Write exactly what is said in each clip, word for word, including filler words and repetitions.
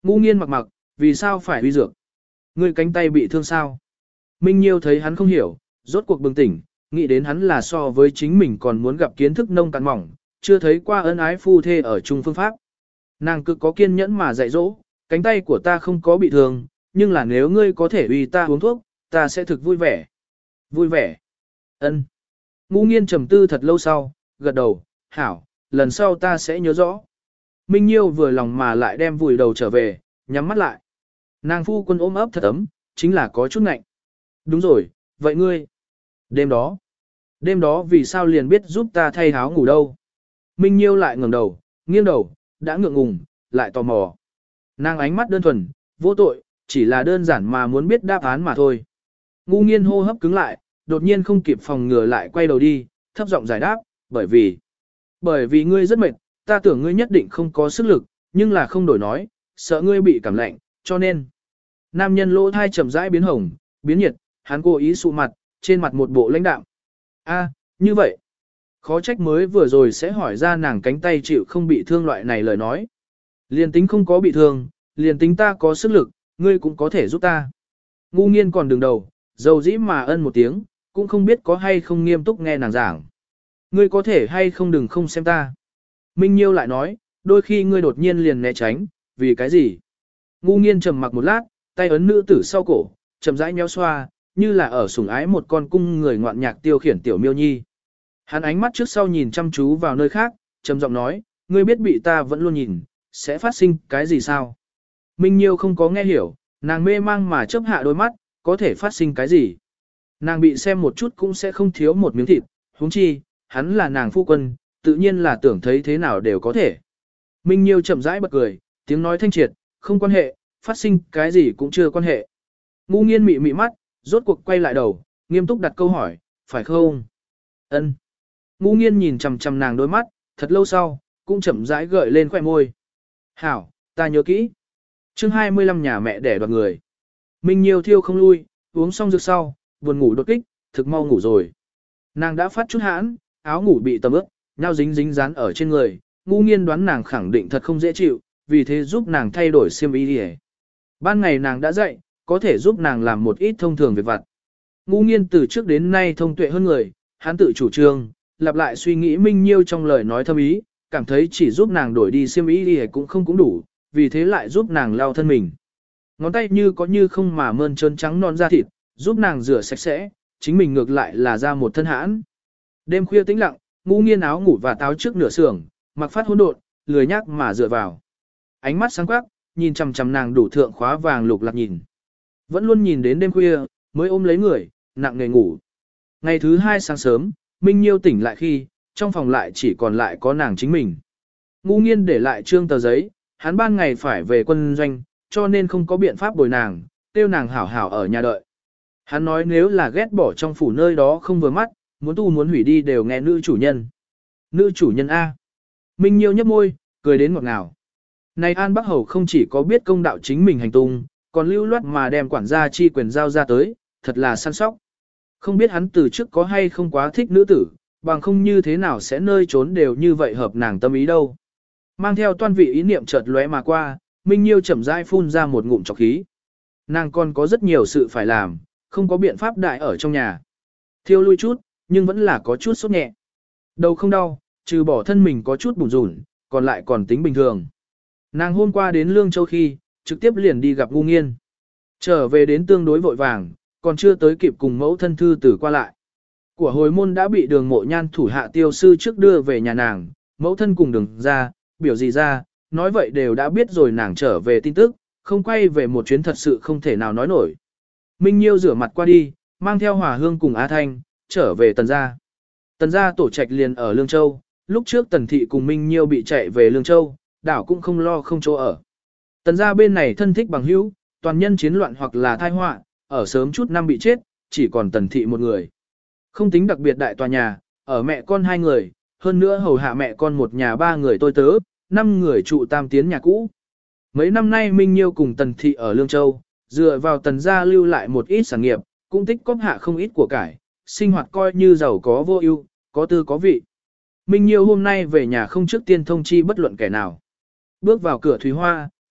Ngu nghiên mặc mặc, vì sao phải uy dược? Ngươi cánh tay bị thương sao? Minh Nhiêu thấy hắn không hiểu, rốt cuộc bừng tỉnh, nghĩ đến hắn là so với chính mình còn muốn gặp kiến thức nông cạn mỏng, chưa thấy qua ân ái phu thê ở chung phương pháp. Nàng cực có kiên nhẫn mà dạy dỗ, cánh tay của ta không có bị thương, nhưng là nếu ngươi có thể uy ta uống thuốc, ta sẽ thực vui vẻ. Vui vẻ. Ân. Ngu nghiên trầm tư thật lâu sau, gật đầu, hảo, lần sau ta sẽ nhớ rõ. Minh Nhiêu vừa lòng mà lại đem vùi đầu trở về, nhắm mắt lại. Nàng phu quân ôm ấp thật ấm, chính là có chút ngạnh. Đúng rồi, vậy ngươi. Đêm đó. Đêm đó vì sao liền biết giúp ta thay áo ngủ đâu. Minh Nhiêu lại ngẩng đầu, nghiêng đầu, đã ngượng ngùng, lại tò mò. Nàng ánh mắt đơn thuần, vô tội, chỉ là đơn giản mà muốn biết đáp án mà thôi. Ngu nghiên hô hấp cứng lại, đột nhiên không kịp phòng ngừa lại quay đầu đi, thấp giọng giải đáp, bởi vì. Bởi vì ngươi rất mệt, ta tưởng ngươi nhất định không có sức lực, nhưng là không đổi nói, sợ ngươi bị cảm lạnh, cho nên. Nam nhân lỗ thai chậm rãi biến hồng, biến nhiệt, hắn cố ý sụ mặt, trên mặt một bộ lãnh đạm. A, như vậy. Khó trách mới vừa rồi sẽ hỏi ra nàng cánh tay chịu không bị thương loại này lời nói. Liền tính không có bị thương, liền tính ta có sức lực, ngươi cũng có thể giúp ta. Ngu nghiên còn đường đầu, dầu dĩ mà ân một tiếng, cũng không biết có hay không nghiêm túc nghe nàng giảng. Ngươi có thể hay không đừng không xem ta. Minh Nhiêu lại nói, đôi khi ngươi đột nhiên liền né tránh, vì cái gì? Ngu nghiên trầm mặc một lát, tay ấn nữ tử sau cổ, chậm rãi nhéo xoa, như là ở sủng ái một con cung người ngoạn nhạc tiêu khiển tiểu miêu nhi. Hắn ánh mắt trước sau nhìn chăm chú vào nơi khác, trầm giọng nói, ngươi biết bị ta vẫn luôn nhìn, sẽ phát sinh cái gì sao? Minh Nhiêu không có nghe hiểu, nàng mê mang mà chớp hạ đôi mắt, có thể phát sinh cái gì? Nàng bị xem một chút cũng sẽ không thiếu một miếng thịt, huống chi, hắn là nàng phu quân, tự nhiên là tưởng thấy thế nào đều có thể. Minh Nhiêu chậm rãi bật cười, tiếng nói thanh triệt, không quan hệ, phát sinh cái gì cũng chưa quan hệ. Ngu nghiên mị mị mắt, rốt cuộc quay lại đầu, nghiêm túc đặt câu hỏi, phải không? Ân. Ngu nghiên nhìn chằm chằm nàng đôi mắt, thật lâu sau, cũng chậm rãi gợi lên khóe môi. Hảo, ta nhớ kỹ. Chương hai mươi lăm nhà mẹ đẻ đoạt người. Minh Nhiêu thiêu không lui, uống xong dược sau, buồn ngủ đột kích, thực mau ngủ rồi. Nàng đã phát chút hãn, áo ngủ bị tầm ướt, nhau dính dính dán ở trên người, ngu nghiên đoán nàng khẳng định thật không dễ chịu, vì thế giúp nàng thay đổi xiêm y đi. Ban ngày nàng đã dậy, có thể giúp nàng làm một ít thông thường việc vặt. Ngu nghiên từ trước đến nay thông tuệ hơn người, hắn tự chủ trương, lặp lại suy nghĩ Minh Nhiêu trong lời nói thâm ý, cảm thấy chỉ giúp nàng đổi đi xiêm y đi cũng không cũng đủ, vì thế lại giúp nàng lau thân mình. Ngón tay như có như không mà mơn trơn trắng non da thịt, giúp nàng rửa sạch sẽ, chính mình ngược lại là ra một thân hãn. Đêm khuya tĩnh lặng, ngu nghiên áo ngủ và táo trước nửa sưởng, mặc phát hỗn độn, lười nhác mà dựa vào. Ánh mắt sáng quắc, nhìn chằm chằm nàng đủ thượng khóa vàng lục lạc nhìn. Vẫn luôn nhìn đến đêm khuya, mới ôm lấy người, nặng nề ngủ. Ngày thứ hai sáng sớm, Minh Nhiêu tỉnh lại khi, trong phòng lại chỉ còn lại có nàng chính mình. Ngu nghiên để lại trương tờ giấy, hắn ban ngày phải về quân doanh, cho nên không có biện pháp bồi nàng, tiêu nàng hảo hảo ở nhà đợi. Hắn nói nếu là ghét bỏ trong phủ nơi đó không vừa mắt, muốn tu muốn hủy đi đều nghe nữ chủ nhân. Nữ chủ nhân A. Minh Nhiêu nhấp môi, cười đến ngọt ngào. Này An Bắc Hầu không chỉ có biết công đạo chính mình hành tung, còn lưu loát mà đem quản gia chi quyền giao ra tới, thật là săn sóc. Không biết hắn từ trước có hay không quá thích nữ tử, bằng không như thế nào sẽ nơi trốn đều như vậy hợp nàng tâm ý đâu. Mang theo toan vị ý niệm chợt lóe mà qua, Minh Nhiêu chậm rãi phun ra một ngụm trọc khí. Nàng còn có rất nhiều sự phải làm, không có biện pháp đại ở trong nhà. Thiêu lui chút, nhưng vẫn là có chút sốt nhẹ. Đầu không đau, trừ bỏ thân mình có chút bùn rủn, còn lại còn tính bình thường. Nàng hôm qua đến Lương Châu khi, trực tiếp liền đi gặp Ngu Nghiên. Trở về đến tương đối vội vàng, còn chưa tới kịp cùng mẫu thân thư tử qua lại. Của hồi môn đã bị Đường Mộ Nhan thủ hạ tiêu sư trước đưa về nhà nàng, mẫu thân cùng Đường ra, biểu gì ra, nói vậy đều đã biết rồi nàng trở về tin tức, không quay về một chuyến thật sự không thể nào nói nổi. Minh Nhiêu rửa mặt qua đi, mang theo Hòa Hương cùng Á Thanh, trở về Tần gia. Tần gia tổ trạch liền ở Lương Châu, lúc trước Tần thị cùng Minh Nhiêu bị chạy về Lương Châu, đảo cũng không lo không chỗ ở. Tần gia bên này thân thích bằng hữu, toàn nhân chiến loạn hoặc là tai họa, ở sớm chút năm bị chết, chỉ còn Tần thị một người. Không tính đặc biệt đại tòa nhà, ở mẹ con hai người, hơn nữa hầu hạ mẹ con một nhà ba người tôi tớ, năm người trụ tam tiến nhà cũ. Mấy năm nay Minh Nhiêu cùng Tần thị ở Lương Châu, dựa vào Tần gia lưu lại một ít sản nghiệp, cũng tích cóp hạ không ít của cải, sinh hoạt coi như giàu có vô ưu, có tư có vị. Minh Nhiêu hôm nay về nhà không trước tiên thông chi bất luận kẻ nào. Bước vào cửa Thúy Hoa,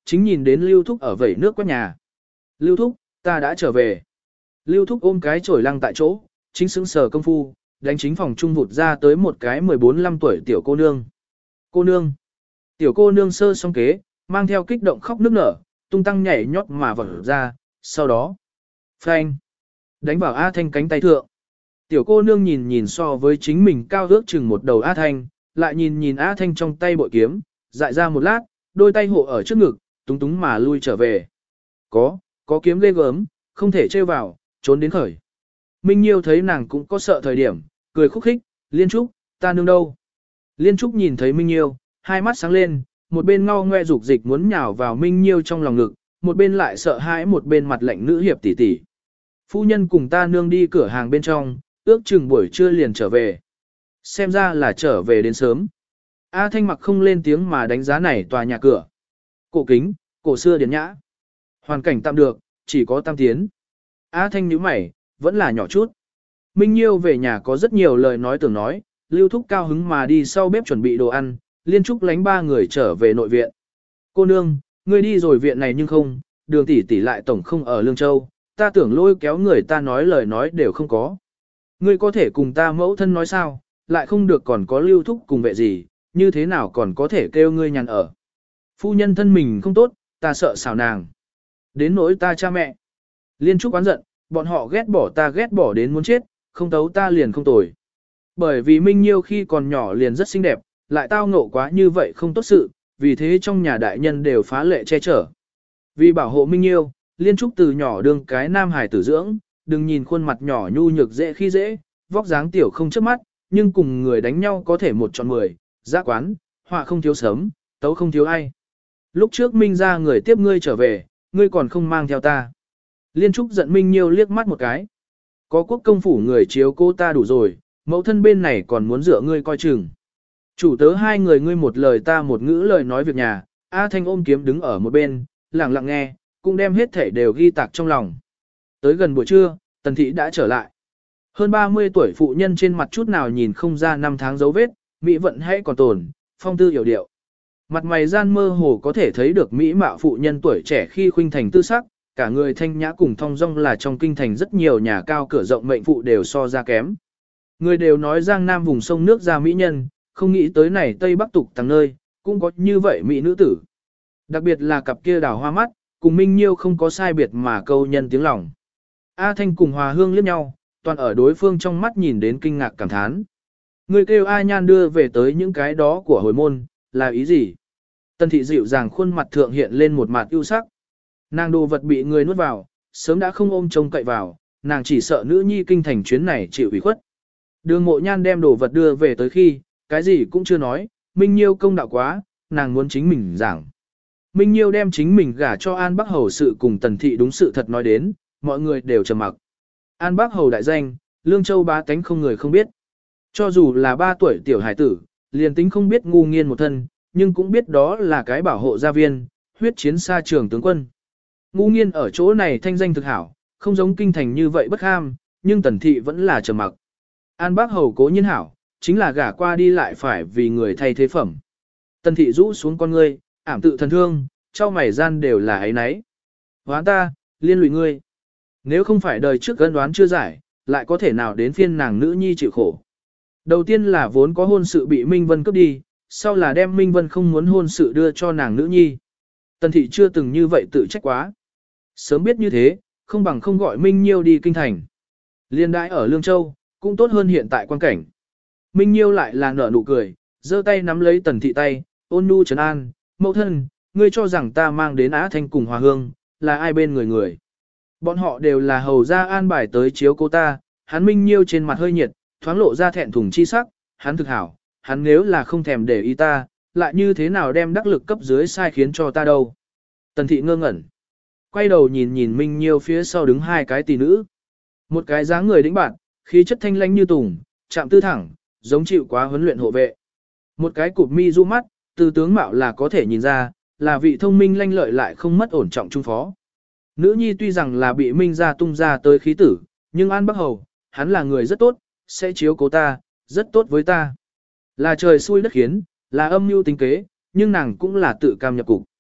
chính nhìn đến Lưu Thúc ở vẩy nước quét nhà. Lưu Thúc, ta đã trở về. Lưu Thúc ôm cái chổi lăng tại chỗ, chính sững sờ công phu, đánh chính phòng trung vụt ra tới một cái mười bốn lăm tuổi tiểu cô nương. Cô nương. Tiểu cô nương sơ song kế, mang theo kích động khóc nức nở, tung tăng nhảy nhót mà vỡ ra, sau đó. Phanh. Đánh vào A Thanh cánh tay thượng. Tiểu cô nương nhìn nhìn so với chính mình cao ước chừng một đầu A Thanh, lại nhìn nhìn A Thanh trong tay bội kiếm, dại ra một lát, đôi tay hộ ở trước ngực, túng túng mà lui trở về. Có, có kiếm ghê gớm, không thể trêu vào, trốn đến khởi. Minh Nhiêu thấy nàng cũng có sợ thời điểm, cười khúc khích, Liên Trúc, ta nương đâu. Liên Trúc nhìn thấy Minh Nhiêu, hai mắt sáng lên, một bên ngao ngoe dục dịch muốn nhào vào Minh Nhiêu trong lòng ngực, một bên lại sợ hãi một bên mặt lạnh nữ hiệp tỷ tỷ. Phu nhân cùng ta nương đi cửa hàng bên trong, ước chừng buổi trưa liền trở về. Xem ra là trở về đến sớm. A Thanh mặc không lên tiếng mà đánh giá này tòa nhà cửa. Cổ kính, cổ xưa điển nhã. Hoàn cảnh tạm được, chỉ có tam tiến. A Thanh nhíu mày, vẫn là nhỏ chút. Minh Nhiêu về nhà có rất nhiều lời nói tưởng nói, Lưu Thúc cao hứng mà đi sau bếp chuẩn bị đồ ăn, Liên Trúc lánh ba người trở về nội viện. Cô nương, ngươi đi rồi viện này nhưng không, đường tỷ tỷ lại tổng không ở Lương Châu, ta tưởng lôi kéo người ta nói lời nói đều không có. Ngươi có thể cùng ta mẫu thân nói sao, lại không được còn có Lưu Thúc cùng vệ gì, như thế nào còn có thể kêu ngươi nhàn ở. Phu nhân thân mình không tốt, ta sợ xảo nàng. Đến nỗi ta cha mẹ. Liên Trúc oán giận, bọn họ ghét bỏ ta ghét bỏ đến muốn chết, không tấu ta liền không tồi. Bởi vì Minh Nhiêu khi còn nhỏ liền rất xinh đẹp, lại tao ngộ quá như vậy không tốt sự, vì thế trong nhà đại nhân đều phá lệ che chở. Vì bảo hộ Minh Nhiêu, Liên Trúc từ nhỏ đương cái nam hài tử dưỡng, đừng nhìn khuôn mặt nhỏ nhu nhược dễ khi dễ, vóc dáng tiểu không chớp mắt, nhưng cùng người đánh nhau có thể một chọn mười, giã quán, họa không thiếu sớm, tấu không thiếu ai. Lúc trước Minh ra người tiếp ngươi trở về, ngươi còn không mang theo ta. Liên Trúc giận Minh Nhiêu liếc mắt một cái. Có quốc công phủ người chiếu cô ta đủ rồi, mẫu thân bên này còn muốn dựa ngươi coi chừng. Chủ tớ hai người ngươi một lời ta một ngữ lời nói việc nhà, A Thanh ôm kiếm đứng ở một bên, lặng lặng nghe, cũng đem hết thể đều ghi tạc trong lòng. Tới gần buổi trưa, Tần Thị đã trở lại. Hơn ba mươi tuổi phụ nhân trên mặt chút nào nhìn không ra năm tháng dấu vết, mỹ vận hãy còn tồn, phong tư hiểu điệu. Mặt mày gian mơ hồ có thể thấy được mỹ mạo phụ nhân tuổi trẻ khi khuynh thành tư sắc, cả người thanh nhã cùng thong dong là trong kinh thành rất nhiều nhà cao cửa rộng mệnh phụ đều so ra kém. Người đều nói Giang Nam vùng sông nước ra mỹ nhân, không nghĩ tới này Tây Bắc tục tàng nơi, cũng có như vậy mỹ nữ tử. Đặc biệt là cặp kia đào hoa mắt, cùng Minh Nhiêu không có sai biệt mà câu nhân tiếng lòng. A Thanh cùng Hòa Hương liếc nhau, toàn ở đối phương trong mắt nhìn đến kinh ngạc cảm thán. Người kêu A Nhan đưa về tới những cái đó của hồi môn, là ý gì? Tần Thị dịu dàng khuôn mặt thượng hiện lên một mặt ưu sắc. Nàng đồ vật bị người nuốt vào, sớm đã không ôm trông cậy vào, nàng chỉ sợ nữ nhi kinh thành chuyến này chịu ủy khuất. Đường Mộ Nhan đem đồ vật đưa về tới khi, cái gì cũng chưa nói, Minh Nhiêu công đạo quá, nàng muốn chính mình giảng. Minh Nhiêu đem chính mình gả cho An Bắc Hầu sự cùng Tần Thị đúng sự thật nói đến, mọi người đều trầm mặc. An Bắc Hầu đại danh, Lương Châu bá tánh không người không biết. Cho dù là ba tuổi tiểu hải tử, liền tính không biết ngu nghiên một thân, nhưng cũng biết đó là cái bảo hộ gia viên, huyết chiến xa trường tướng quân. Ngu nghiên ở chỗ này thanh danh thực hảo, không giống kinh thành như vậy bất ham, nhưng Tần Thị vẫn là trầm mặc. An Bắc Hầu cố nhiên hảo, chính là gả qua đi lại phải vì người thay thế phẩm. Tần Thị rũ xuống con ngươi, ảm tự thần thương, trao mày gian đều là ấy nấy. Hoán ta, liên lụy ngươi. Nếu không phải đời trước gân đoán chưa giải, lại có thể nào đến phiên nàng nữ nhi chịu khổ. Đầu tiên là vốn có hôn sự bị Minh Vân cướp đi, sau là đem Minh Vân không muốn hôn sự đưa cho nàng nữ nhi. Tần Thị chưa từng như vậy tự trách quá. Sớm biết như thế, không bằng không gọi Minh Nhiêu đi kinh thành. Liên đãi ở Lương Châu, cũng tốt hơn hiện tại quan cảnh. Minh Nhiêu lại là nở nụ cười, giơ tay nắm lấy Tần Thị tay, ôn nhu trấn an, mẫu thân, ngươi cho rằng ta mang đến Á Thanh cùng Hòa Hương, là ai bên người người. Bọn họ đều là hầu gia an bài tới chiếu cô ta, hắn Minh Nhiêu trên mặt hơi nhiệt, thoáng lộ ra thẹn thùng chi sắc, hắn thực hảo, hắn nếu là không thèm để ý ta, lại như thế nào đem đắc lực cấp dưới sai khiến cho ta đâu. Tần Thị ngơ ngẩn, quay đầu nhìn nhìn Minh Nhiêu phía sau đứng hai cái tỷ nữ. Một cái dáng người đĩnh bạn, khí chất thanh lãnh như tùng, chạm tư thẳng, giống chịu quá huấn luyện hộ vệ. Một cái cụp mi du mắt, từ tướng mạo là có thể nhìn ra, là vị thông minh lanh lợi lại không mất ổn trọng trung phó. Nữ nhi tuy rằng là bị Minh ra tung ra tới khí tử, nhưng An Bắc Hầu, hắn là người rất tốt, sẽ chiếu cố ta, rất tốt với ta. Là trời xui đất khiến, là âm mưu tính kế, nhưng nàng cũng là tự cam nhập cục.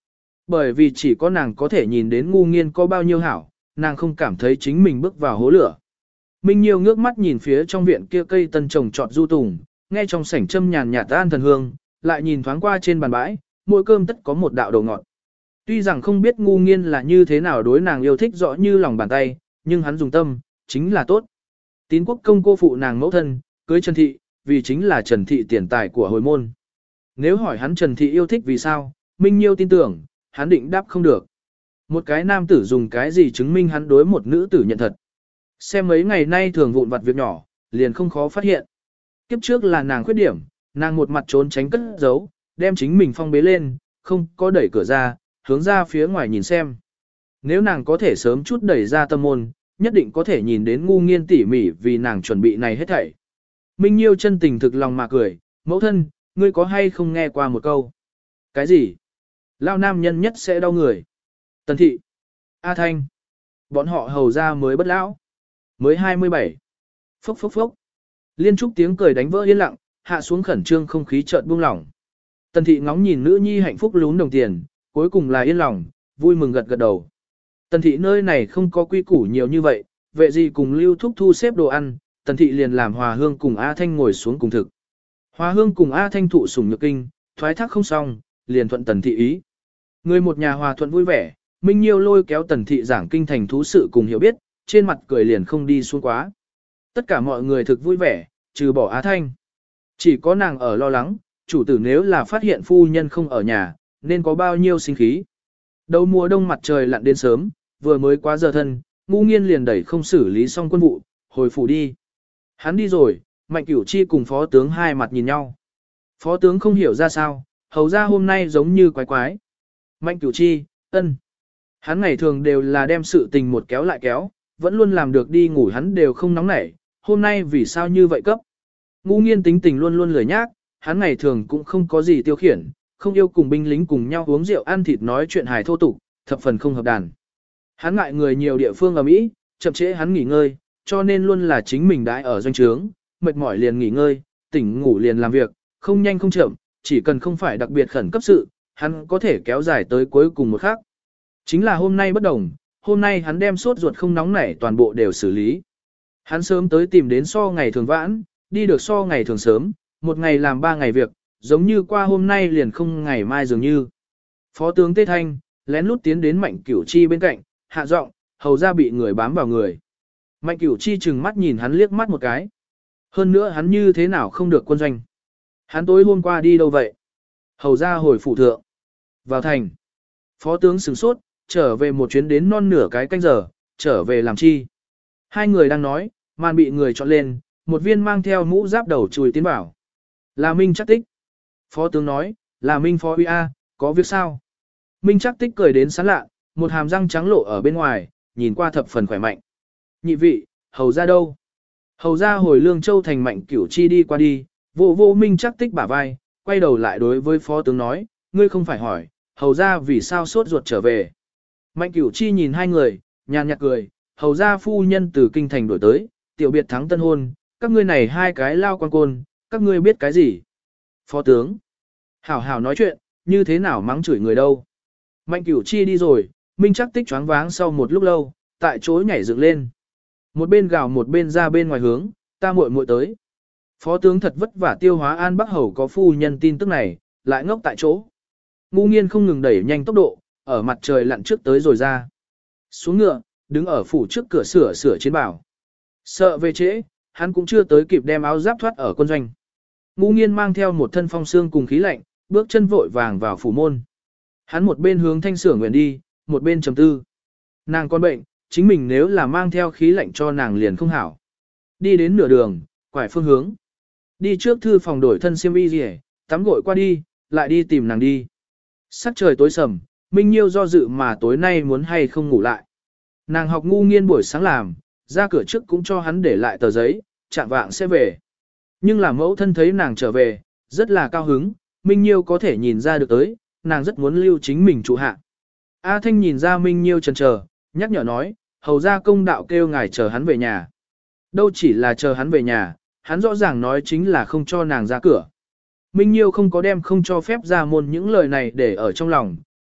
Bởi vì chỉ có nàng có thể nhìn đến ngu nghiên có bao nhiêu hảo, nàng không cảm thấy chính mình bước vào hố lửa. Minh Nhiêu ngước mắt nhìn phía trong viện kia cây tân trồng trọt du tùng, nghe trong sảnh châm nhàn nhạt an thần hương, lại nhìn thoáng qua trên bàn bãi, mỗi cơm tất có một đạo đồ ngọt. Tuy rằng không biết ngu nghiên là như thế nào đối nàng yêu thích rõ như lòng bàn tay, nhưng hắn dùng tâm, chính là tốt. Tín quốc công cô phụ nàng mẫu thân, cưới Trần Thị, vì chính là Trần Thị tiền tài của hồi môn. Nếu hỏi hắn Trần Thị yêu thích vì sao, Minh Nhiêu tin tưởng, hắn định đáp không được. Một cái nam tử dùng cái gì chứng minh hắn đối một nữ tử nhận thật. Xem mấy ngày nay thường vụn vặt việc nhỏ, liền không khó phát hiện. Kiếp trước là nàng khuyết điểm, nàng một mặt trốn tránh cất giấu, đem chính mình phong bế lên, không có đẩy cửa ra, hướng ra phía ngoài nhìn xem. Nếu nàng có thể sớm chút đẩy ra tâm môn, nhất định có thể nhìn đến ngu nghiên tỉ mỉ vì nàng chuẩn bị này hết thảy. Minh Nhiêu chân tình thực lòng mà cười, mẫu thân, ngươi có hay không nghe qua một câu? Cái gì? Lao nam nhân nhất sẽ đau người. Tần Thị, A Thanh, bọn họ hầu ra mới bất lão, mới hai mươi bảy. Phốc phốc phốc. Liên trúc tiếng cười đánh vỡ yên lặng, hạ xuống khẩn trương không khí chợt buông lỏng. Tần Thị ngóng nhìn nữ nhi hạnh phúc lún đồng tiền, cuối cùng là yên lòng, vui mừng gật gật đầu. Tần Thị nơi này không có quy củ nhiều như vậy, vệ gì cùng Lưu Thúc thu xếp đồ ăn, Tần Thị liền làm Hòa Hương cùng A Thanh ngồi xuống cùng thực. Hòa Hương cùng A Thanh thụ sủng nhược kinh, thoái thác không xong, liền thuận Tần Thị ý. Người một nhà hòa thuận vui vẻ, Minh Nhiêu lôi kéo Tần Thị giảng kinh thành thú sự cùng hiểu biết, trên mặt cười liền không đi xuống quá. Tất cả mọi người thực vui vẻ, trừ bỏ Á Thanh. Chỉ có nàng ở lo lắng, chủ tử nếu là phát hiện phu nhân không ở nhà, nên có bao nhiêu sinh khí. Đầu mùa đông mặt trời lặn đến sớm, vừa mới quá giờ thân, ngu nghiên liền đẩy không xử lý xong quân vụ, hồi phủ đi. Hắn đi rồi, Mạnh Cửu Chi cùng phó tướng hai mặt nhìn nhau. Phó tướng không hiểu ra sao, hầu ra hôm nay giống như quái quái. Mạnh Cửu Chi, ân. Hắn ngày thường đều là đem sự tình một kéo lại kéo, vẫn luôn làm được đi ngủ hắn đều không nóng nảy, hôm nay vì sao như vậy cấp. Ngu nghiên tính tình luôn luôn lười nhác, hắn ngày thường cũng không có gì tiêu khiển, không yêu cùng binh lính cùng nhau uống rượu ăn thịt nói chuyện hài thô tục, thập phần không hợp đàn. Hắn ngại người nhiều địa phương ở Mỹ, chậm trễ hắn nghỉ ngơi, cho nên luôn là chính mình đãi ở doanh trướng, mệt mỏi liền nghỉ ngơi, tỉnh ngủ liền làm việc, không nhanh không chậm, chỉ cần không phải đặc biệt khẩn cấp sự, hắn có thể kéo dài tới cuối cùng một khắc. Chính là hôm nay bất đồng, hôm nay hắn đem sốt ruột không nóng nảy toàn bộ đều xử lý. Hắn sớm tới tìm đến so ngày thường vãn, đi được so ngày thường sớm, một ngày làm ba ngày việc, giống như qua hôm nay liền không ngày mai dường như. Phó tướng Tê Thanh, lén lút tiến đến Mạnh Cửu Chi bên cạnh, hạ giọng, hầu ra bị người bám vào người. Mạnh Cửu Chi chừng mắt nhìn hắn liếc mắt một cái. Hơn nữa hắn như thế nào không được quân doanh. Hắn tối hôm qua đi đâu vậy? Hầu ra hồi phủ thượng. Vào thành. Phó tướng sửng sốt, trở về một chuyến đến non nửa cái canh giờ, trở về làm chi. Hai người đang nói, màn bị người chọn lên, một viên mang theo mũ giáp đầu chùi tiến bảo. Là Minh Chắc Tích. Phó tướng nói, là Minh Phó Uy A, có việc sao? Minh Chắc Tích cười đến sán lạ, một hàm răng trắng lộ ở bên ngoài, nhìn qua thập phần khỏe mạnh. Nhị vị, hầu ra đâu? Hầu ra hồi Lương Châu thành Mạnh Cửu Chi đi qua đi, vô vô Minh Chắc Tích bả vai, quay đầu lại đối với phó tướng nói, ngươi không phải hỏi, hầu ra vì sao sốt ruột trở về. Mạnh Cửu Chi nhìn hai người, nhàn nhạt cười, hầu ra phu nhân từ kinh thành đổi tới, tiểu biệt thắng tân hôn, các ngươi này hai cái lao quan côn, các ngươi biết cái gì? Phó tướng, hảo hảo nói chuyện, như thế nào mắng chửi người đâu? Mạnh Cửu Chi đi rồi, Minh Chắc Tích choáng váng sau một lúc lâu, tại chỗ nhảy dựng lên. Một bên gào một bên ra bên ngoài hướng, ta muội muội tới. Phó tướng thật vất vả tiêu hóa An Bắc Hầu có phu nhân tin tức này, lại ngốc tại chỗ. Ngu nghiên không ngừng đẩy nhanh tốc độ, ở mặt trời lặn trước tới rồi ra. Xuống ngựa, đứng ở phủ trước cửa sửa sửa chiến bảo. Sợ về trễ, hắn cũng chưa tới kịp đem áo giáp thoát ở quân doanh. Ngu nghiên mang theo một thân phong xương cùng khí lạnh, bước chân vội vàng vào phủ môn. Hắn một bên hướng thanh sửa nguyện đi, một bên trầm tư. Nàng con bệnh, chính mình nếu là mang theo khí lạnh cho nàng liền không hảo. Đi đến nửa đường, quải phương hướng. Đi trước thư phòng đổi thân xiêm y rỉ, tắm gội qua đi, lại đi tìm nàng đi. Sắc trời tối sầm, Minh Nhiêu do dự mà tối nay muốn hay không ngủ lại. Nàng học ngu nghiên buổi sáng làm, ra cửa trước cũng cho hắn để lại tờ giấy, chạm vạng sẽ về. Nhưng là mẫu thân thấy nàng trở về, rất là cao hứng, Minh Nhiêu có thể nhìn ra được tới, nàng rất muốn lưu chính mình trụ hạ. A Thanh nhìn ra Minh Nhiêu chần chờ, nhắc nhở nói, hầu ra công đạo kêu ngài chờ hắn về nhà. Đâu chỉ là chờ hắn về nhà, hắn rõ ràng nói chính là không cho nàng ra cửa. Minh Nhiêu không có đem không cho phép ra môn những lời này để ở trong lòng,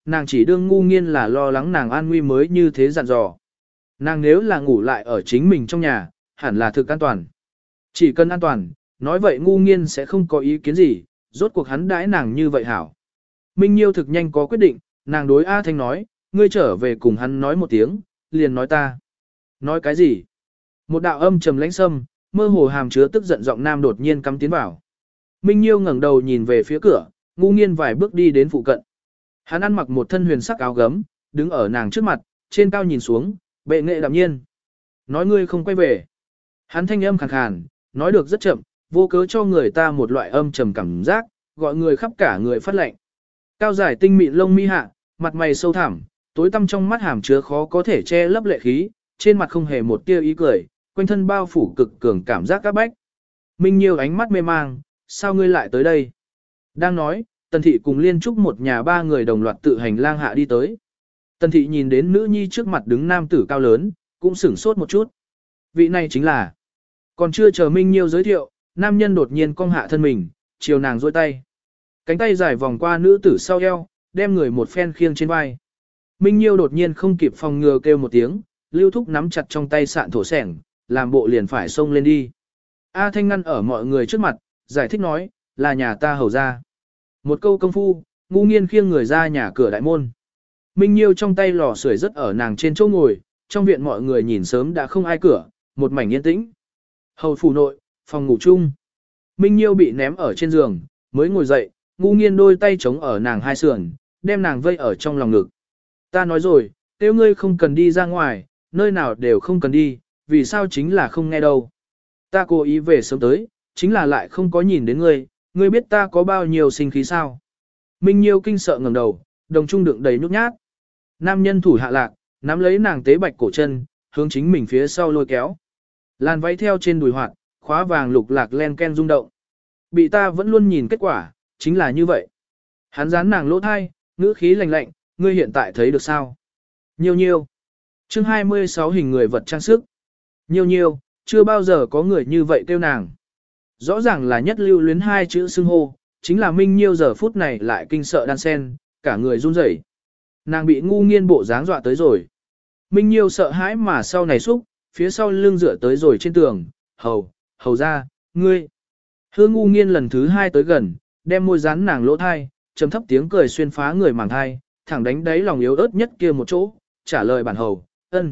nàng chỉ đương ngu nghiên là lo lắng nàng an nguy mới như thế dặn dò. Nàng nếu là ngủ lại ở chính mình trong nhà, hẳn là thực an toàn. Chỉ cần an toàn, nói vậy ngu nghiên sẽ không có ý kiến gì, rốt cuộc hắn đãi nàng như vậy hảo. Minh Nhiêu thực nhanh có quyết định, nàng đối A Thanh nói, ngươi trở về cùng hắn nói một tiếng, liền nói ta. Nói cái gì? Một đạo âm trầm lãnh sâm, mơ hồ hàm chứa tức giận giọng nam đột nhiên cắm tiến vào. Minh Nhiêu ngẩng đầu nhìn về phía cửa, ngu nghiên vài bước đi đến phụ cận. Hắn ăn mặc một thân huyền sắc áo gấm, đứng ở nàng trước mặt, trên cao nhìn xuống, bệ nghệ đạm nhiên. Nói ngươi không quay về. Hắn thanh âm khàn khàn, nói được rất chậm, vô cớ cho người ta một loại âm trầm cảm giác, gọi người khắp cả người phát lệnh. Cao dài tinh mịn lông mi hạ, mặt mày sâu thẳm, tối tăm trong mắt hàm chứa khó có thể che lấp lệ khí, trên mặt không hề một tia ý cười, quanh thân bao phủ cực cường cảm giác các bách. Minh Nhiêu ánh mắt mê mang, sao ngươi lại tới đây? Đang nói, Tần Thị cùng Liên Trúc một nhà ba người đồng loạt tự hành lang hạ đi tới. Tần Thị nhìn đến nữ nhi trước mặt đứng nam tử cao lớn, cũng sửng sốt một chút. Vị này chính là... Còn chưa chờ Minh Nhiêu giới thiệu, nam nhân đột nhiên cong hạ thân mình, chiều nàng dôi tay. Cánh tay dài vòng qua nữ tử sau eo, đem người một phen khiêng trên vai. Minh Nhiêu đột nhiên không kịp phòng ngừa kêu một tiếng, Lưu Thúc nắm chặt trong tay sạn thổ sẻng, làm bộ liền phải xông lên đi. A Thanh ngăn ở mọi người trước mặt, giải thích nói, là nhà ta hầu ra. Một câu công phu, ngu nghiên khiêng người ra nhà cửa đại môn. Minh Nhiêu trong tay lò sưởi rất ở nàng trên chỗ ngồi, trong viện mọi người nhìn sớm đã không ai cửa, một mảnh yên tĩnh. Hầu phủ nội, phòng ngủ chung. Minh Nhiêu bị ném ở trên giường, mới ngồi dậy, ngu nghiên đôi tay chống ở nàng hai sườn, đem nàng vây ở trong lòng ngực. Ta nói rồi, nếu ngươi không cần đi ra ngoài, nơi nào đều không cần đi, vì sao chính là không nghe đâu. Ta cố ý về sớm tới, chính là lại không có nhìn đến ngươi, ngươi biết ta có bao nhiêu sinh khí sao. Minh Nhiêu kinh sợ ngẩng đầu, đồng trung đựng đầy nhút nhát. Nam nhân thủ hạ lạc, nắm lấy nàng tế bạch cổ chân, hướng chính mình phía sau lôi kéo. Làn váy theo trên đùi hoạt, khóa vàng lục lạc len ken rung động. Bị ta vẫn luôn nhìn kết quả, chính là như vậy. Hắn dán nàng lỗ thai, ngữ khí lạnh lạnh, ngươi hiện tại thấy được sao? Nhiêu nhiêu. Chương hai mươi sáu hình người vật trang sức. Nhiêu nhiêu, chưa bao giờ có người như vậy kêu nàng. Rõ ràng là nhất lưu luyến hai chữ xưng hô, chính là Minh Nhiêu giờ phút này lại kinh sợ đan sen, cả người run rẩy. Nàng bị ngu nghiên bộ dáng dọa tới rồi. Minh Nhiêu sợ hãi mà sau này xúc, phía sau lưng dựa tới rồi trên tường, hầu, hầu ra, ngươi. Hương ngu nghiên lần thứ hai tới gần, đem môi dán nàng lỗ thai, trầm thấp tiếng cười xuyên phá người màng thai, thẳng đánh đáy lòng yếu ớt nhất kia một chỗ, trả lời bản hầu, ân.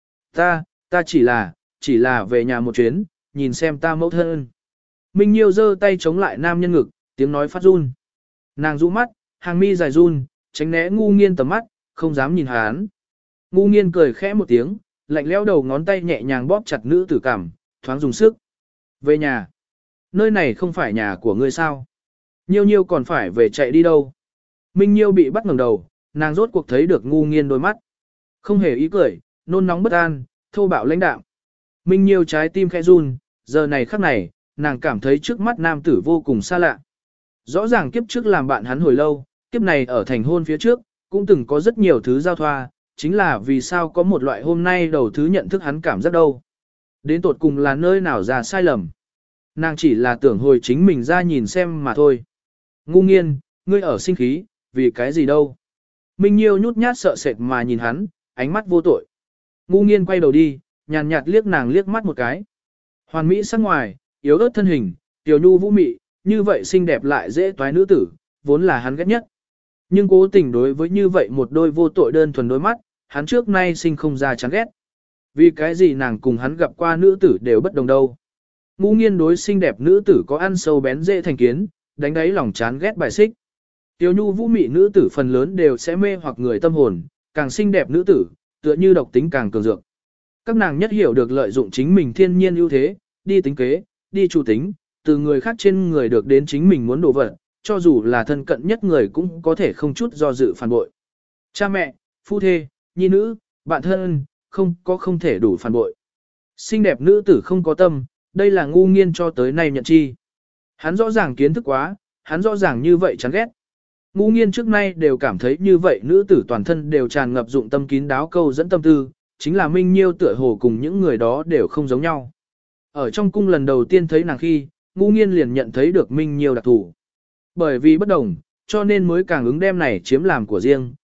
Ta, ta chỉ là, chỉ là về nhà một chuyến, nhìn xem ta mẫu thân. Minh Nhiêu giơ tay chống lại nam nhân ngực, tiếng nói phát run. Nàng rũ mắt, hàng mi dài run, tránh né ngu nghiên tầm mắt, không dám nhìn hắn. Ngu nghiên cười khẽ một tiếng, lạnh lẽo đầu ngón tay nhẹ nhàng bóp chặt nữ tử cảm, thoáng dùng sức. Về nhà. Nơi này không phải nhà của ngươi sao? Nhiêu nhiêu còn phải về chạy đi đâu? Minh Nhiêu bị bắt ngẩng đầu, nàng rốt cuộc thấy được ngu nghiên đôi mắt. Không hề ý cười, nôn nóng bất an, thô bạo lãnh đạm. Minh Nhiêu trái tim khẽ run, giờ này khắc này, nàng cảm thấy trước mắt nam tử vô cùng xa lạ. Rõ ràng kiếp trước làm bạn hắn hồi lâu, kiếp này ở thành hôn phía trước, cũng từng có rất nhiều thứ giao thoa, chính là vì sao có một loại hôm nay đầu thứ nhận thức hắn cảm giác đâu. Đến tột cùng là nơi nào ra sai lầm. Nàng chỉ là tưởng hồi chính mình ra nhìn xem mà thôi. Ngu nghiên, ngươi ở sinh khí, vì cái gì đâu. Minh Nhiêu nhút nhát sợ sệt mà nhìn hắn, ánh mắt vô tội. Ngu nghiên quay đầu đi, nhàn nhạt liếc nàng liếc mắt một cái. Hoàn mỹ sắc ngoài, yếu ớt thân hình, tiểu nhu vũ mị, như vậy xinh đẹp lại dễ toái nữ tử, vốn là hắn ghét nhất. Nhưng cố tình đối với như vậy một đôi vô tội đơn thuần đôi mắt, hắn trước nay sinh không ra chán ghét. Vì cái gì nàng cùng hắn gặp qua nữ tử đều bất đồng đâu. Ngu nghiên đối xinh đẹp nữ tử có ăn sâu bén dễ thành kiến, đánh đáy lòng chán ghét bài xích. Tiểu nhu vũ mị nữ tử phần lớn đều sẽ mê hoặc người tâm hồn, càng xinh đẹp nữ tử, tựa như độc tính càng cường dược. Các nàng nhất hiểu được lợi dụng chính mình thiên nhiên ưu thế, đi tính kế, đi chủ tính, từ người khác trên người được đến chính mình muốn đổ vật, cho dù là thân cận nhất người cũng có thể không chút do dự phản bội. Cha mẹ, phu thê, nhi nữ, bạn thân, không có không thể đủ phản bội. Xinh đẹp nữ tử không có tâm, đây là ngu nghiên cho tới nay nhận chi. Hắn rõ ràng kiến thức quá, hắn rõ ràng như vậy chán ghét. Ngu nghiên trước nay đều cảm thấy như vậy nữ tử toàn thân đều tràn ngập dụng tâm kín đáo câu dẫn tâm tư, chính là Minh Nhiêu tựa hồ cùng những người đó đều không giống nhau. Ở trong cung lần đầu tiên thấy nàng khi, ngu nghiên liền nhận thấy được Minh Nhiêu đặc thủ. Bởi vì bất đồng, cho nên mới càng ứng đem này chiếm làm của riêng,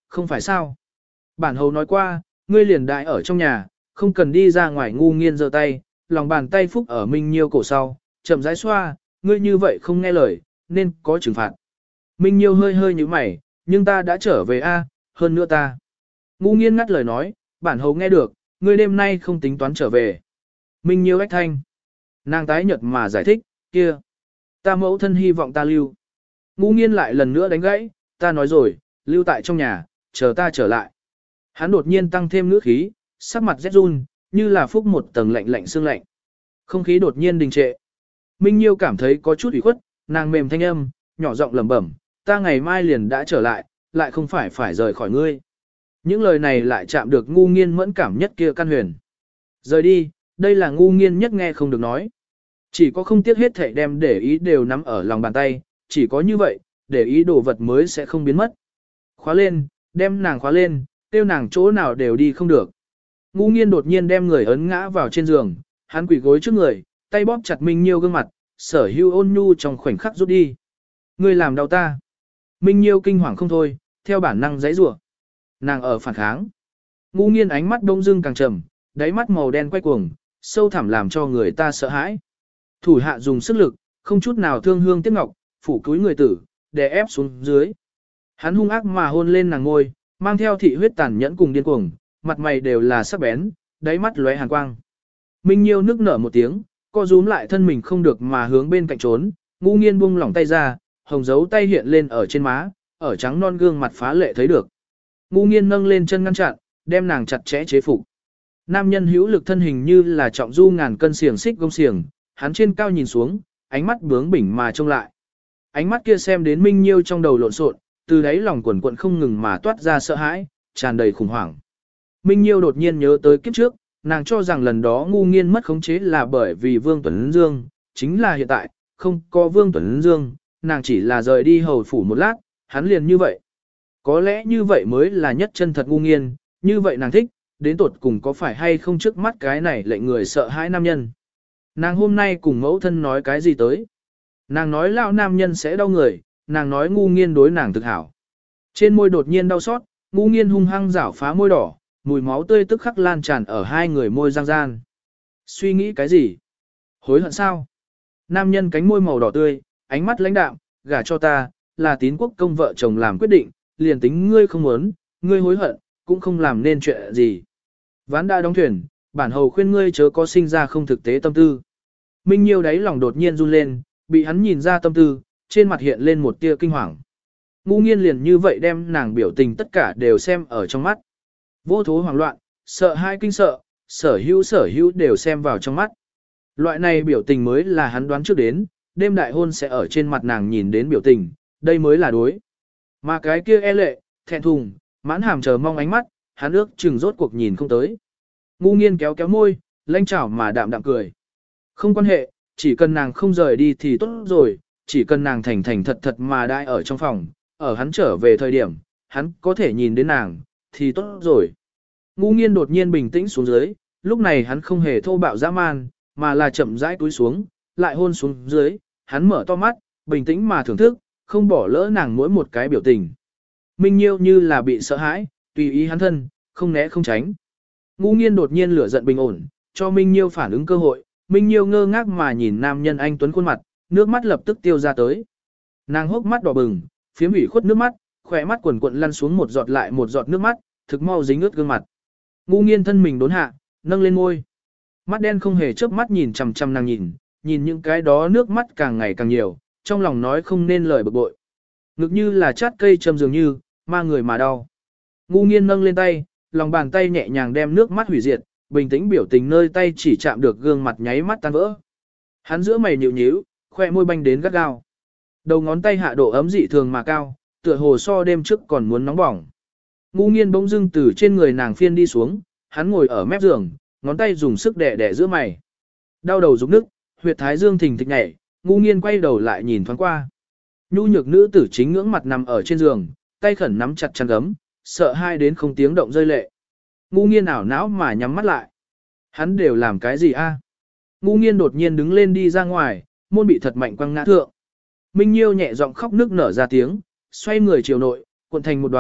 không phải sao. Bản hầu nói qua, ngươi liền đại ở trong nhà, không cần đi ra ngoài. Ngu nghiên giơ tay, lòng bàn tay phúc ở Minh Nhiêu cổ sau, chậm rãi xoa, ngươi như vậy không nghe lời, nên có trừng phạt. Minh Nhiêu hơi hơi như mày, nhưng ta đã trở về a, hơn nữa ta. Ngu nghiên ngắt lời nói, bản hầu nghe được, ngươi đêm nay không tính toán trở về. Minh Nhiêu ách thanh. Nàng tái nhợt mà giải thích, kia. Ta mẫu thân hy vọng ta lưu. Ngu nghiên lại lần nữa đánh gãy, ta nói rồi, lưu tại trong nhà, chờ ta trở lại. Hắn đột nhiên tăng thêm ngữ khí, sắc mặt rét run, như là phúc một tầng lạnh lạnh xương lạnh. Không khí đột nhiên đình trệ. Minh Nhiêu cảm thấy có chút ủy khuất, nàng mềm thanh âm, nhỏ giọng lẩm bẩm, ta ngày mai liền đã trở lại, lại không phải phải rời khỏi ngươi. Những lời này lại chạm được ngu nghiên mẫn cảm nhất kia căn huyền. Rời đi, đây là ngu nghiên nhất nghe không được nói. Chỉ có không tiếc hết thảy đem để ý đều nắm ở lòng bàn tay, chỉ có như vậy, để ý đồ vật mới sẽ không biến mất. Khóa lên, đem nàng khóa lên, tiêu nàng chỗ nào đều đi không được. Ngu nghiên đột nhiên đem người ấn ngã vào trên giường, hắn quỳ gối trước người, tay bóp chặt Minh Nhiêu gương mặt, sở hưu ôn nhu trong khoảnh khắc rút đi. Ngươi làm đau ta. Minh Nhiêu kinh hoàng không thôi, theo bản năng giãy giụa. Nàng ở phản kháng. Ngu nghiên ánh mắt đông dưng càng trầm, đáy mắt màu đen quay cuồng, sâu thẳm làm cho người ta sợ hãi. Thủ hạ dùng sức lực, không chút nào thương hương tiếc ngọc, phủ cúi người tử, đè ép xuống dưới. Hắn hung ác mà hôn lên nàng ngôi, mang theo thị huyết tàn nhẫn cùng điên cuồng, mặt mày đều là sắc bén, đáy mắt lóe hàn quang. Minh Nhiêu nức nở một tiếng, co rúm lại thân mình không được mà hướng bên cạnh trốn, ngu nghiên buông lỏng tay ra, hồng dấu tay hiện lên ở trên má, ở trắng non gương mặt phá lệ thấy được. Ngu nghiên nâng lên chân ngăn chặn, đem nàng chặt chẽ chế phục. Nam nhân hữu lực thân hình như là trọng du ngàn cân xiềng xích gông xiềng, hắn trên cao nhìn xuống, ánh mắt bướng bỉnh mà trông lại. Ánh mắt kia xem đến Minh Nhiêu trong đầu lộn xộn, từ đáy lòng quần quận không ngừng mà toát ra sợ hãi, tràn đầy khủng hoảng. Minh Nhiêu đột nhiên nhớ tới kiếp trước, nàng cho rằng lần đó ngu nghiên mất khống chế là bởi vì Vương Tuấn Dương, chính là hiện tại, không có Vương Tuấn Dương, nàng chỉ là rời đi hầu phủ một lát, hắn liền như vậy. Có lẽ như vậy mới là nhất chân thật ngu nghiên, như vậy nàng thích, đến tột cùng có phải hay không trước mắt cái này lệnh người sợ hãi nam nhân. Nàng hôm nay cùng mẫu thân nói cái gì tới? Nàng nói lão nam nhân sẽ đau người, nàng nói ngu nghiên đối nàng thực hảo. Trên môi đột nhiên đau xót, ngu nghiên hung hăng rảo phá môi đỏ, mùi máu tươi tức khắc lan tràn ở hai người môi răng gian. Suy nghĩ cái gì? Hối hận sao? Nam nhân cánh môi màu đỏ tươi, ánh mắt lãnh đạm, gả cho ta, là tín quốc công vợ chồng làm quyết định, liền tính ngươi không muốn, ngươi hối hận, cũng không làm nên chuyện gì. Ván đã đóng thuyền, bản hầu khuyên ngươi chớ có sinh ra không thực tế tâm tư. Minh Nhiêu đáy lòng đột nhiên run lên, bị hắn nhìn ra tâm tư, trên mặt hiện lên một tia kinh hoàng. Ngu nghiên liền như vậy đem nàng biểu tình tất cả đều xem ở trong mắt. Vô thố hoảng loạn, sợ hai kinh sợ, sở hữu sở hữu đều xem vào trong mắt. Loại này biểu tình mới là hắn đoán trước đến, đêm đại hôn sẽ ở trên mặt nàng nhìn đến biểu tình, đây mới là đối. Mà cái kia e lệ, thẹn thùng, mãn hàm chờ mong ánh mắt, hắn ước chừng rốt cuộc nhìn không tới. Ngu nghiên kéo kéo môi, lanh chảo mà đạm đạm cười. Không quan hệ, chỉ cần nàng không rời đi thì tốt rồi, chỉ cần nàng thành thành thật thật mà đãi ở trong phòng, ở hắn trở về thời điểm, hắn có thể nhìn đến nàng, thì tốt rồi. Ngu nghiên đột nhiên bình tĩnh xuống dưới, lúc này hắn không hề thô bạo dã man, mà là chậm rãi túi xuống, lại hôn xuống dưới, hắn mở to mắt, bình tĩnh mà thưởng thức, không bỏ lỡ nàng mỗi một cái biểu tình. Minh Nhiêu như là bị sợ hãi, tùy ý hắn thân, không né không tránh. Ngu nghiên đột nhiên lửa giận bình ổn, cho Minh Nhiêu phản ứng cơ hội, Minh Nhiêu ngơ ngác mà nhìn nam nhân anh tuấn khuôn mặt, nước mắt lập tức tiêu ra tới. Nàng hốc mắt đỏ bừng, phiếm ủy khuất nước mắt, khỏe mắt quần quận lăn xuống một giọt lại một giọt nước mắt, thực mau dính ướt gương mặt. Ngu nghiên thân mình đốn hạ, nâng lên môi. Mắt đen không hề chớp mắt nhìn chằm chằm nàng nhìn, nhìn những cái đó nước mắt càng ngày càng nhiều, trong lòng nói không nên lời bực bội. Ngực như là chát cây châm dường như, ma người mà đau. Ngu nghiên nâng lên tay, lòng bàn tay nhẹ nhàng đem nước mắt hủy diệt, bình tĩnh biểu tình nơi tay chỉ chạm được gương mặt nháy mắt tan vỡ. Hắn giữa mày nhíu nhíu, khoe môi banh đến gắt gao. Đầu ngón tay hạ độ ấm dị thường mà cao, tựa hồ so đêm trước còn muốn nóng bỏng. Ngu nghiên bỗng dưng từ trên người nàng phiên đi xuống, hắn ngồi ở mép giường, ngón tay dùng sức đè đè giữa mày. Đau đầu rụng nức, huyệt thái dương thình thịch nhảy, ngu nghiên quay đầu lại nhìn thoáng qua. Nhu nhược nữ tử chính ngưỡng mặt nằm ở trên giường, tay khẩn nắm chặt chăn gấm, sợ hai đến không tiếng động rơi lệ. Ngu nghiên ảo não mà nhắm mắt lại. Hắn đều làm cái gì a? Ngu nghiên đột nhiên đứng lên đi ra ngoài, môn bị thật mạnh quăng ngã thượng. Minh Nhiêu nhẹ giọng khóc nức nở ra tiếng, xoay người chiều nội, cuộn thành một đoàn,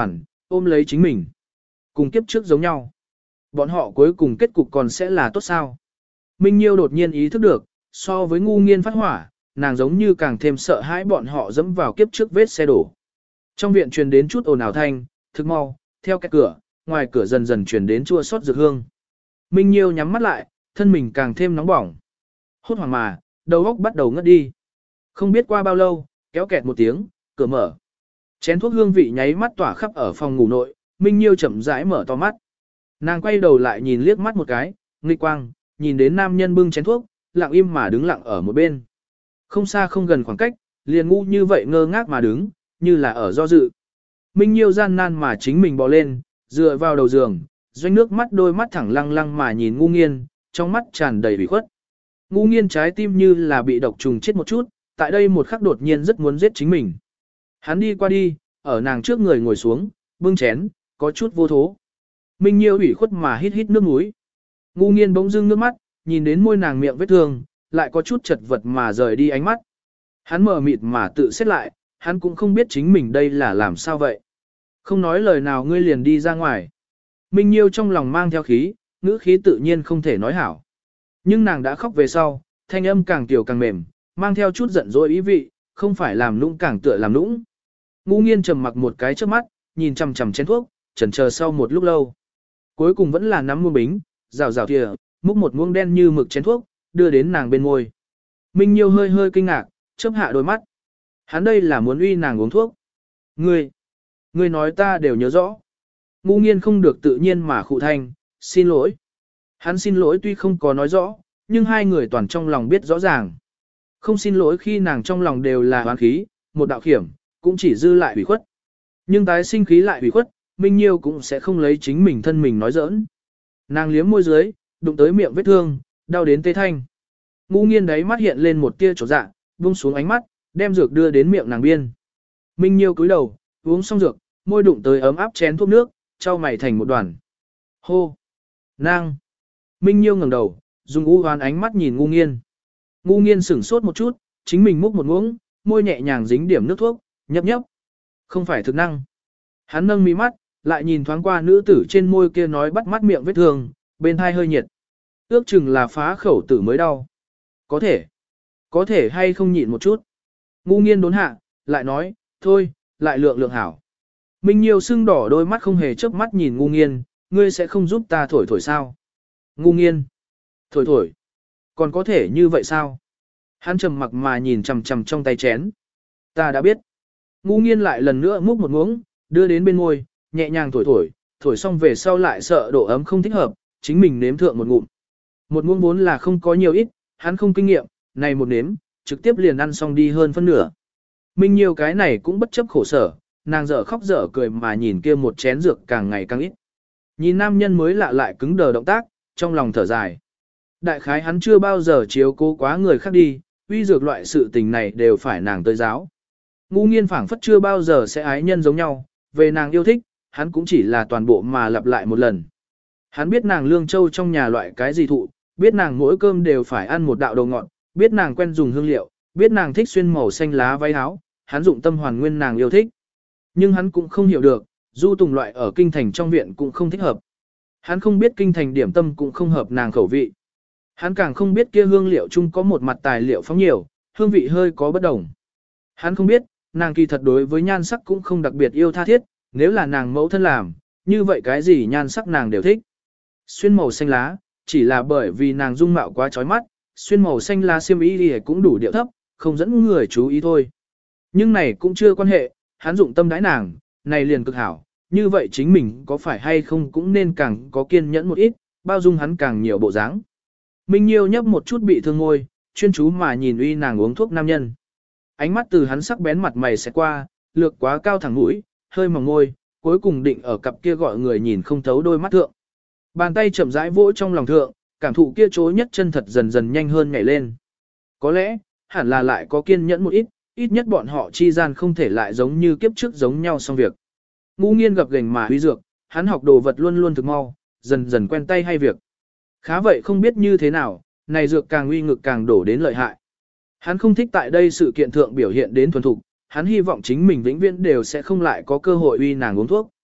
ôm lấy chính mình. Cùng kiếp trước giống nhau. Bọn họ cuối cùng kết cục còn sẽ là tốt sao? Minh Nhiêu đột nhiên ý thức được, so với ngu nghiên phát hỏa, nàng giống như càng thêm sợ hãi bọn họ dẫm vào kiếp trước vết xe đổ. Trong viện truyền đến chút ồn ào thanh, thức mau, theo cái cửa, ngoài cửa dần dần truyền đến chua xót dược hương. Minh Nhiêu nhắm mắt lại, thân mình càng thêm nóng bỏng. Hốt hoảng mà, đầu óc bắt đầu ngất đi. Không biết qua bao lâu, kéo kẹt một tiếng, cửa mở. Chén thuốc hương vị nháy mắt tỏa khắp ở phòng ngủ nội, Minh Nhiêu chậm rãi mở to mắt. Nàng quay đầu lại nhìn liếc mắt một cái, nghịch quang, nhìn đến nam nhân bưng chén thuốc, lặng im mà đứng lặng ở một bên. Không xa không gần khoảng cách, liền ngu như vậy ngơ ngác mà đứng, như là ở do dự. Minh Nhiêu gian nan mà chính mình bò lên, dựa vào đầu giường, doanh nước mắt đôi mắt thẳng lăng lăng mà nhìn ngu nghiên, trong mắt tràn đầy ủy khuất. Ngu nghiên trái tim như là bị độc trùng chết một chút, tại đây một khắc đột nhiên rất muốn giết chính mình. Hắn đi qua đi, ở nàng trước người ngồi xuống, bưng chén, có chút vô thố. Minh Nhiêu ủy khuất mà hít hít nước mũi. Ngu nghiên bỗng dưng nước mắt, nhìn đến môi nàng miệng vết thương, lại có chút chật vật mà rời đi ánh mắt. Hắn mở mịt mà tự xét lại, hắn cũng không biết chính mình đây là làm sao vậy. Không nói lời nào ngươi liền đi ra ngoài. Minh Nhiêu trong lòng mang theo khí, ngữ khí tự nhiên không thể nói hảo. Nhưng nàng đã khóc về sau, thanh âm càng tiểu càng mềm, mang theo chút giận dỗi ý vị, không phải làm nũng càng tựa làm nũng. Ngu nghiên trầm mặc một cái trước mắt, nhìn chằm chằm chén thuốc, chần chờ sau một lúc lâu. Cuối cùng vẫn là nắm muông bính, rào rào thìa, múc một muông đen như mực chén thuốc, đưa đến nàng bên môi. Minh Nhiêu hơi hơi kinh ngạc, chớp hạ đôi mắt. Hắn đây là muốn uy nàng uống thuốc. Ngươi, ngươi nói ta đều nhớ rõ. Ngu nghiên không được tự nhiên mà khụ thanh, xin lỗi. Hắn xin lỗi tuy không có nói rõ, nhưng hai người toàn trong lòng biết rõ ràng. Không xin lỗi khi nàng trong lòng đều là oán khí, một đạo khiểm, cũng chỉ dư lại ủy khuất. Nhưng tái sinh khí lại ủy khuất, Minh Nhiêu cũng sẽ không lấy chính mình thân mình nói giỡn. Nàng liếm môi dưới, đụng tới miệng vết thương, đau đến tê thanh. Ngu nghiên đấy mắt hiện lên một tia chỗ dạ, buông xuống ánh mắt, đem dược đưa đến miệng nàng biên. Minh Nhiêu cúi đầu, uống xong dược, môi đụng tới ấm áp chén thuốc nước, trao mày thành một đoàn. Hô! Nàng! Minh Nhiêu ngẩng đầu, dùng u hoán ánh mắt nhìn ngu nghiên. Ngu nghiên sửng sốt một chút, chính mình múc một muỗng, môi nhẹ nhàng dính điểm nước thuốc, nhấp nhấp. Không phải thực năng. Hắn nâng mí mắt, lại nhìn thoáng qua nữ tử trên môi kia nói bắt mắt miệng vết thương, bên hai hơi nhiệt. Ước chừng là phá khẩu tử mới đau. Có thể. Có thể hay không nhịn một chút. Ngu nghiên đốn hạ, lại nói, thôi, lại lượng lượng hảo. Minh Nhiêu sưng đỏ đôi mắt không hề chớp mắt nhìn ngu nghiên, ngươi sẽ không giúp ta thổi thổi sao? Ngu nghiên. Thổi thổi. Còn có thể như vậy sao? Hắn trầm mặc mà nhìn chằm chằm trong tay chén. Ta đã biết. Ngu nghiên lại lần nữa múc một muỗng, đưa đến bên môi, nhẹ nhàng thổi thổi, thổi xong về sau lại sợ độ ấm không thích hợp, chính mình nếm thượng một ngụm. Một muỗng vốn là không có nhiều ít, hắn không kinh nghiệm, này một nếm, trực tiếp liền ăn xong đi hơn phân nửa. Minh Nhiêu cái này cũng bất chấp khổ sở, nàng dở khóc dở cười mà nhìn kia một chén dược càng ngày càng ít. Nhìn nam nhân mới lạ lại cứng đờ động tác, trong lòng thở dài. Đại khái hắn chưa bao giờ chiếu cố quá người khác đi, uy dược loại sự tình này đều phải nàng tới giáo. Ngu nghiên phảng phất chưa bao giờ sẽ ái nhân giống nhau, về nàng yêu thích, hắn cũng chỉ là toàn bộ mà lặp lại một lần. Hắn biết nàng lương châu trong nhà loại cái gì thụ, biết nàng mỗi cơm đều phải ăn một đạo đồ ngọt, biết nàng quen dùng hương liệu, biết nàng thích xuyên màu xanh lá váy áo, hắn dụng tâm hoàn nguyên nàng yêu thích. Nhưng hắn cũng không hiểu được, du tùng loại ở kinh thành trong viện cũng không thích hợp. Hắn không biết kinh thành điểm tâm cũng không hợp nàng khẩu vị. Hắn càng không biết kia hương liệu chung có một mặt tài liệu phóng nhiều, hương vị hơi có bất đồng. Hắn không biết, nàng kỳ thật đối với nhan sắc cũng không đặc biệt yêu tha thiết, nếu là nàng mẫu thân làm, như vậy cái gì nhan sắc nàng đều thích. Xuyên màu xanh lá, chỉ là bởi vì nàng dung mạo quá chói mắt, xuyên màu xanh lá xiêm y thì cũng đủ điệu thấp, không dẫn người chú ý thôi. Nhưng này cũng chưa quan hệ, hắn dụng tâm đãi nàng, này liền cực hảo, như vậy chính mình có phải hay không cũng nên càng có kiên nhẫn một ít, bao dung hắn càng nhiều bộ dáng. Minh Nhiêu nhấp một chút bị thương ngôi, chuyên chú mà nhìn uy nàng uống thuốc nam nhân. Ánh mắt từ hắn sắc bén mặt mày sẽ qua, lược quá cao thẳng mũi, hơi mỏng môi, cuối cùng định ở cặp kia gọi người nhìn không thấu đôi mắt thượng. Bàn tay chậm rãi vỗ trong lòng thượng, cảm thụ kia chối nhất chân thật dần dần nhanh hơn nhảy lên. Có lẽ, hẳn là lại có kiên nhẫn một ít, ít nhất bọn họ chi gian không thể lại giống như kiếp trước giống nhau xong việc. Ngu nghiên gặp gành mà huy dược, hắn học đồ vật luôn luôn thực mau, dần dần quen tay hay việc. Khá vậy không biết như thế nào, này dược càng uy ngực càng đổ đến lợi hại. Hắn không thích tại đây sự kiện thượng biểu hiện đến thuần thục, hắn hy vọng chính mình vĩnh viễn đều sẽ không lại có cơ hội uy nàng uống thuốc.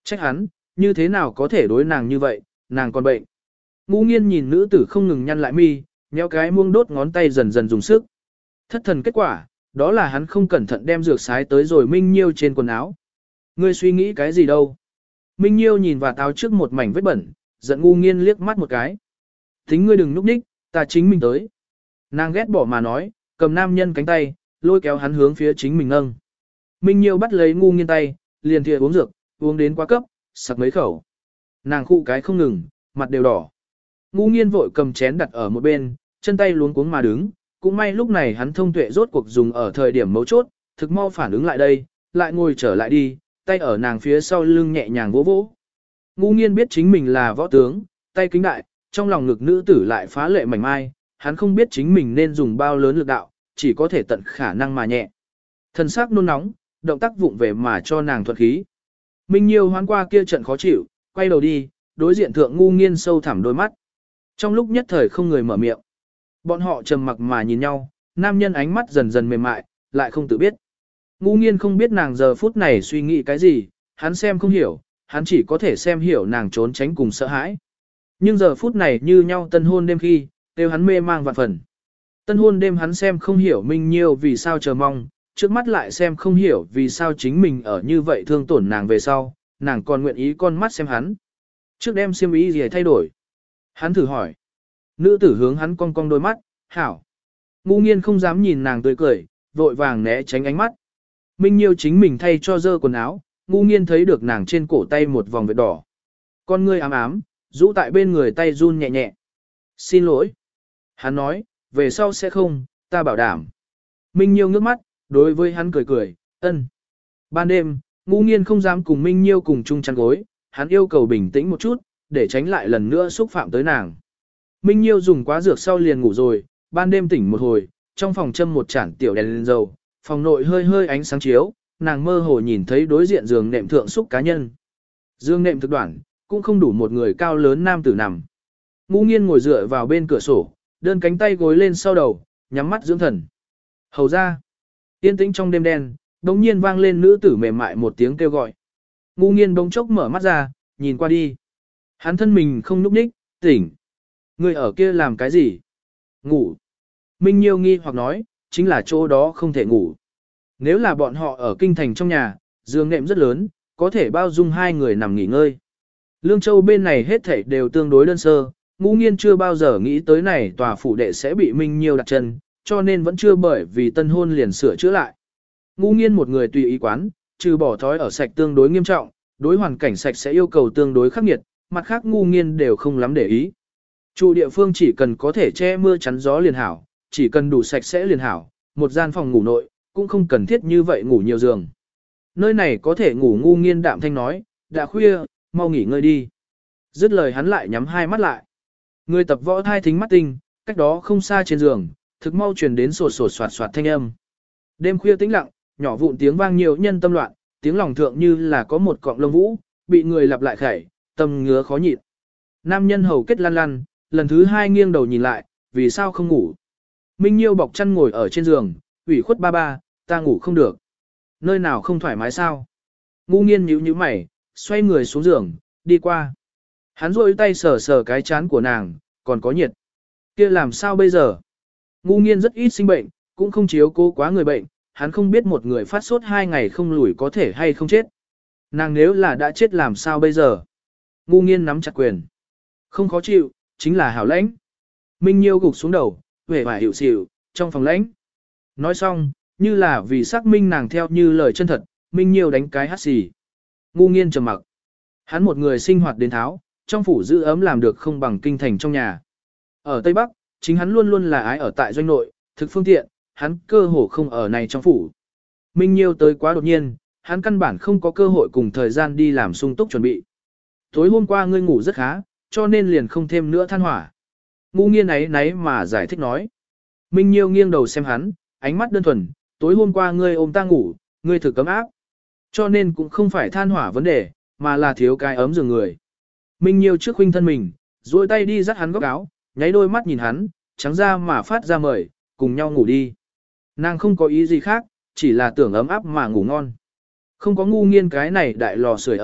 Trách hắn, như thế nào có thể đối nàng như vậy, nàng còn bệnh. Ngũ nghiên nhìn nữ tử không ngừng nhăn lại mi, nhéo cái muông đốt ngón tay dần dần dùng sức. Thất thần kết quả, đó là hắn không cẩn thận đem dược sái tới rồi Minh Nhiêu trên quần áo. Ngươi suy nghĩ cái gì đâu? Minh Nhiêu nhìn vào táo trước một mảnh vết bẩn, giận ngu nghiên liếc mắt một cái. Tính ngươi đừng núp nhích, ta chính mình tới. Nàng ghét bỏ mà nói, cầm nam nhân cánh tay, lôi kéo hắn hướng phía chính mình nâng. Minh Nhiêu bắt lấy ngu nghiên tay, liền thìa uống dược, uống đến quá cấp, sặc mấy khẩu. Nàng khụ cái không ngừng, mặt đều đỏ. Ngu nghiên vội cầm chén đặt ở một bên, chân tay luống cuống mà đứng. Cũng may lúc này hắn thông tuệ rốt cuộc dùng ở thời điểm mấu chốt, thực mau phản ứng lại đây, lại ngồi trở lại đi, tay ở nàng phía sau lưng nhẹ nhàng vỗ vỗ. Ngu nghiên biết chính mình là võ tướng, tay kính đại, trong lòng ngực nữ tử lại phá lệ mảnh mai, hắn không biết chính mình nên dùng bao lớn lực đạo, chỉ có thể tận khả năng mà nhẹ. Thần sắc nôn nóng, động tác vụng về mà cho nàng thuận khí. Minh Nhiêu hoán qua kia trận khó chịu, quay đầu đi, đối diện thượng ngu nghiên sâu thẳm đôi mắt. Trong lúc nhất thời không người mở miệng. Bọn họ trầm mặc mà nhìn nhau, nam nhân ánh mắt dần dần mềm mại, lại không tự biết. Ngu nghiên không biết nàng giờ phút này suy nghĩ cái gì, hắn xem không hiểu, hắn chỉ có thể xem hiểu nàng trốn tránh cùng sợ hãi. Nhưng giờ phút này như nhau tân hôn đêm khi, đều hắn mê mang vạn phần. Tân hôn đêm hắn xem không hiểu Minh Nhiêu vì sao chờ mong, trước mắt lại xem không hiểu vì sao chính mình ở như vậy thương tổn nàng về sau, nàng còn nguyện ý con mắt xem hắn. Trước đêm xiêm ý gì thay đổi. Hắn thử hỏi. Nữ tử hướng hắn cong cong đôi mắt, hảo. Ngu nghiên không dám nhìn nàng tươi cười, vội vàng né tránh ánh mắt. Minh Nhiêu chính mình thay cho dơ quần áo, ngu nghiên thấy được nàng trên cổ tay một vòng vết đỏ. Con ngươi ám ám, rũ tại bên người tay run nhẹ nhẹ. Xin lỗi. Hắn nói, về sau sẽ không, ta bảo đảm. Minh Nhiêu ngước mắt, đối với hắn cười cười, ân. Ban đêm, ngu nghiên không dám cùng Minh Nhiêu cùng chung chăn gối, hắn yêu cầu bình tĩnh một chút, để tránh lại lần nữa xúc phạm tới nàng. Minh Nhiêu dùng quá dược sau liền ngủ rồi, ban đêm tỉnh một hồi, trong phòng châm một chản tiểu đèn lên dầu, phòng nội hơi hơi ánh sáng chiếu, nàng mơ hồ nhìn thấy đối diện giường nệm thượng xúc cá nhân. Giường nệm thực đoạn, cũng không đủ một người cao lớn nam tử nằm. Ngũ nghiên ngồi dựa vào bên cửa sổ, đơn cánh tay gối lên sau đầu, nhắm mắt dưỡng thần. Hầu ra, yên tĩnh trong đêm đen, đống nhiên vang lên nữ tử mềm mại một tiếng kêu gọi. Ngũ nghiên bỗng chốc mở mắt ra, nhìn qua đi. Hắn thân mình không nhúc nhích, tỉnh. Người ở kia làm cái gì? Ngủ. Minh Nhiêu nghi hoặc nói, chính là chỗ đó không thể ngủ. Nếu là bọn họ ở kinh thành trong nhà, giường nệm rất lớn, có thể bao dung hai người nằm nghỉ ngơi. Lương Châu bên này hết thảy đều tương đối đơn sơ, Ngũ nghiên chưa bao giờ nghĩ tới này tòa phủ đệ sẽ bị Minh Nhiêu đặt chân, cho nên vẫn chưa bởi vì tân hôn liền sửa chữa lại. Ngũ nghiên một người tùy ý quán, trừ bỏ thói ở sạch tương đối nghiêm trọng, đối hoàn cảnh sạch sẽ yêu cầu tương đối khắc nghiệt, mặt khác Ngũ nghiên đều không lắm để ý. Chủ địa phương chỉ cần có thể che mưa chắn gió liền hảo, chỉ cần đủ sạch sẽ liền hảo, một gian phòng ngủ nội, cũng không cần thiết như vậy ngủ nhiều giường. Nơi này có thể ngủ. Ngũ nghiên đạm thanh nói, đã khuya, mau nghỉ ngơi đi. Dứt lời hắn lại nhắm hai mắt lại. Người tập võ thai thính mắt tinh, cách đó không xa trên giường, thực mau truyền đến sột sột soạt soạt thanh âm. Đêm khuya tĩnh lặng, nhỏ vụn tiếng vang nhiều nhân tâm loạn, tiếng lòng thượng như là có một cọng lông vũ, bị người lặp lại khẩy, tâm ngứa khó nhịn. Nam nhân hầu kết lăn lăn, lần thứ hai nghiêng đầu nhìn lại, vì sao không ngủ. Minh Nhiêu bọc chăn ngồi ở trên giường, ủy khuất ba ba, ta ngủ không được. Nơi nào không thoải mái sao? Ngũ nghiên nhíu nhíu mày, xoay người xuống giường, đi qua. Hắn rôi tay sờ sờ cái chán của nàng, còn có nhiệt. Kia làm sao bây giờ? Ngũ nghiên rất ít sinh bệnh, cũng không chiếu cố quá người bệnh, hắn không biết một người phát sốt hai ngày không lùi có thể hay không chết. Nàng nếu là đã chết làm sao bây giờ? Ngũ nghiên nắm chặt quyền. Không khó chịu, chính là hảo lãnh. Minh Nhiêu gục xuống đầu, vẻ vải hiệu xỉu, trong phòng lãnh. Nói xong, như là vì xác minh nàng theo như lời chân thật, Minh Nhiêu đánh cái hát xì. Ngũ nghiên trầm mặc. Hắn một người sinh hoạt đến tháo, trong phủ giữ ấm làm được không bằng kinh thành trong nhà. Ở Tây Bắc, chính hắn luôn luôn là ái ở tại doanh nội, thực phương tiện, hắn cơ hồ không ở này trong phủ. Minh Nhiêu tới quá đột nhiên, hắn căn bản không có cơ hội cùng thời gian đi làm sung túc chuẩn bị. Tối hôm qua ngươi ngủ rất khá, cho nên liền không thêm nữa than hỏa. Ngũ nghiên ấy nấy mà giải thích nói. Minh Nhiêu nghiêng đầu xem hắn, ánh mắt đơn thuần, tối hôm qua ngươi ôm ta ngủ, ngươi thử cấm áp. Cho nên cũng không phải than hỏa vấn đề, mà là thiếu cái ấm giường người. Minh Nhiêu trước huynh thân mình, duỗi tay đi dắt hắn góc áo, nháy đôi mắt nhìn hắn, trắng ra mà phát ra mời, cùng nhau ngủ đi. Nàng không có ý gì khác, chỉ là tưởng ấm áp mà ngủ ngon. Không có ngu nghiên cái này đại lò sưởi ở,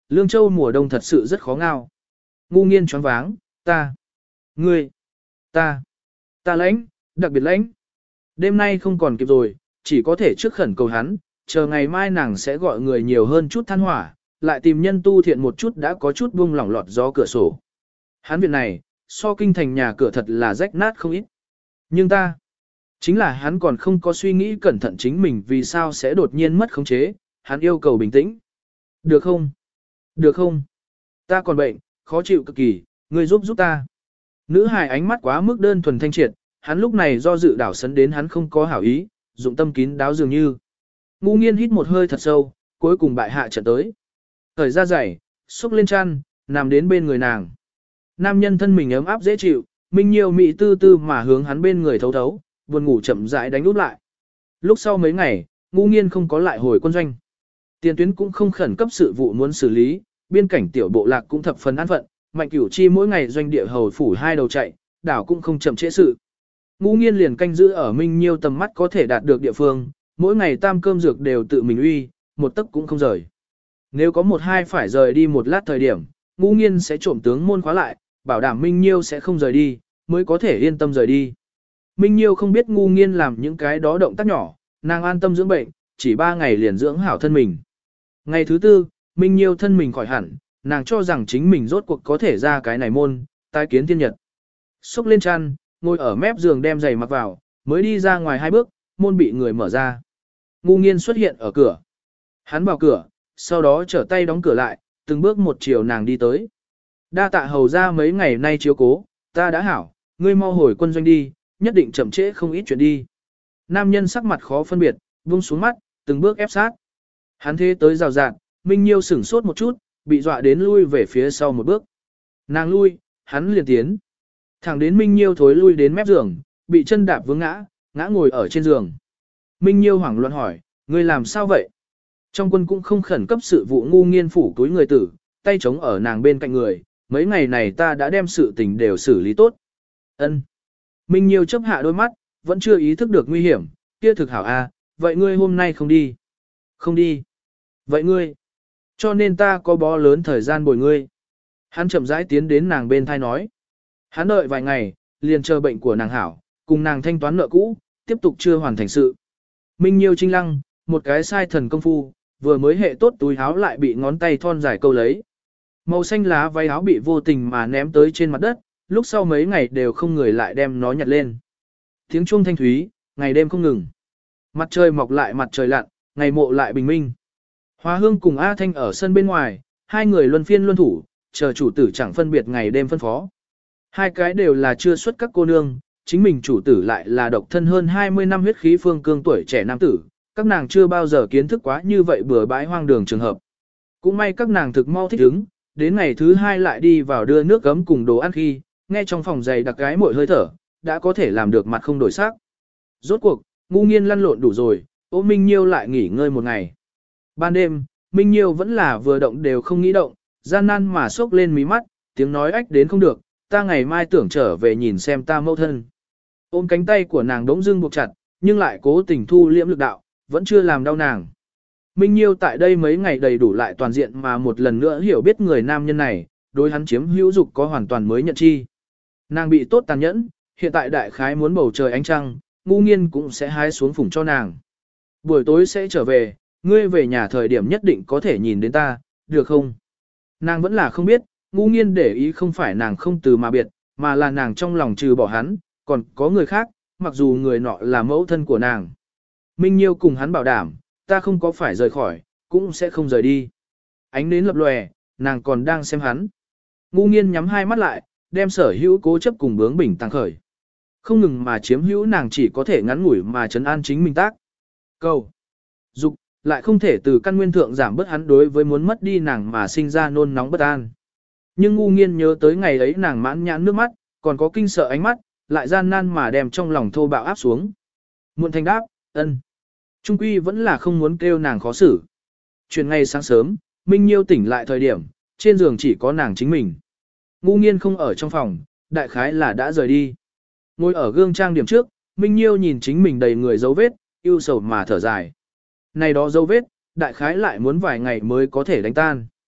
Lương Châu mùa đông thật sự rất khó ngao. Ngu nghiên choáng váng, ta, ngươi, ta, ta lãnh, đặc biệt lãnh. Đêm nay không còn kịp rồi, chỉ có thể trước khẩn cầu hắn, chờ ngày mai nàng sẽ gọi người nhiều hơn chút than hỏa, lại tìm nhân tu thiện một chút đã có chút buông lỏng lọt gió cửa sổ. Hắn việc này, so kinh thành nhà cửa thật là rách nát không ít. Nhưng ta, chính là hắn còn không có suy nghĩ cẩn thận chính mình vì sao sẽ đột nhiên mất khống chế, hắn yêu cầu bình tĩnh. Được không? Được không? Ta còn bệnh, khó chịu cực kỳ, ngươi giúp giúp ta. Nữ hài ánh mắt quá mức đơn thuần thanh triệt, hắn lúc này do dự đảo sấn đến hắn không có hảo ý, dụng tâm kín đáo dường như. Ngu nghiên hít một hơi thật sâu, cuối cùng bại hạ trận tới. Thời ra giày, xúc lên chăn, nằm đến bên người nàng. Nam nhân thân mình ấm áp dễ chịu, Minh Nhiêu mị tư tư mà hướng hắn bên người thấu thấu, buồn ngủ chậm rãi đánh úp lại. Lúc sau mấy ngày, Ngu nghiên không có lại hồi quân doanh. Tiền tuyến cũng không khẩn cấp sự vụ muốn xử lý, biên cảnh tiểu bộ lạc cũng thập phần an phận, Mạnh Cửu Chi mỗi ngày doanh địa hầu phủ hai đầu chạy, đảo cũng không chậm trễ sự. Ngu nghiên liền canh giữ ở Minh Nhiêu tầm mắt có thể đạt được địa phương, mỗi ngày tam cơm dược đều tự mình uy, một tấc cũng không rời. Nếu có một hai phải rời đi một lát thời điểm, Ngu nghiên sẽ trộm tướng môn khóa lại, bảo đảm Minh Nhiêu sẽ không rời đi, mới có thể yên tâm rời đi. Minh Nhiêu không biết Ngu nghiên làm những cái đó động tác nhỏ, nàng an tâm dưỡng bệnh, chỉ ba ngày liền dưỡng hảo thân mình. Ngày thứ tư, Minh Nhiêu thân mình khỏi hẳn, nàng cho rằng chính mình rốt cuộc có thể ra cái này môn, tái kiến thiên nhật. Xúc lên chăn, ngồi ở mép giường đem giày mặc vào, mới đi ra ngoài hai bước, môn bị người mở ra. Ngu nghiên xuất hiện ở cửa. Hắn vào cửa, sau đó trở tay đóng cửa lại, từng bước một chiều nàng đi tới. Đa tạ hầu ra mấy ngày nay chiếu cố, ta đã hảo, ngươi mau hồi quân doanh đi, nhất định chậm trễ không ít chuyện đi. Nam nhân sắc mặt khó phân biệt, buông xuống mắt, từng bước ép sát. Hắn thế tới rào rạt, Minh Nhiêu sửng sốt một chút, bị dọa đến lui về phía sau một bước. Nàng lui, hắn liền tiến. Thẳng đến Minh Nhiêu thối lui đến mép giường, bị chân đạp vướng ngã, ngã ngồi ở trên giường. Minh Nhiêu hoảng loạn hỏi, ngươi làm sao vậy? Trong quân cũng không khẩn cấp sự vụ ngu nghiên phủ túi người tử, tay chống ở nàng bên cạnh người, mấy ngày này ta đã đem sự tình đều xử lý tốt. Ân. Minh Nhiêu chấp hạ đôi mắt, vẫn chưa ý thức được nguy hiểm, kia thực hảo a, vậy ngươi hôm nay không đi? Không đi. Vậy ngươi? Cho nên ta có bó lớn thời gian bồi ngươi. Hắn chậm rãi tiến đến nàng bên thai nói. Hắn đợi vài ngày, liền chờ bệnh của nàng hảo, cùng nàng thanh toán nợ cũ, tiếp tục chưa hoàn thành sự. Minh Nhiêu trinh lăng, một cái sai thần công phu, vừa mới hệ tốt túi áo lại bị ngón tay thon dài câu lấy. Màu xanh lá váy áo bị vô tình mà ném tới trên mặt đất, lúc sau mấy ngày đều không người lại đem nó nhặt lên. Tiếng chuông thanh thúy, ngày đêm không ngừng. Mặt trời mọc lại mặt trời lặn, ngày mộ lại bình minh. Hoa Hương cùng A Thanh ở sân bên ngoài, hai người luân phiên luân thủ, chờ chủ tử chẳng phân biệt ngày đêm phân phó. Hai cái đều là chưa xuất các cô nương, chính mình chủ tử lại là độc thân hơn hai mươi năm huyết khí phương cương tuổi trẻ nam tử, các nàng chưa bao giờ kiến thức quá như vậy bừa bãi hoang đường trường hợp. Cũng may các nàng thực mau thích ứng, đến ngày thứ hai lại đi vào đưa nước gấm cùng đồ ăn khi, nghe trong phòng giày đặc gái mỗi hơi thở, đã có thể làm được mặt không đổi sắc. Rốt cuộc, ngu nghiên lăn lộn đủ rồi, ôm Minh Nhiêu lại nghỉ ngơi một ngày. Ban đêm, Minh Nhiêu vẫn là vừa động đều không nghĩ động, gian nan mà sốc lên mí mắt, tiếng nói ách đến không được, ta ngày mai tưởng trở về nhìn xem ta mẫu thân. Ôm cánh tay của nàng đống dưng buộc chặt, nhưng lại cố tình thu liễm lực đạo, vẫn chưa làm đau nàng. Minh Nhiêu tại đây mấy ngày đầy đủ lại toàn diện mà một lần nữa hiểu biết người nam nhân này, đối hắn chiếm hữu dục có hoàn toàn mới nhận chi. Nàng bị tốt tàn nhẫn, hiện tại đại khái muốn bầu trời ánh trăng, ngu nghiên cũng sẽ hái xuống phủng cho nàng. Buổi tối sẽ trở về, ngươi về nhà thời điểm nhất định có thể nhìn đến ta, được không? Nàng vẫn là không biết, ngu nghiên để ý không phải nàng không từ mà biệt, mà là nàng trong lòng trừ bỏ hắn, còn có người khác, mặc dù người nọ là mẫu thân của nàng. Minh Nhiêu cùng hắn bảo đảm, ta không có phải rời khỏi, cũng sẽ không rời đi. Ánh nến lập lòe, nàng còn đang xem hắn. Ngu nghiên nhắm hai mắt lại, đem sở hữu cố chấp cùng bướng bỉnh tăng khởi. Không ngừng mà chiếm hữu nàng chỉ có thể ngắn ngủi mà trấn an chính mình tác. Cầu. Dục, lại không thể từ căn nguyên thượng giảm bớt hắn đối với muốn mất đi nàng mà sinh ra nôn nóng bất an. Nhưng ngu nghiên nhớ tới ngày ấy nàng mãn nhãn nước mắt, còn có kinh sợ ánh mắt, lại gian nan mà đem trong lòng thô bạo áp xuống. Muộn thanh đáp, ân. Trung quy vẫn là không muốn kêu nàng khó xử. Chuyện ngày sáng sớm, Minh Nhiêu tỉnh lại thời điểm, trên giường chỉ có nàng chính mình. Ngu nghiên không ở trong phòng, đại khái là đã rời đi. Ngồi ở gương trang điểm trước, Minh Nhiêu nhìn chính mình đầy người dấu vết, yêu sầu mà thở dài. Này đó dấu vết, đại khái lại muốn vài ngày mới có thể đánh tan.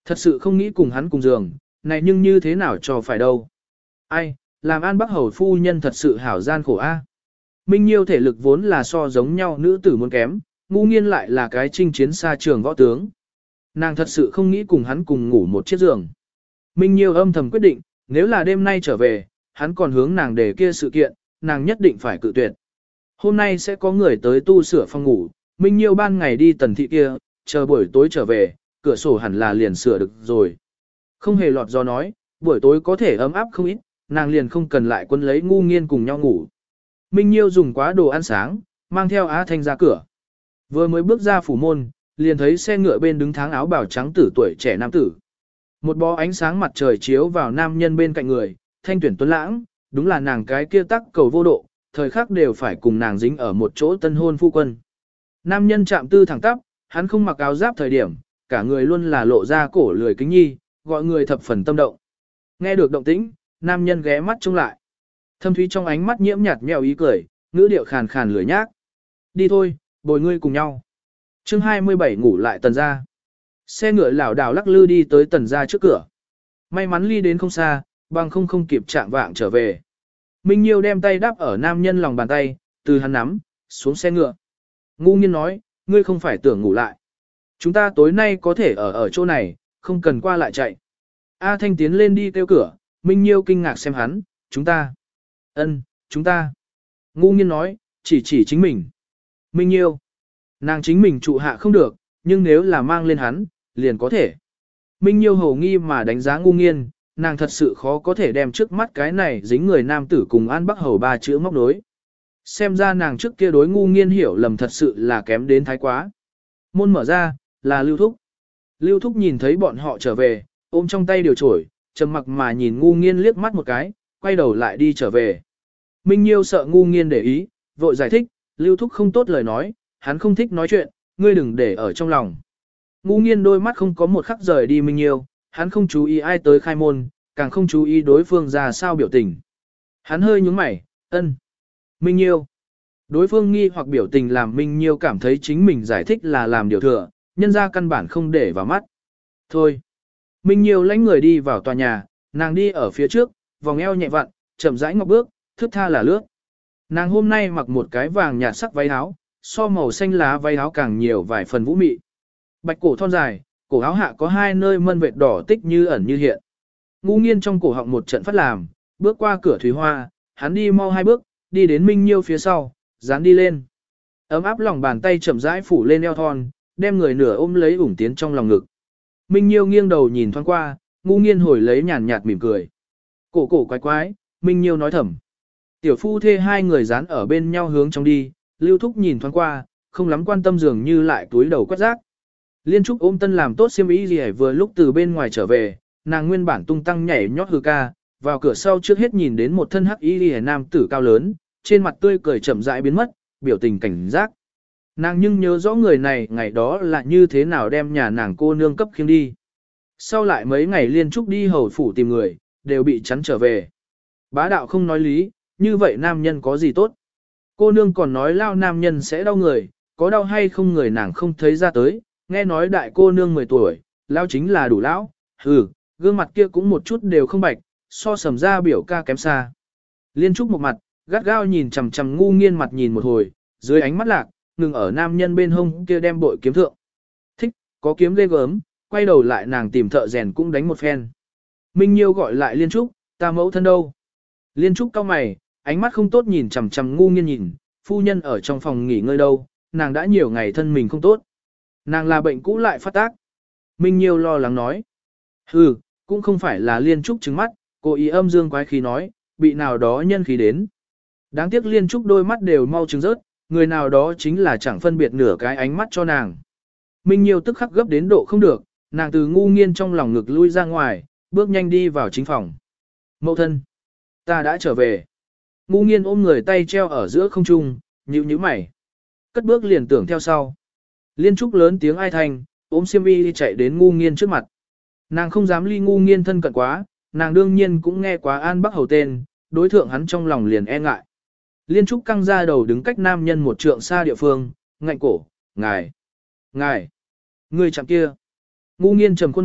Thật sự không nghĩ cùng hắn cùng giường, này nhưng như thế nào cho phải đâu. Ai, làm An Bắc Hầu phu nhân thật sự hảo gian khổ a. Minh Nhiêu thể lực vốn là so giống nhau nữ tử muốn kém, ngu nghiên lại là cái chinh chiến xa trường võ tướng. Nàng thật sự không nghĩ cùng hắn cùng ngủ một chiếc giường. Minh Nhiêu âm thầm quyết định, nếu là đêm nay trở về, hắn còn hướng nàng để kia sự kiện, nàng nhất định phải cự tuyệt. Hôm nay sẽ có người tới tu sửa phòng ngủ, Minh Nhiêu ban ngày đi tần thị kia, chờ buổi tối trở về, cửa sổ hẳn là liền sửa được rồi. Không hề lọt do nói, buổi tối có thể ấm áp không ít, nàng liền không cần lại quân lấy ngu nghiên cùng nhau ngủ. Minh Nhiêu dùng quá đồ ăn sáng, mang theo Á Thanh ra cửa. Vừa mới bước ra phủ môn, liền thấy xe ngựa bên đứng tháng áo bào trắng tử tuổi trẻ nam tử. Một bó ánh sáng mặt trời chiếu vào nam nhân bên cạnh người, thanh tuyển tuấn lãng, đúng là nàng cái kia tắc cầu vô độ, thời khắc đều phải cùng nàng dính ở một chỗ tân hôn phu quân. Nam nhân chạm tư thẳng tắp, hắn không mặc áo giáp thời điểm, cả người luôn là lộ ra cổ lười kính nhi, gọi người thập phần tâm động. Nghe được động tĩnh, nam nhân ghé mắt trông lại. Thâm thúy trong ánh mắt nhiễm nhạt mèo ý cười, ngữ điệu khàn khàn lười nhác. Đi thôi, bồi ngươi cùng nhau. chương hai mươi bảy ngủ lại tần gia. Xe ngựa lảo đảo lắc lư đi tới tần gia trước cửa. May mắn ly đến không xa, bằng không không kịp chạm vạng trở về. Minh Nhiêu đem tay đáp ở nam nhân lòng bàn tay, từ hắn nắm, xuống xe ngựa. Ngu nghiên nói, ngươi không phải tưởng ngủ lại. Chúng ta tối nay có thể ở ở chỗ này, không cần qua lại chạy. A Thanh tiến lên đi kêu cửa, Minh Nhiêu kinh ngạc xem hắn, chúng ta. Ân, chúng ta. Ngu nghiên nói, chỉ chỉ chính mình. Minh Nhiêu. Nàng chính mình trụ hạ không được, nhưng nếu là mang lên hắn, liền có thể. Minh Nhiêu hầu nghi mà đánh giá ngu nghiên, nàng thật sự khó có thể đem trước mắt cái này dính người nam tử cùng An Bắc Hầu ba chữ móc đối. Xem ra nàng trước kia đối ngu nghiên hiểu lầm thật sự là kém đến thái quá. Môn mở ra, là Lưu Thúc. Lưu Thúc nhìn thấy bọn họ trở về, ôm trong tay điều trổi, trầm mặc mà nhìn ngu nghiên liếc mắt một cái, quay đầu lại đi trở về. Minh Nhiêu sợ ngu nghiên để ý, vội giải thích, Lưu Thúc không tốt lời nói, hắn không thích nói chuyện, ngươi đừng để ở trong lòng. Ngu nghiên đôi mắt không có một khắc rời đi Minh Nhiêu, hắn không chú ý ai tới khai môn, càng không chú ý đối phương ra sao biểu tình. Hắn hơi nhúng mày, ân. Minh Nhiêu. Đối phương nghi hoặc biểu tình làm Minh Nhiêu cảm thấy chính mình giải thích là làm điều thừa, nhân ra căn bản không để vào mắt. Thôi. Minh Nhiêu lãnh người đi vào tòa nhà, nàng đi ở phía trước, vòng eo nhẹ vặn, chậm rãi ngọc bước, thướt tha là lướt. Nàng hôm nay mặc một cái vàng nhạt sắc váy áo, so màu xanh lá váy áo càng nhiều vài phần vũ mị. Bạch cổ thon dài, cổ áo hạ có hai nơi mân vệt đỏ tích như ẩn như hiện. Ngu nghiên trong cổ họng một trận phát làm, bước qua cửa thủy hoa, hắn đi mau hai bước, đi đến Minh Nhiêu phía sau, dán đi lên. Ấm áp lòng bàn tay chậm rãi phủ lên eo thon, đem người nửa ôm lấy ủng tiến trong lòng ngực. Minh Nhiêu nghiêng đầu nhìn thoáng qua, ngu nghiên hồi lấy nhàn nhạt mỉm cười. Cổ cổ quái quái, Minh Nhiêu nói thầm. Tiểu phu thê hai người dán ở bên nhau hướng trong đi, Lưu Thúc nhìn thoáng qua, không lắm quan tâm dường như lại túi đầu quét rác. Liên Trúc ôm tân làm tốt xiêm y gì vừa lúc từ bên ngoài trở về, nàng nguyên bản tung tăng nhảy nhót hư ca, vào cửa sau trước hết nhìn đến một thân hắc y liễu nam tử cao lớn, trên mặt tươi cười chậm rãi biến mất, biểu tình cảnh giác. Nàng nhưng nhớ rõ người này ngày đó là như thế nào đem nhà nàng cô nương cấp khiêng đi. Sau lại mấy ngày Liên Trúc đi hầu phủ tìm người, đều bị chắn trở về. Bá đạo không nói lý, như vậy nam nhân có gì tốt. Cô nương còn nói lao nam nhân sẽ đau người, có đau hay không người nàng không thấy ra tới, nghe nói đại cô nương mười tuổi, lao chính là đủ lão, hừ, gương mặt kia cũng một chút đều không bạch, so sầm ra biểu ca kém xa. Liên Trúc một mặt, gắt gao nhìn chằm chằm ngu nghiên mặt nhìn một hồi, dưới ánh mắt lạc, ngừng ở nam nhân bên hông kia đem bội kiếm thượng. Thích, có kiếm ghê gớm, quay đầu lại nàng tìm thợ rèn cũng đánh một phen. Minh Nhiêu gọi lại Liên Trúc, ta mẫu thân đâu? Liên Trúc cau mày, ánh mắt không tốt nhìn chằm chằm ngu nghiên nhìn, phu nhân ở trong phòng nghỉ ngơi đâu, nàng đã nhiều ngày thân mình không tốt. Nàng là bệnh cũ lại phát tác. Minh Nhiêu lo lắng nói. Hừ, cũng không phải là Liên Trúc trứng mắt, cô ý âm dương quái khí nói, bị nào đó nhân khí đến. Đáng tiếc Liên Trúc đôi mắt đều mau trứng rớt, người nào đó chính là chẳng phân biệt nửa cái ánh mắt cho nàng. Minh Nhiêu tức khắc gấp đến độ không được, nàng từ ngu nghiên trong lòng ngực lui ra ngoài, bước nhanh đi vào chính phòng. Mậu thân, ta đã trở về. Ngu nghiên ôm người tay treo ở giữa không trung, nhíu nhíu mày. Cất bước liền tưởng theo sau. Liên Trúc lớn tiếng ai thanh, ôm xiêm y đi chạy đến ngu nghiên trước mặt. Nàng không dám ly ngu nghiên thân cận quá, nàng đương nhiên cũng nghe quá An Bắc Hầu tên, đối thượng hắn trong lòng liền e ngại. Liên Trúc căng ra đầu đứng cách nam nhân một trượng xa địa phương, ngạnh cổ, ngài, ngài, người chạm kia. Ngu nghiên trầm khuôn mặt,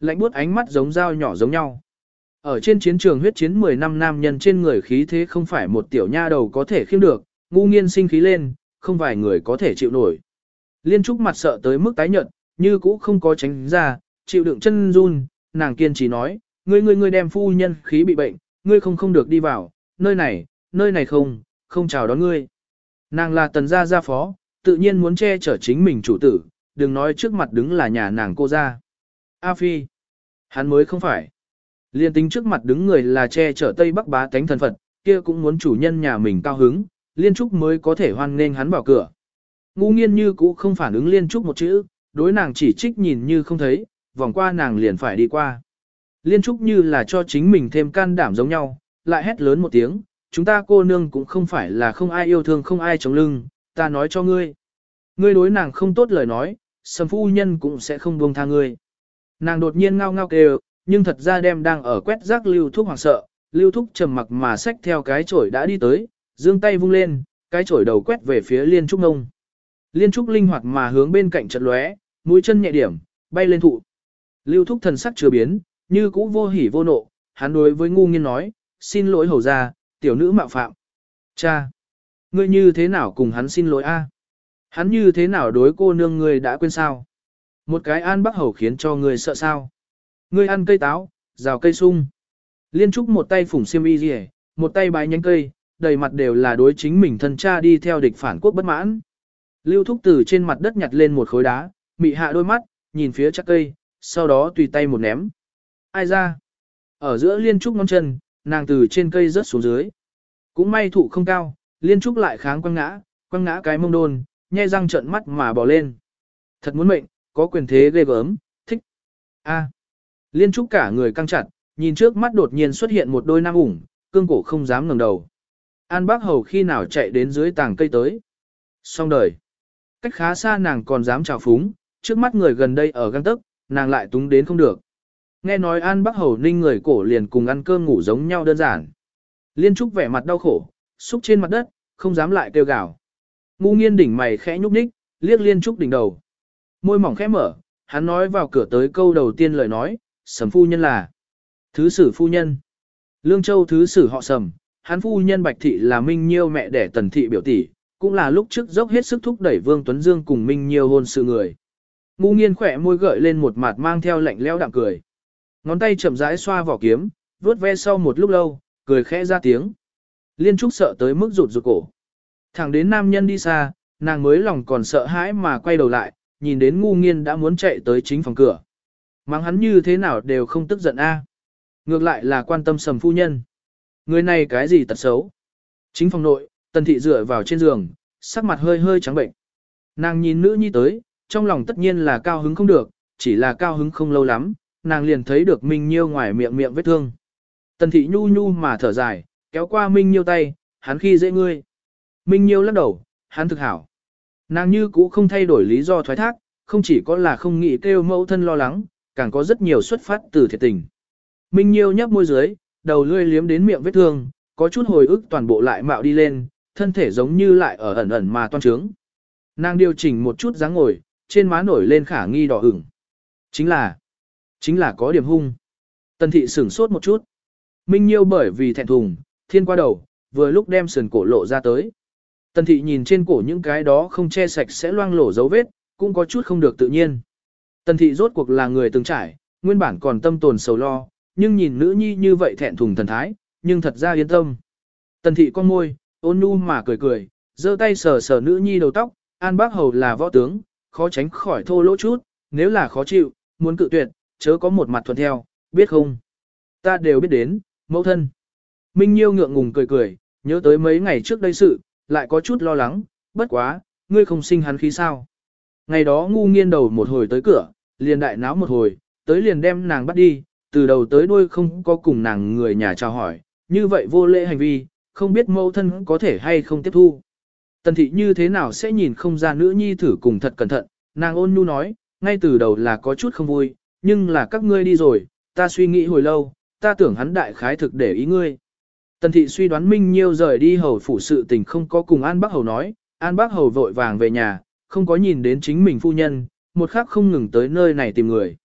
lạnh buốt ánh mắt giống dao nhỏ giống nhau. Ở trên chiến trường huyết chiến mười năm nam nhân trên người khí thế không phải một tiểu nha đầu có thể khiêm được, ngu nghiên sinh khí lên, không vài người có thể chịu nổi. Liên Trúc mặt sợ tới mức tái nhợt, như cũ không có tránh ra, chịu đựng chân run, nàng kiên trì nói, ngươi ngươi ngươi đem phu nhân khí bị bệnh, ngươi không không được đi vào, nơi này, nơi này không, không chào đón ngươi. Nàng là tần gia gia phó, tự nhiên muốn che chở chính mình chủ tử, đừng nói trước mặt đứng là nhà nàng cô gia. A Phi, hắn mới không phải. Liên tính trước mặt đứng người là che chở Tây Bắc bá tánh thần Phật, kia cũng muốn chủ nhân nhà mình cao hứng, Liên Trúc mới có thể hoan nghênh hắn vào cửa. Ngu nghiên như cũ không phản ứng Liên Trúc một chữ, đối nàng chỉ trích nhìn như không thấy, vòng qua nàng liền phải đi qua. Liên Trúc như là cho chính mình thêm can đảm giống nhau, lại hét lớn một tiếng, chúng ta cô nương cũng không phải là không ai yêu thương không ai chống lưng, ta nói cho ngươi. Ngươi đối nàng không tốt lời nói, Sầm phu nhân cũng sẽ không buông tha ngươi. Nàng đột nhiên ngao ngao kêu, nhưng thật ra đem đang ở quét rác Lưu Thúc hoảng sợ, Lưu Thúc trầm mặc mà xách theo cái chổi đã đi tới, giương tay vung lên, cái chổi đầu quét về phía Liên Trúc ngông. Liên Trúc linh hoạt mà hướng bên cạnh chật lóe, mũi chân nhẹ điểm, bay lên thụ. Lưu Thúc thần sắc chưa biến, như cũ vô hỉ vô nộ, hắn đối với ngu nghiên nói, xin lỗi hầu ra, tiểu nữ mạo phạm. Cha, ngươi như thế nào cùng hắn xin lỗi a? Hắn như thế nào đối cô nương ngươi đã quên sao? Một cái an bắc hầu khiến cho ngươi sợ sao? Ngươi ăn cây táo, rào cây sung. Liên Trúc một tay phủng xiêm y rìa, một tay bái nhánh cây, đầy mặt đều là đối chính mình thân cha đi theo địch phản quốc bất mãn. Lưu Thúc từ trên mặt đất nhặt lên một khối đá, mị hạ đôi mắt, nhìn phía chắc cây, sau đó tùy tay một ném. Ai ra? Ở giữa Liên Trúc ngón chân, nàng từ trên cây rớt xuống dưới. Cũng may thụ không cao, Liên Trúc lại kháng quăng ngã, quăng ngã cái mông đôn, nhe răng trợn mắt mà bò lên. Thật muốn mệnh, có quyền thế ghê gớm, thích. A. Liên Trúc cả người căng chặt, nhìn trước mắt đột nhiên xuất hiện một đôi nam ủng, cương cổ không dám ngẩng đầu. An Bác Hầu khi nào chạy đến dưới tàng cây tới. Xong đời. Cách khá xa nàng còn dám chào phúng, trước mắt người gần đây ở găng tức, nàng lại túng đến không được. Nghe nói An Bác Hầu ninh người cổ liền cùng ăn cơm ngủ giống nhau đơn giản. Liên Trúc vẻ mặt đau khổ, xúc trên mặt đất, không dám lại kêu gào. Ngu nghiên đỉnh mày khẽ nhúc nhích, liếc Liên Trúc đỉnh đầu. Môi mỏng khẽ mở, hắn nói vào cửa tới câu đầu tiên lời nói, Sầm phu nhân là thứ sử phu nhân. Lương Châu thứ sử họ Sầm, hắn phu nhân Bạch Thị là Minh Nhiêu mẹ đẻ Tần Thị biểu tỷ, cũng là lúc trước dốc hết sức thúc đẩy Vương Tuấn Dương cùng Minh Nhiêu hôn sự người. Ngu nghiên khỏe môi gợi lên một mặt mang theo lạnh lẽo đạm cười. Ngón tay chậm rãi xoa vỏ kiếm, vuốt ve sau một lúc lâu, cười khẽ ra tiếng. Liên Trúc sợ tới mức rụt rụt cổ. Thẳng đến nam nhân đi xa, nàng mới lòng còn sợ hãi mà quay đầu lại, nhìn đến ngu nghiên đã muốn chạy tới chính phòng cửa. Mắng hắn như thế nào đều không tức giận a. Ngược lại là quan tâm Sầm phu nhân. Người này cái gì tật xấu? Chính phòng nội, Tần Thị dựa vào trên giường, sắc mặt hơi hơi trắng bệnh. Nàng nhìn nữ nhi tới, trong lòng tất nhiên là cao hứng không được, chỉ là cao hứng không lâu lắm, nàng liền thấy được Minh Nhiêu ngoài miệng miệng vết thương. Tần Thị nhu nhu mà thở dài, kéo qua Minh Nhiêu tay, hắn khi dễ ngươi. Minh Nhiêu lắc đầu, hắn thực hảo. Nàng như cũ không thay đổi lý do thoái thác, không chỉ có là không nghĩ kêu mẫu thân lo lắng, càng có rất nhiều xuất phát từ thiệt tình. Minh Nhiêu nhấp môi dưới, đầu lươi liếm đến miệng vết thương, có chút hồi ức toàn bộ lại mạo đi lên, thân thể giống như lại ở ẩn ẩn mà toan trướng. Nàng điều chỉnh một chút dáng ngồi, trên má nổi lên khả nghi đỏ ửng. Chính là, chính là có điểm hung. Tần Thị sửng sốt một chút. Minh Nhiêu bởi vì thẹn thùng, thiên qua đầu, vừa lúc đem sườn cổ lộ ra tới. Tần Thị nhìn trên cổ những cái đó không che sạch sẽ loang lổ dấu vết, cũng có chút không được tự nhiên. Tần Thị rốt cuộc là người từng trải, nguyên bản còn tâm tồn sầu lo, nhưng nhìn nữ nhi như vậy thẹn thùng thần thái, nhưng thật ra yên tâm. Tần Thị con môi, ôn nhu mà cười cười, giơ tay sờ sờ nữ nhi đầu tóc, An Bác Hầu là võ tướng, khó tránh khỏi thô lỗ chút, nếu là khó chịu, muốn cự tuyệt, chớ có một mặt thuận theo, biết không? Ta đều biết đến, mẫu thân. Minh Nhiêu ngượng ngùng cười cười, nhớ tới mấy ngày trước đây sự, lại có chút lo lắng, bất quá, ngươi không sinh hắn khí sao. Ngày đó ngu nghiên đầu một hồi tới cửa, liền đại náo một hồi, tới liền đem nàng bắt đi, từ đầu tới đuôi không có cùng nàng người nhà chào hỏi, như vậy vô lễ hành vi, không biết mẫu thân có thể hay không tiếp thu. Tần Thị như thế nào sẽ nhìn không ra nữ nhi thử cùng thật cẩn thận, nàng ôn nhu nói, ngay từ đầu là có chút không vui, nhưng là các ngươi đi rồi, ta suy nghĩ hồi lâu, ta tưởng hắn đại khái thực để ý ngươi. Tần Thị suy đoán Minh Nhiêu rời đi hầu phủ sự tình không có cùng An Bác Hầu nói, An Bác Hầu vội vàng về nhà, không có nhìn đến chính mình phu nhân, một khắc không ngừng tới nơi này tìm người.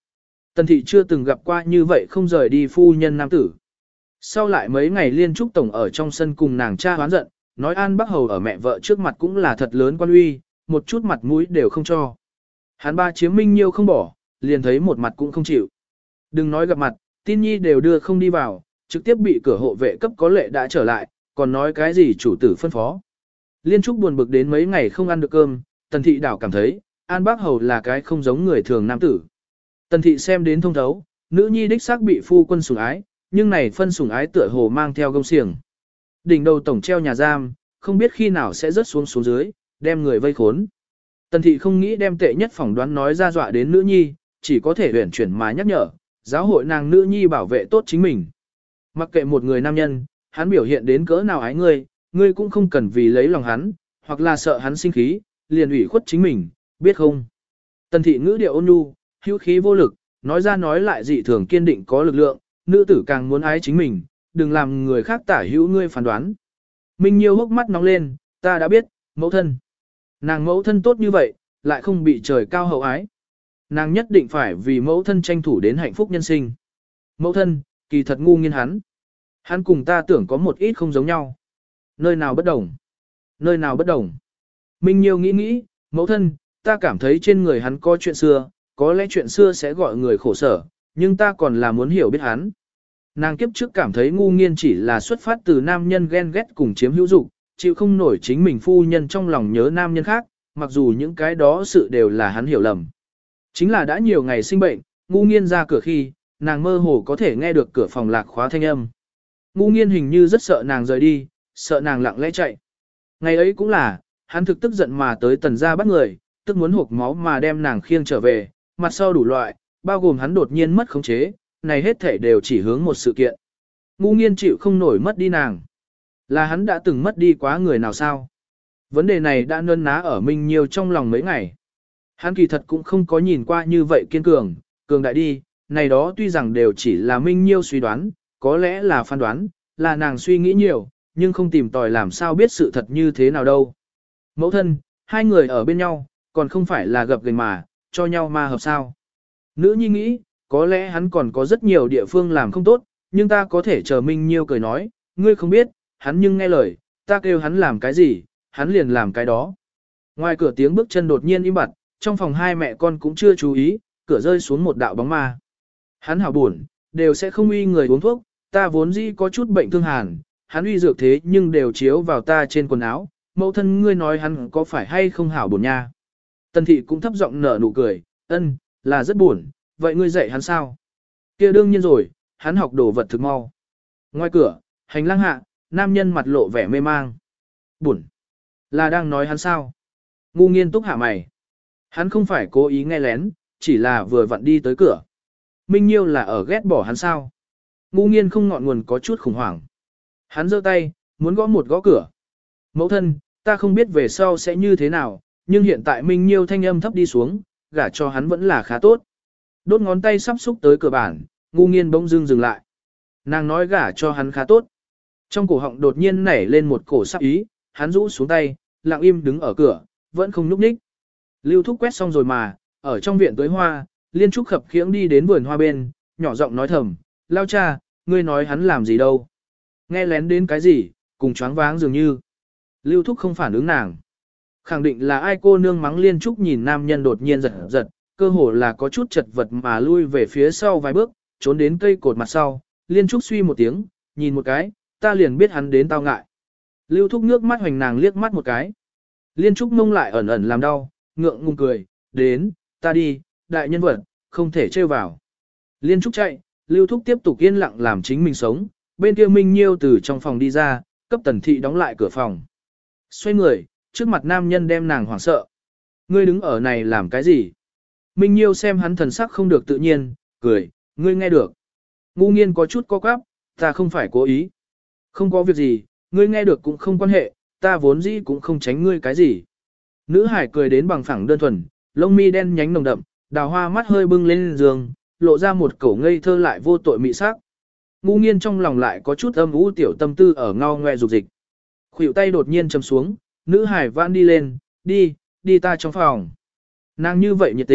Tần thị chưa từng gặp qua như vậy không rời đi phu nhân nam tử. Sau lại mấy ngày liên trúc tổng ở trong sân cùng nàng cha hoán giận, nói An Bắc Hầu ở mẹ vợ trước mặt cũng là thật lớn quan uy, một chút mặt mũi đều không cho. Hắn ba chiếm Minh Nhiêu không bỏ, liền thấy một mặt cũng không chịu. Đừng nói gặp mặt, tin nhi đều đưa không đi vào, trực tiếp bị cửa hộ vệ cấp có lệ đã trở lại, còn nói cái gì chủ tử phân phó. Liên trúc buồn bực đến mấy ngày không ăn được cơm, tần thị đảo cảm thấy, An Bắc Hầu là cái không giống người thường nam tử. Tần thị xem đến thông thấu, nữ nhi đích xác bị phu quân sủng ái, nhưng này phân sủng ái tựa hồ mang theo gông xiềng. Đỉnh đầu tổng treo nhà giam, không biết khi nào sẽ rớt xuống xuống dưới, đem người vây khốn. Tần thị không nghĩ đem tệ nhất phỏng đoán nói ra dọa đến nữ nhi, chỉ có thể huyển chuyển mà nhắc nhở, giáo hội nàng nữ nhi bảo vệ tốt chính mình. Mặc kệ một người nam nhân, hắn biểu hiện đến cỡ nào ái ngươi, ngươi cũng không cần vì lấy lòng hắn, hoặc là sợ hắn sinh khí, liền ủy khuất chính mình, biết không? Tần thị ngữ điệu ôn nhu, hữu khí vô lực, nói ra nói lại dị thường kiên định có lực lượng, nữ tử càng muốn ái chính mình, đừng làm người khác tả hữu ngươi phán đoán. Minh Nhiêu hốc mắt nóng lên, ta đã biết, mẫu thân. Nàng mẫu thân tốt như vậy, lại không bị trời cao hậu ái. Nàng nhất định phải vì mẫu thân tranh thủ đến hạnh phúc nhân sinh. Mẫu thân, kỳ thật ngu nghiên hắn. Hắn cùng ta tưởng có một ít không giống nhau. Nơi nào bất đồng? Nơi nào bất đồng? Minh Nhiêu nghĩ nghĩ, mẫu thân, ta cảm thấy trên người hắn có chuyện xưa, có lẽ chuyện xưa sẽ gọi người khổ sở, nhưng ta còn là muốn hiểu biết hắn. Nàng kiếp trước cảm thấy ngu nghiên chỉ là xuất phát từ nam nhân ghen ghét cùng chiếm hữu dục, chịu không nổi chính mình phu nhân trong lòng nhớ nam nhân khác, mặc dù những cái đó sự đều là hắn hiểu lầm. Chính là đã nhiều ngày sinh bệnh, ngu nghiên ra cửa khi, nàng mơ hồ có thể nghe được cửa phòng lạc khóa thanh âm. Ngu nghiên hình như rất sợ nàng rời đi, sợ nàng lặng lẽ chạy. Ngày ấy cũng là, hắn thực tức giận mà tới tần gia bắt người, tức muốn hộp máu mà đem nàng khiêng trở về, mặt sau đủ loại, bao gồm hắn đột nhiên mất khống chế, này hết thể đều chỉ hướng một sự kiện. Ngu nghiên chịu không nổi mất đi nàng. Là hắn đã từng mất đi quá người nào sao? Vấn đề này đã nơn ná ở Minh Nhiêu trong lòng mấy ngày. Hắn kỳ thật cũng không có nhìn qua như vậy kiên cường, cường đại đi, này đó tuy rằng đều chỉ là Minh Nhiêu suy đoán, có lẽ là phán đoán, là nàng suy nghĩ nhiều, nhưng không tìm tòi làm sao biết sự thật như thế nào đâu. Mẫu thân, hai người ở bên nhau, còn không phải là gặp gành mà, cho nhau ma hợp sao. Nữ nhi nghĩ, có lẽ hắn còn có rất nhiều địa phương làm không tốt, nhưng ta có thể chờ Minh Nhiêu cười nói, ngươi không biết, hắn nhưng nghe lời, ta kêu hắn làm cái gì, hắn liền làm cái đó. Ngoài cửa tiếng bước chân đột nhiên im bặt, trong phòng hai mẹ con cũng chưa chú ý, cửa rơi xuống một đạo bóng ma. Hắn hảo buồn, đều sẽ không uy người uống thuốc, ta vốn dĩ có chút bệnh thương hàn, hắn uy dược thế nhưng đều chiếu vào ta trên quần áo, mẫu thân ngươi nói hắn có phải hay không hảo buồn nha. Tần thị cũng thấp giọng nở nụ cười, ân, là rất buồn, vậy ngươi dạy hắn sao? Kia đương nhiên rồi, hắn học đồ vật thực mau. Ngoài cửa, hành lang hạ, nam nhân mặt lộ vẻ mê mang. Buồn, là đang nói hắn sao? Ngu nghiên túc hạ mày. Hắn không phải cố ý nghe lén, chỉ là vừa vặn đi tới cửa. Minh Nhiêu là ở ghét bỏ hắn sao? Ngu nghiên không ngọn nguồn có chút khủng hoảng. Hắn giơ tay, muốn gõ một gõ cửa. Mẫu thân, ta không biết về sau sẽ như thế nào, nhưng hiện tại Minh Nhiêu thanh âm thấp đi xuống, gả cho hắn vẫn là khá tốt. Đốt ngón tay sắp xúc tới cửa bản, ngu nghiên bỗng dưng dừng lại. Nàng nói gả cho hắn khá tốt. Trong cổ họng đột nhiên nảy lên một cổ sắc ý, hắn rũ xuống tay, lặng im đứng ở cửa, vẫn không nhúc nhích. Lưu Thúc quét xong rồi mà, ở trong viện tưới hoa, Liên Trúc khập khiễng đi đến vườn hoa bên, nhỏ giọng nói thầm, lao cha, ngươi nói hắn làm gì đâu. Nghe lén đến cái gì, cùng choáng váng dường như. Lưu Thúc không phản ứng nàng. Khẳng định là ai cô nương mắng Liên Trúc nhìn nam nhân đột nhiên giật giật, cơ hồ là có chút chật vật mà lui về phía sau vài bước, trốn đến cây cột mặt sau. Liên Trúc suy một tiếng, nhìn một cái, ta liền biết hắn đến tao ngại. Lưu Thúc nước mắt hoành nàng liếc mắt một cái. Liên Trúc mông lại ẩn ẩn làm đau, ngượng ngùng cười, đến, ta đi, đại nhân vật, không thể trêu vào. Liên Trúc chạy, Lưu Thúc tiếp tục yên lặng làm chính mình sống, bên kia Minh Nhiêu từ trong phòng đi ra, cấp Tần Thị đóng lại cửa phòng. Xoay người, trước mặt nam nhân đem nàng hoảng sợ. Ngươi đứng ở này làm cái gì? Minh Nhiêu xem hắn thần sắc không được tự nhiên, cười, ngươi nghe được. Ngu nghiên có chút co quắp, ta không phải cố ý. Không có việc gì, ngươi nghe được cũng không quan hệ, ta vốn dĩ cũng không tránh ngươi cái gì. Nữ hải cười đến bằng phẳng đơn thuần, lông mi đen nhánh nồng đậm, đào hoa mắt hơi bưng lên giường, lộ ra một cổ ngây thơ lại vô tội mị sắc. Ngu nghiên trong lòng lại có chút âm u tiểu tâm tư ở ngao ngoe dục dịch. Khuỷu tay đột nhiên chầm xuống, nữ hải vãn đi lên, đi, đi ta trong phòng. Nàng như vậy nhiệt tình,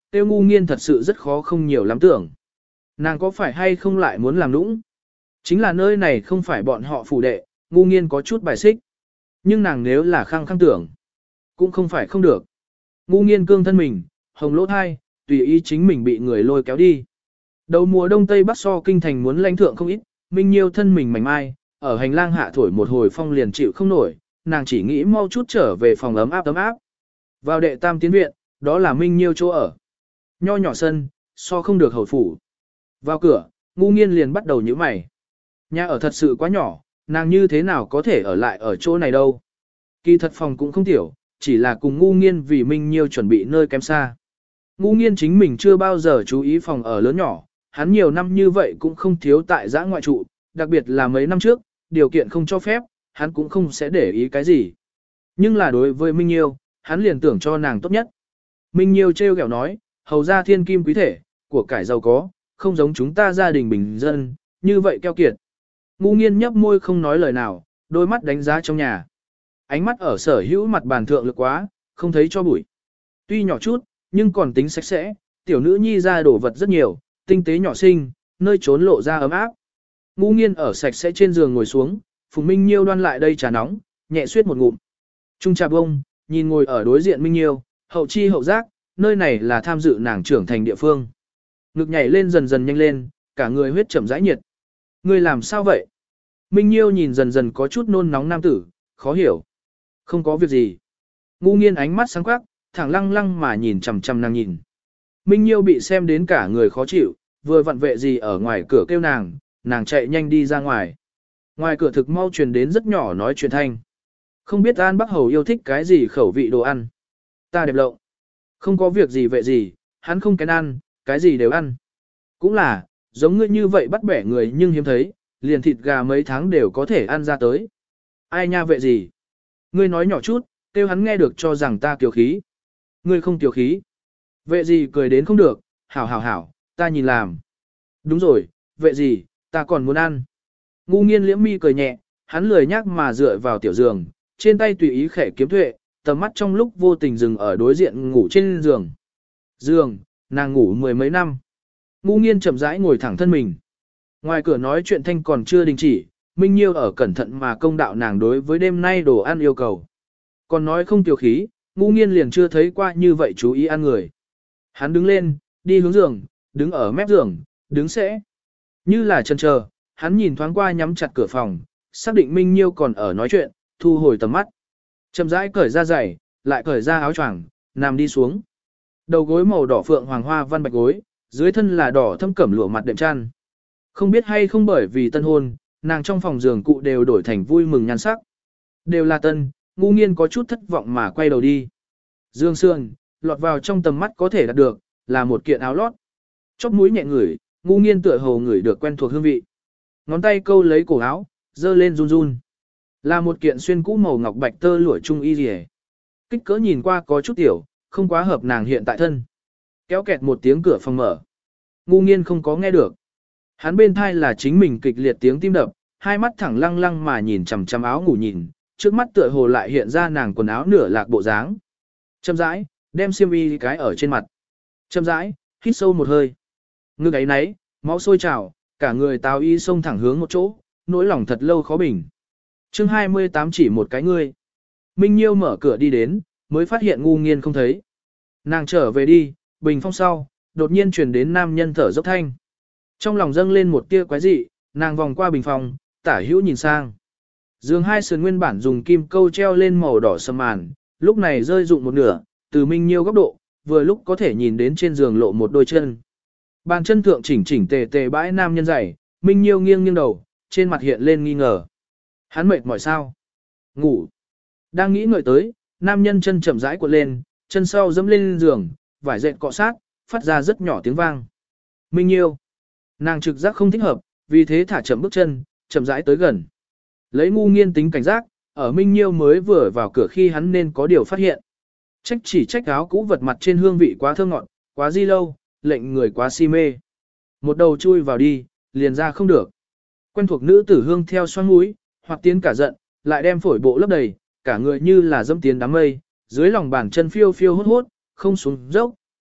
tiêu ngu nghiên thật sự rất khó không nhiều lắm tưởng. Nàng có phải hay không lại muốn làm nũng? Chính là nơi này không phải bọn họ phủ đệ, ngu nghiên có chút bài xích. Nhưng nàng nếu là khăng khăng tưởng, cũng không phải không được. Ngu nghiên cương thân mình, hồng lỗ thai, tùy ý chính mình bị người lôi kéo đi. Đầu mùa đông tây bắc so kinh thành muốn lãnh thượng không ít, Minh Nhiêu thân mình mảnh mai, ở hành lang hạ thổi một hồi phong liền chịu không nổi, nàng chỉ nghĩ mau chút trở về phòng ấm áp ấm áp. Vào đệ tam tiến viện, đó là Minh Nhiêu chỗ ở. Nho nhỏ sân, so không được hầu phủ. Vào cửa, ngu nghiên liền bắt đầu nhíu mày. Nhà ở thật sự quá nhỏ, nàng như thế nào có thể ở lại ở chỗ này đâu. Kỳ thật phòng cũng không tiểu, chỉ là cùng ngu nghiên vì Minh Nhiêu chuẩn bị nơi kém xa. Ngu nghiên chính mình chưa bao giờ chú ý phòng ở lớn nhỏ, hắn nhiều năm như vậy cũng không thiếu tại giã ngoại trụ, đặc biệt là mấy năm trước, điều kiện không cho phép, hắn cũng không sẽ để ý cái gì. Nhưng là đối với Minh Nhiêu, hắn liền tưởng cho nàng tốt nhất. Minh Nhiêu trêu ghẹo nói, hầu ra thiên kim quý thể, của cải giàu có, không giống chúng ta gia đình bình dân, như vậy keo kiệt. Ngu nghiên nhấp môi không nói lời nào, đôi mắt đánh giá trong nhà. Ánh mắt ở sở hữu mặt bàn thượng lực quá, không thấy cho bụi. Tuy nhỏ chút, nhưng còn tính sạch sẽ, tiểu nữ nhi ra đổ vật rất nhiều, tinh tế nhỏ xinh, nơi trốn lộ ra ấm áp. Ngu nghiên ở sạch sẽ trên giường ngồi xuống, Phùng Minh Nhiêu đoan lại đây trà nóng, nhẹ suyết một ngụm. Trung trà bông, nhìn ngồi ở đối diện Minh Nhiêu, hậu chi hậu giác, nơi này là tham dự nàng trưởng thành địa phương. Ngực nhảy lên dần dần nhanh lên, cả người huyết chậm rãi nhiệt. Ngươi làm sao vậy? Minh Nhiêu nhìn dần dần có chút nôn nóng nam tử, khó hiểu. Không có việc gì. Ngu nghiên ánh mắt sáng quắc, thẳng lăng lăng mà nhìn chằm chằm nàng nhìn. Minh Nhiêu bị xem đến cả người khó chịu, vừa vặn vệ gì ở ngoài cửa kêu nàng, nàng chạy nhanh đi ra ngoài. Ngoài cửa thực mau truyền đến rất nhỏ nói chuyện thanh. Không biết An Bắc Hầu yêu thích cái gì khẩu vị đồ ăn. Ta đẹp lộng. Không có việc gì vệ gì, hắn không kén ăn, cái gì đều ăn. Cũng là, giống ngươi như vậy bắt bẻ người nhưng hiếm thấy, liền thịt gà mấy tháng đều có thể ăn ra tới. Ai nha vệ gì? Ngươi nói nhỏ chút, kêu hắn nghe được cho rằng ta kiều khí. Ngươi không kiều khí. Vệ gì cười đến không được, hảo hảo hảo, ta nhìn làm. Đúng rồi, vệ gì, ta còn muốn ăn. Ngu nghiên liễm mi cười nhẹ, hắn lười nhác mà dựa vào tiểu giường, trên tay tùy ý khẽ kiếm tuệ, tầm mắt trong lúc vô tình dừng ở đối diện ngủ trên giường. Giường, nàng ngủ mười mấy năm. Ngu nghiên chậm rãi ngồi thẳng thân mình. Ngoài cửa nói chuyện thanh còn chưa đình chỉ, Minh Nhiêu ở cẩn thận mà công đạo nàng đối với đêm nay đồ ăn yêu cầu. Còn nói không tiểu khí, ngu nghiên liền chưa thấy qua như vậy chú ý ăn người. Hắn đứng lên, đi hướng giường, đứng ở mép giường, đứng sẽ. Như là chần chờ, hắn nhìn thoáng qua nhắm chặt cửa phòng, xác định Minh Nhiêu còn ở nói chuyện, thu hồi tầm mắt. Chậm rãi cởi ra giày, lại cởi ra áo choàng, nằm đi xuống. Đầu gối màu đỏ phượng hoàng hoa văn bạch gối, dưới thân là đỏ thâm cẩm lụa mặt đệm chăn. Không biết hay không bởi vì tân hôn, nàng trong phòng giường cụ đều đổi thành vui mừng nhan sắc. Đều là tân, ngu nghiên có chút thất vọng mà quay đầu đi. Dương sườn, lọt vào trong tầm mắt có thể đạt được, là một kiện áo lót. Chóp mũi nhẹ ngửi, ngu nghiên tựa hồ ngửi được quen thuộc hương vị. Ngón tay câu lấy cổ áo, dơ lên run run. Là một kiện xuyên cũ màu ngọc bạch tơ lụa trung y rìa. Kích cỡ nhìn qua có chút tiểu, không quá hợp nàng hiện tại thân. Kéo kẹt một tiếng cửa phòng mở. Ngu nghiên không có nghe được. Hắn bên thai là chính mình kịch liệt tiếng tim đập, hai mắt thẳng lăng lăng mà nhìn chằm chằm áo ngủ nhìn, trước mắt tựa hồ lại hiện ra nàng quần áo nửa lạc bộ dáng. Châm rãi, đem xiêm y cái ở trên mặt. Châm rãi, hít sâu một hơi. Ngực ấy nấy, máu sôi trào, cả người táo y xông thẳng hướng một chỗ, nỗi lòng thật lâu khó bình. Chương hai mươi tám chỉ một cái ngươi. Minh Nhiêu mở cửa đi đến, mới phát hiện ngu nghiên không thấy. Nàng trở về đi, bình phong sau, đột nhiên truyền đến nam nhân thở dốc thanh. Trong lòng dâng lên một tia quái dị, nàng vòng qua bình phòng, tả hữu nhìn sang. Giường hai sườn nguyên bản dùng kim câu treo lên màu đỏ sầm màn, lúc này rơi rụng một nửa, từ Minh Nhiêu góc độ, vừa lúc có thể nhìn đến trên giường lộ một đôi chân. Bàn chân thượng chỉnh chỉnh tề tề bãi nam nhân giày, Minh Nhiêu nghiêng nghiêng đầu, trên mặt hiện lên nghi ngờ. Hắn mệt mỏi sao? Ngủ. Đang nghĩ ngợi tới, nam nhân chân chậm rãi cuộn lên, chân sau dẫm lên giường, vải dệt cọ sát, phát ra rất nhỏ tiếng vang. Minh Nhiêu. Nàng trực giác không thích hợp, vì thế thả chậm bước chân, chậm rãi tới gần. Lấy ngu nghiên tính cảnh giác, ở Minh Nhiêu mới vừa vào cửa khi hắn nên có điều phát hiện. Trách chỉ trách áo cũ vật mặt trên hương vị quá thơm ngọt, quá di lâu, lệnh người quá si mê. Một đầu chui vào đi, liền ra không được. Quen thuộc nữ tử hương theo xoắn mũi, hoặc tiến cả giận, lại đem phổi bộ lấp đầy, cả người như là dâm tiến đám mây, dưới lòng bàn chân phiêu phiêu hốt hốt, không xuống dốc,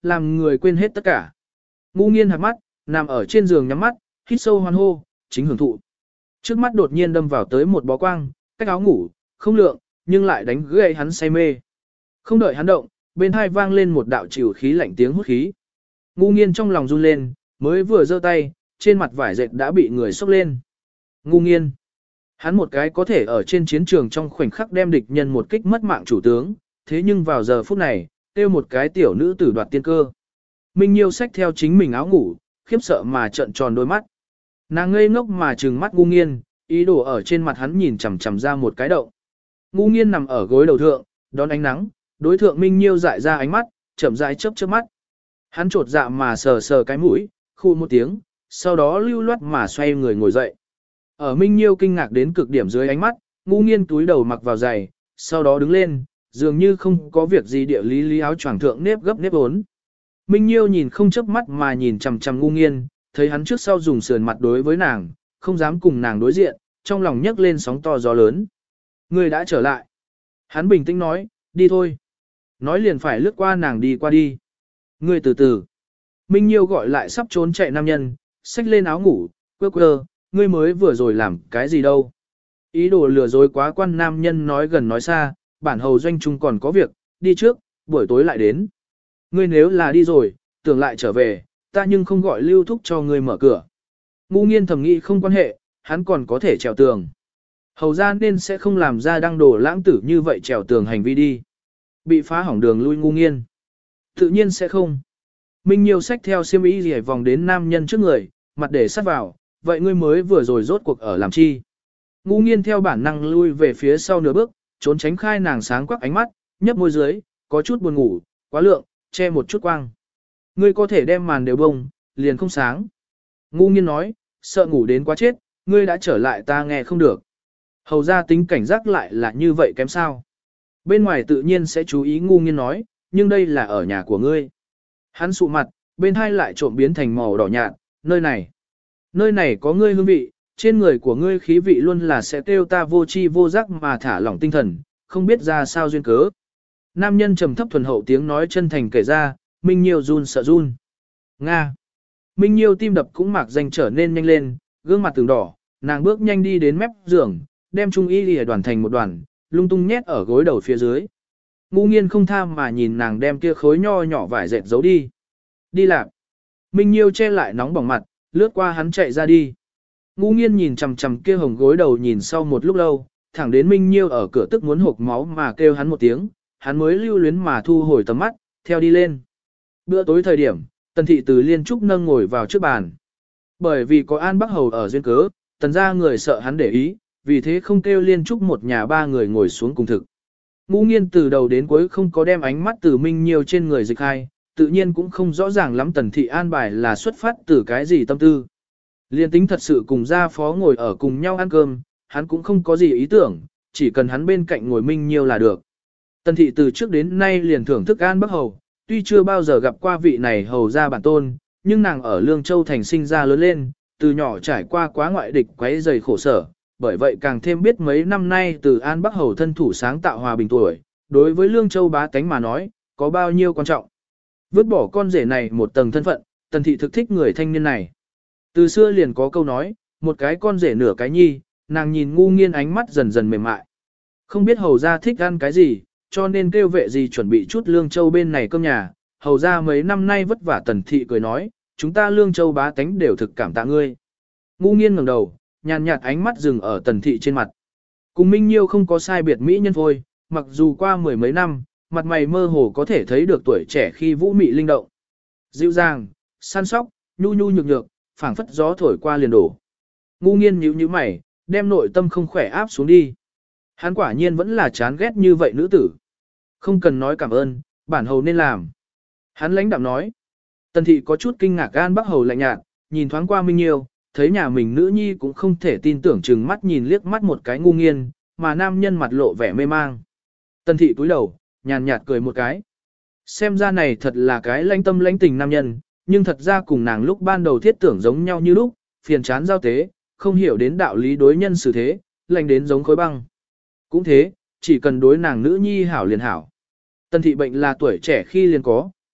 làm người quên hết tất cả. Ngu nghiên hạt mắt, nằm ở trên giường nhắm mắt, hít sâu hoan hô, chính hưởng thụ. Trước mắt đột nhiên đâm vào tới một bó quang, cách áo ngủ, không lượng, nhưng lại đánh gãy hắn say mê. Không đợi hắn động, bên hai vang lên một đạo chịu khí lạnh tiếng hút khí. Ngu nghiên trong lòng run lên, mới vừa giơ tay, trên mặt vải dệt đã bị người xốc lên. Ngu nghiên. Hắn một cái có thể ở trên chiến trường trong khoảnh khắc đem địch nhân một kích mất mạng chủ tướng, thế nhưng vào giờ phút này, kêu một cái tiểu nữ tử đoạt tiên cơ. Minh Nhiêu xách theo chính mình áo ngủ, khiếp sợ mà trợn tròn đôi mắt. Nàng ngây ngốc mà trừng mắt ngu nghiên, ý đồ ở trên mặt hắn nhìn chằm chằm ra một cái động. Ngu nghiên nằm ở gối đầu thượng, đón ánh nắng, đối thượng Minh Nhiêu dại ra ánh mắt, chậm rãi chớp chớp mắt. Hắn trột dạ mà sờ sờ cái mũi, khu một tiếng, sau đó lưu loát mà xoay người ngồi dậy. Ở Minh Nhiêu kinh ngạc đến cực điểm dưới ánh mắt, ngu nghiên túi đầu mặc vào giày, sau đó đứng lên, dường như không có việc gì địa lý lý áo choàng thượng nếp gấp nếp ốn. Minh Nhiêu nhìn không chớp mắt mà nhìn chằm chằm ngu nghiên, thấy hắn trước sau dùng sườn mặt đối với nàng, không dám cùng nàng đối diện, trong lòng nhấc lên sóng to gió lớn. Người đã trở lại. Hắn bình tĩnh nói, đi thôi. Nói liền phải lướt qua nàng đi qua đi. Người từ từ. Minh Nhiêu gọi lại sắp trốn chạy nam nhân, xách lên áo ngủ, quơ quơ, ngươi mới vừa rồi làm cái gì đâu. Ý đồ lừa dối quá quan nam nhân nói gần nói xa, bản hầu doanh trung còn có việc, đi trước, buổi tối lại đến. Ngươi nếu là đi rồi, tưởng lại trở về, ta nhưng không gọi lưu thúc cho ngươi mở cửa. Ngu nghiên thầm nghĩ không quan hệ, hắn còn có thể trèo tường. Hầu ra nên sẽ không làm ra đăng đồ lãng tử như vậy trèo tường hành vi đi. Bị phá hỏng đường lui ngu nghiên. Tự nhiên sẽ không. Minh Nhiêu xách theo xiêm y rỉa vòng đến nam nhân trước người, mặt để sát vào, vậy ngươi mới vừa rồi rốt cuộc ở làm chi. Ngu nghiên theo bản năng lui về phía sau nửa bước, trốn tránh khai nàng sáng quắc ánh mắt, nhấp môi dưới, có chút buồn ngủ, quá lượng, che một chút quang. Ngươi có thể đem màn đều bông, liền không sáng. Ngu nghiên nói, sợ ngủ đến quá chết, ngươi đã trở lại ta nghe không được. Hầu ra tính cảnh giác lại là như vậy kém sao. Bên ngoài tự nhiên sẽ chú ý ngu nghiên nói, nhưng đây là ở nhà của ngươi. Hắn sụ mặt, bên hai lại trộm biến thành màu đỏ nhạt, nơi này. Nơi này có ngươi hương vị, trên người của ngươi khí vị luôn là sẽ kêu ta vô chi vô giác mà thả lỏng tinh thần, không biết ra sao duyên cớ. Nam nhân trầm thấp thuần hậu tiếng nói chân thành kể ra, Minh Nhiêu run sợ run. Nga. Minh Nhiêu tim đập cũng mạc danh trở nên nhanh lên, gương mặt từng đỏ, nàng bước nhanh đi đến mép giường, đem trung y lìa đoàn thành một đoàn, lung tung nhét ở gối đầu phía dưới. Ngu nghiên không tham mà nhìn nàng đem kia khối nho nhỏ vải dệt giấu đi. Đi lạc. Minh Nhiêu che lại nóng bỏng mặt, lướt qua hắn chạy ra đi. Ngu nghiên nhìn chằm chằm kia hồng gối đầu nhìn sau một lúc lâu, thẳng đến Minh Nhiêu ở cửa tức muốn hộc máu mà kêu hắn một tiếng, hắn mới lưu luyến mà thu hồi tầm mắt, theo đi lên. Bữa tối thời điểm, Tần thị từ Liên Trúc nâng ngồi vào trước bàn. Bởi vì có An Bắc Hầu ở duyên cớ, Tần gia người sợ hắn để ý, vì thế không kêu Liên Trúc một nhà ba người ngồi xuống cùng thực. Ngu nghiên từ đầu đến cuối không có đem ánh mắt từ Minh Nhiêu trên người dịch hai, tự nhiên cũng không rõ ràng lắm Tần thị an bài là xuất phát từ cái gì tâm tư. Liên tính thật sự cùng gia phó ngồi ở cùng nhau ăn cơm, hắn cũng không có gì ý tưởng, chỉ cần hắn bên cạnh ngồi Minh Nhiêu là được. Tần thị từ trước đến nay liền thưởng thức An Bắc Hầu, tuy chưa bao giờ gặp qua vị này hầu ra bản tôn, nhưng nàng ở Lương Châu thành sinh ra lớn lên, từ nhỏ trải qua quá ngoại địch quấy rầy khổ sở, bởi vậy càng thêm biết mấy năm nay từ An Bắc Hầu thân thủ sáng tạo hòa bình tuổi, đối với Lương Châu bá tánh mà nói, có bao nhiêu quan trọng. Vứt bỏ con rể này một tầng thân phận, Tần thị thực thích người thanh niên này. Từ xưa liền có câu nói, một cái con rể nửa cái nhi, nàng nhìn ngu nghiên ánh mắt dần dần mềm mại. Không biết hầu ra thích ăn cái gì, cho nên kêu vệ gì chuẩn bị chút Lương Châu bên này cơm nhà. Hầu ra mấy năm nay vất vả Tần thị cười nói, chúng ta Lương Châu bá tánh đều thực cảm tạ ngươi. Ngu nghiên ngẩng đầu, nhàn nhạt ánh mắt dừng ở Tần thị trên mặt. Cùng Minh Nhiêu không có sai biệt mỹ nhân phôi, mặc dù qua mười mấy năm, mặt mày mơ hồ có thể thấy được tuổi trẻ khi vũ mị linh động. Dịu dàng, săn sóc, nhu nhu nhược nhược, phảng phất gió thổi qua liền đổ. Ngu nghiên nhíu nhíu mày, đem nội tâm không khỏe áp xuống đi. Hắn quả nhiên vẫn là chán ghét như vậy nữ tử. Không cần nói cảm ơn, bản hầu nên làm. Hắn lãnh đạm nói. Tần thị có chút kinh ngạc An Bắc Hầu lạnh nhạt, nhìn thoáng qua Minh Nhiêu, thấy nhà mình nữ nhi cũng không thể tin tưởng chừng mắt nhìn liếc mắt một cái ngu nghiên, mà nam nhân mặt lộ vẻ mê mang. Tần thị cúi đầu, nhàn nhạt cười một cái. Xem ra này thật là cái lãnh tâm lãnh tình nam nhân, nhưng thật ra cùng nàng lúc ban đầu thiết tưởng giống nhau như lúc, phiền chán giao tế, không hiểu đến đạo lý đối nhân xử thế, lành đến giống khối băng. Cũng thế, chỉ cần đối nàng nữ nhi hảo liền hảo. Tần thị bệnh là tuổi trẻ khi liền có,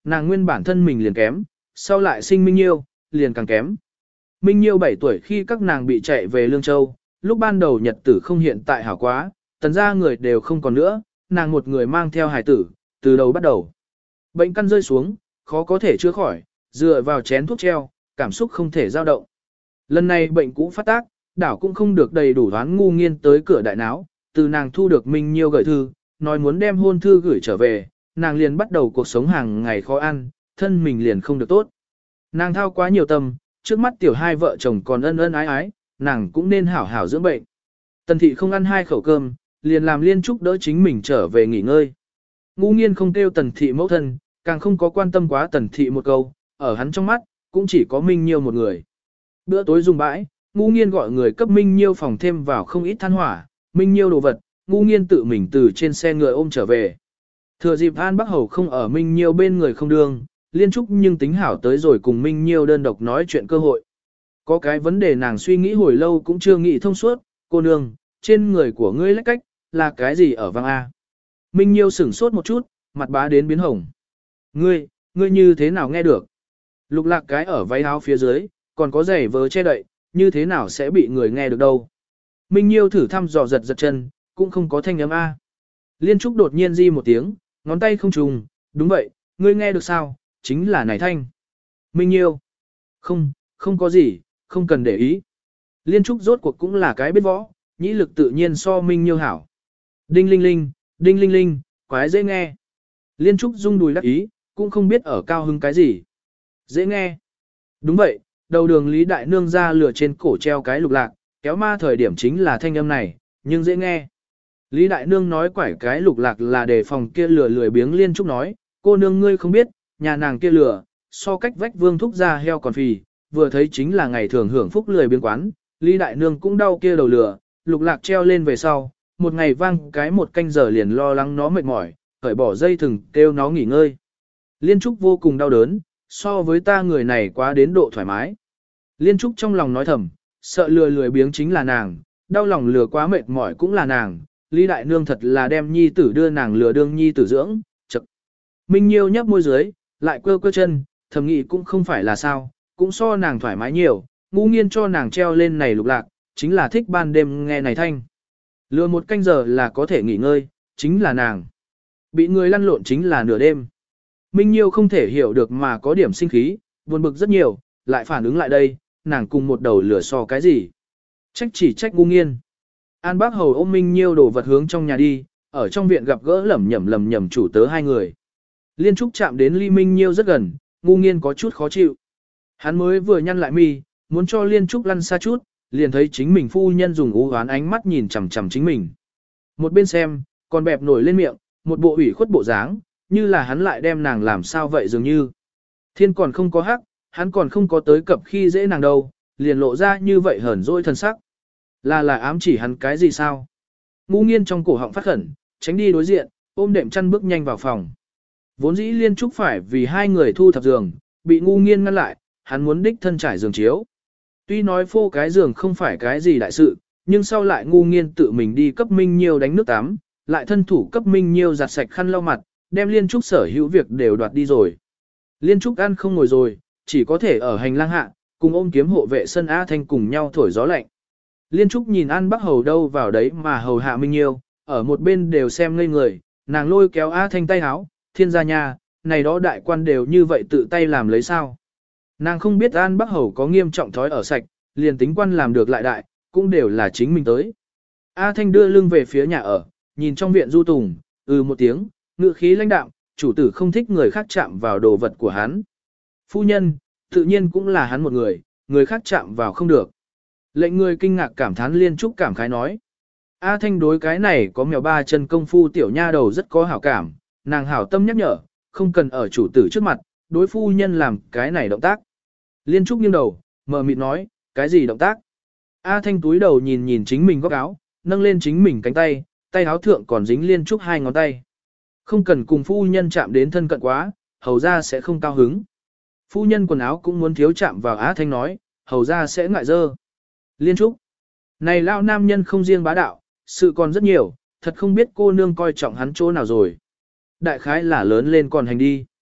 nàng nguyên bản thân mình liền kém, sau lại sinh Minh Nhiêu, liền càng kém. Minh Nhiêu bảy tuổi khi các nàng bị chạy về Lương Châu, lúc ban đầu nhật tử không hiện tại hảo quá, tần gia người đều không còn nữa, nàng một người mang theo hài tử, từ đầu bắt đầu. Bệnh căn rơi xuống, khó có thể chữa khỏi, dựa vào chén thuốc treo, cảm xúc không thể dao động. Lần này bệnh cũ phát tác, đảo cũng không được đầy đủ đoán ngu nghiên tới cửa đại náo, từ nàng thu được Minh Nhiêu gửi thư, nói muốn đem hôn thư gửi trở về, nàng liền bắt đầu cuộc sống hàng ngày khó ăn, thân mình liền không được tốt. Nàng thao quá nhiều tâm, trước mắt tiểu hai vợ chồng còn ân ân ái ái, nàng cũng nên hảo hảo dưỡng bệnh. Tần thị không ăn hai khẩu cơm, liền làm Liên Trúc đỡ chính mình trở về nghỉ ngơi. Ngu nghiên không kêu tần thị mẫu thân, càng không có quan tâm quá tần thị một câu, ở hắn trong mắt, cũng chỉ có Minh Nhiêu một người. Bữa tối dùng bãi, ngu nghiên gọi người cấp Minh Nhiêu phòng thêm vào không ít than hỏa, Minh Nhiêu đồ vật, ngu nghiên tự mình từ trên xe ngựa ôm trở về. Thừa dịp An Bắc Hầu không ở Minh Nhiêu bên người không đương, Liên Trúc nhưng tính hảo tới rồi cùng Minh Nhiêu đơn độc nói chuyện cơ hội. Có cái vấn đề nàng suy nghĩ hồi lâu cũng chưa nghĩ thông suốt, cô nương, trên người của ngươi lách cách, là cái gì ở vang A. Minh Nhiêu sửng sốt một chút, mặt bá đến biến hồng. Ngươi, ngươi như thế nào nghe được? Lục lạc cái ở váy áo phía dưới, còn có giày vớ che đậy, như thế nào sẽ bị người nghe được đâu? Minh Nhiêu thử thăm dò giật giật chân, cũng không có thanh âm A. Liên Trúc đột nhiên di một tiếng, ngón tay không trùng, đúng vậy, ngươi nghe được sao, chính là này thanh. Minh Nhiêu. Không, không có gì, không cần để ý. Liên Trúc rốt cuộc cũng là cái biết võ, nhĩ lực tự nhiên so Minh Nhiêu hảo. Đinh linh linh, đinh linh linh, quái dễ nghe. Liên Trúc rung đùi đắc ý, cũng không biết ở cao hứng cái gì. Dễ nghe. Đúng vậy, đầu đường Lý Đại Nương ra lửa trên cổ treo cái lục lạc, kéo ma thời điểm chính là thanh âm này, nhưng dễ nghe. Lý Đại Nương nói quải cái lục lạc là để phòng kia lửa lười biếng. Liên Trúc nói, cô nương ngươi không biết, nhà nàng kia lửa, so cách vách Vương Thúc ra heo còn phì, vừa thấy chính là ngày thường hưởng phúc lười biếng quán. Lý Đại Nương cũng đau kia đầu lửa, lục lạc treo lên về sau, một ngày vang cái một canh giờ liền lo lắng nó mệt mỏi, cởi bỏ dây thừng kêu nó nghỉ ngơi. Liên Trúc vô cùng đau đớn, so với ta người này quá đến độ thoải mái. Liên Trúc trong lòng nói thầm, sợ lừa lười biếng chính là nàng, đau lòng lừa quá mệt mỏi cũng là nàng, Lý Đại Nương thật là đem nhi tử đưa nàng lừa đương nhi tử dưỡng, chậc. Minh Nhiêu nhấp môi dưới, lại quơ quơ chân, thầm nghĩ cũng không phải là sao, cũng so nàng thoải mái nhiều, ngu nghiên cho nàng treo lên này lục lạc, chính là thích ban đêm nghe này thanh. Lừa một canh giờ là có thể nghỉ ngơi, chính là nàng. Bị người lăn lộn chính là nửa đêm. Minh Nhiêu không thể hiểu được mà có điểm sinh khí, buồn bực rất nhiều, lại phản ứng lại đây, nàng cùng một đầu lửa so cái gì. Trách chỉ trách ngu nghiên. An Bác Hầu ôm Minh Nhiêu đổ vật hướng trong nhà đi, ở trong viện gặp gỡ lẩm nhẩm lẩm nhẩm chủ tớ hai người. Liên Trúc chạm đến Ly Minh Nhiêu rất gần, ngu nghiên có chút khó chịu. Hắn mới vừa nhăn lại mi, muốn cho Liên Trúc lăn xa chút, liền thấy chính mình phu nhân dùng u hoán ánh mắt nhìn chằm chằm chính mình. Một bên xem, còn bẹp nổi lên miệng, một bộ ủy khuất bộ dáng, như là hắn lại đem nàng làm sao vậy dường như. Thiên còn không có hắc, hắn còn không có tới cập khi dễ nàng đâu, liền lộ ra như vậy hờn dỗi thân sắc. Là là ám chỉ hắn cái gì sao? Ngu nghiên trong cổ họng phát khẩn, tránh đi đối diện, ôm đệm chăn bước nhanh vào phòng. Vốn dĩ Liên Trúc phải vì hai người thu thập giường, bị ngu nghiên ngăn lại, hắn muốn đích thân trải giường chiếu. Tuy nói phô cái giường không phải cái gì đại sự, nhưng sau lại ngu nghiên tự mình đi cấp Minh Nhiêu đánh nước tắm, lại thân thủ cấp Minh Nhiêu giặt sạch khăn lau mặt, đem Liên Trúc sở hữu việc đều đoạt đi rồi. Liên Trúc ăn không ngồi rồi, chỉ có thể ở hành lang hạ, cùng ôm kiếm hộ vệ sân A Thanh cùng nhau thổi gió lạnh. Liên Trúc nhìn An Bắc Hầu đâu vào đấy mà hầu hạ Minh Nhiêu, ở một bên đều xem ngây người, nàng lôi kéo A Thanh tay háo, thiên gia nhà, này đó đại quan đều như vậy tự tay làm lấy sao. Nàng không biết An Bắc Hầu có nghiêm trọng thói ở sạch, liền tính quan làm được lại đại, cũng đều là chính mình tới. A Thanh đưa lưng về phía nhà ở, nhìn trong viện du tùng, ừ một tiếng, ngự khí lãnh đạm, chủ tử không thích người khác chạm vào đồ vật của hắn. Phu nhân, tự nhiên cũng là hắn một người, người khác chạm vào không được. Lệnh người kinh ngạc cảm thán Liên Trúc cảm khái nói. A Thanh đối cái này có mèo ba chân công phu tiểu nha đầu rất có hảo cảm, nàng hảo tâm nhắc nhở, không cần ở chủ tử trước mặt, đối phu nhân làm cái này động tác. Liên Trúc nghiêng đầu, mờ mịt nói, cái gì động tác? A Thanh túi đầu nhìn nhìn chính mình góc áo, nâng lên chính mình cánh tay, tay áo thượng còn dính Liên Trúc hai ngón tay. Không cần cùng phu nhân chạm đến thân cận quá, hầu ra sẽ không cao hứng. Phu nhân quần áo cũng muốn thiếu chạm vào. A Thanh nói, hầu ra sẽ ngại dơ. Liên Trúc, này lao nam nhân không riêng bá đạo, sự còn rất nhiều, thật không biết cô nương coi trọng hắn chỗ nào rồi. Đại khái là lớn lên còn hành đi.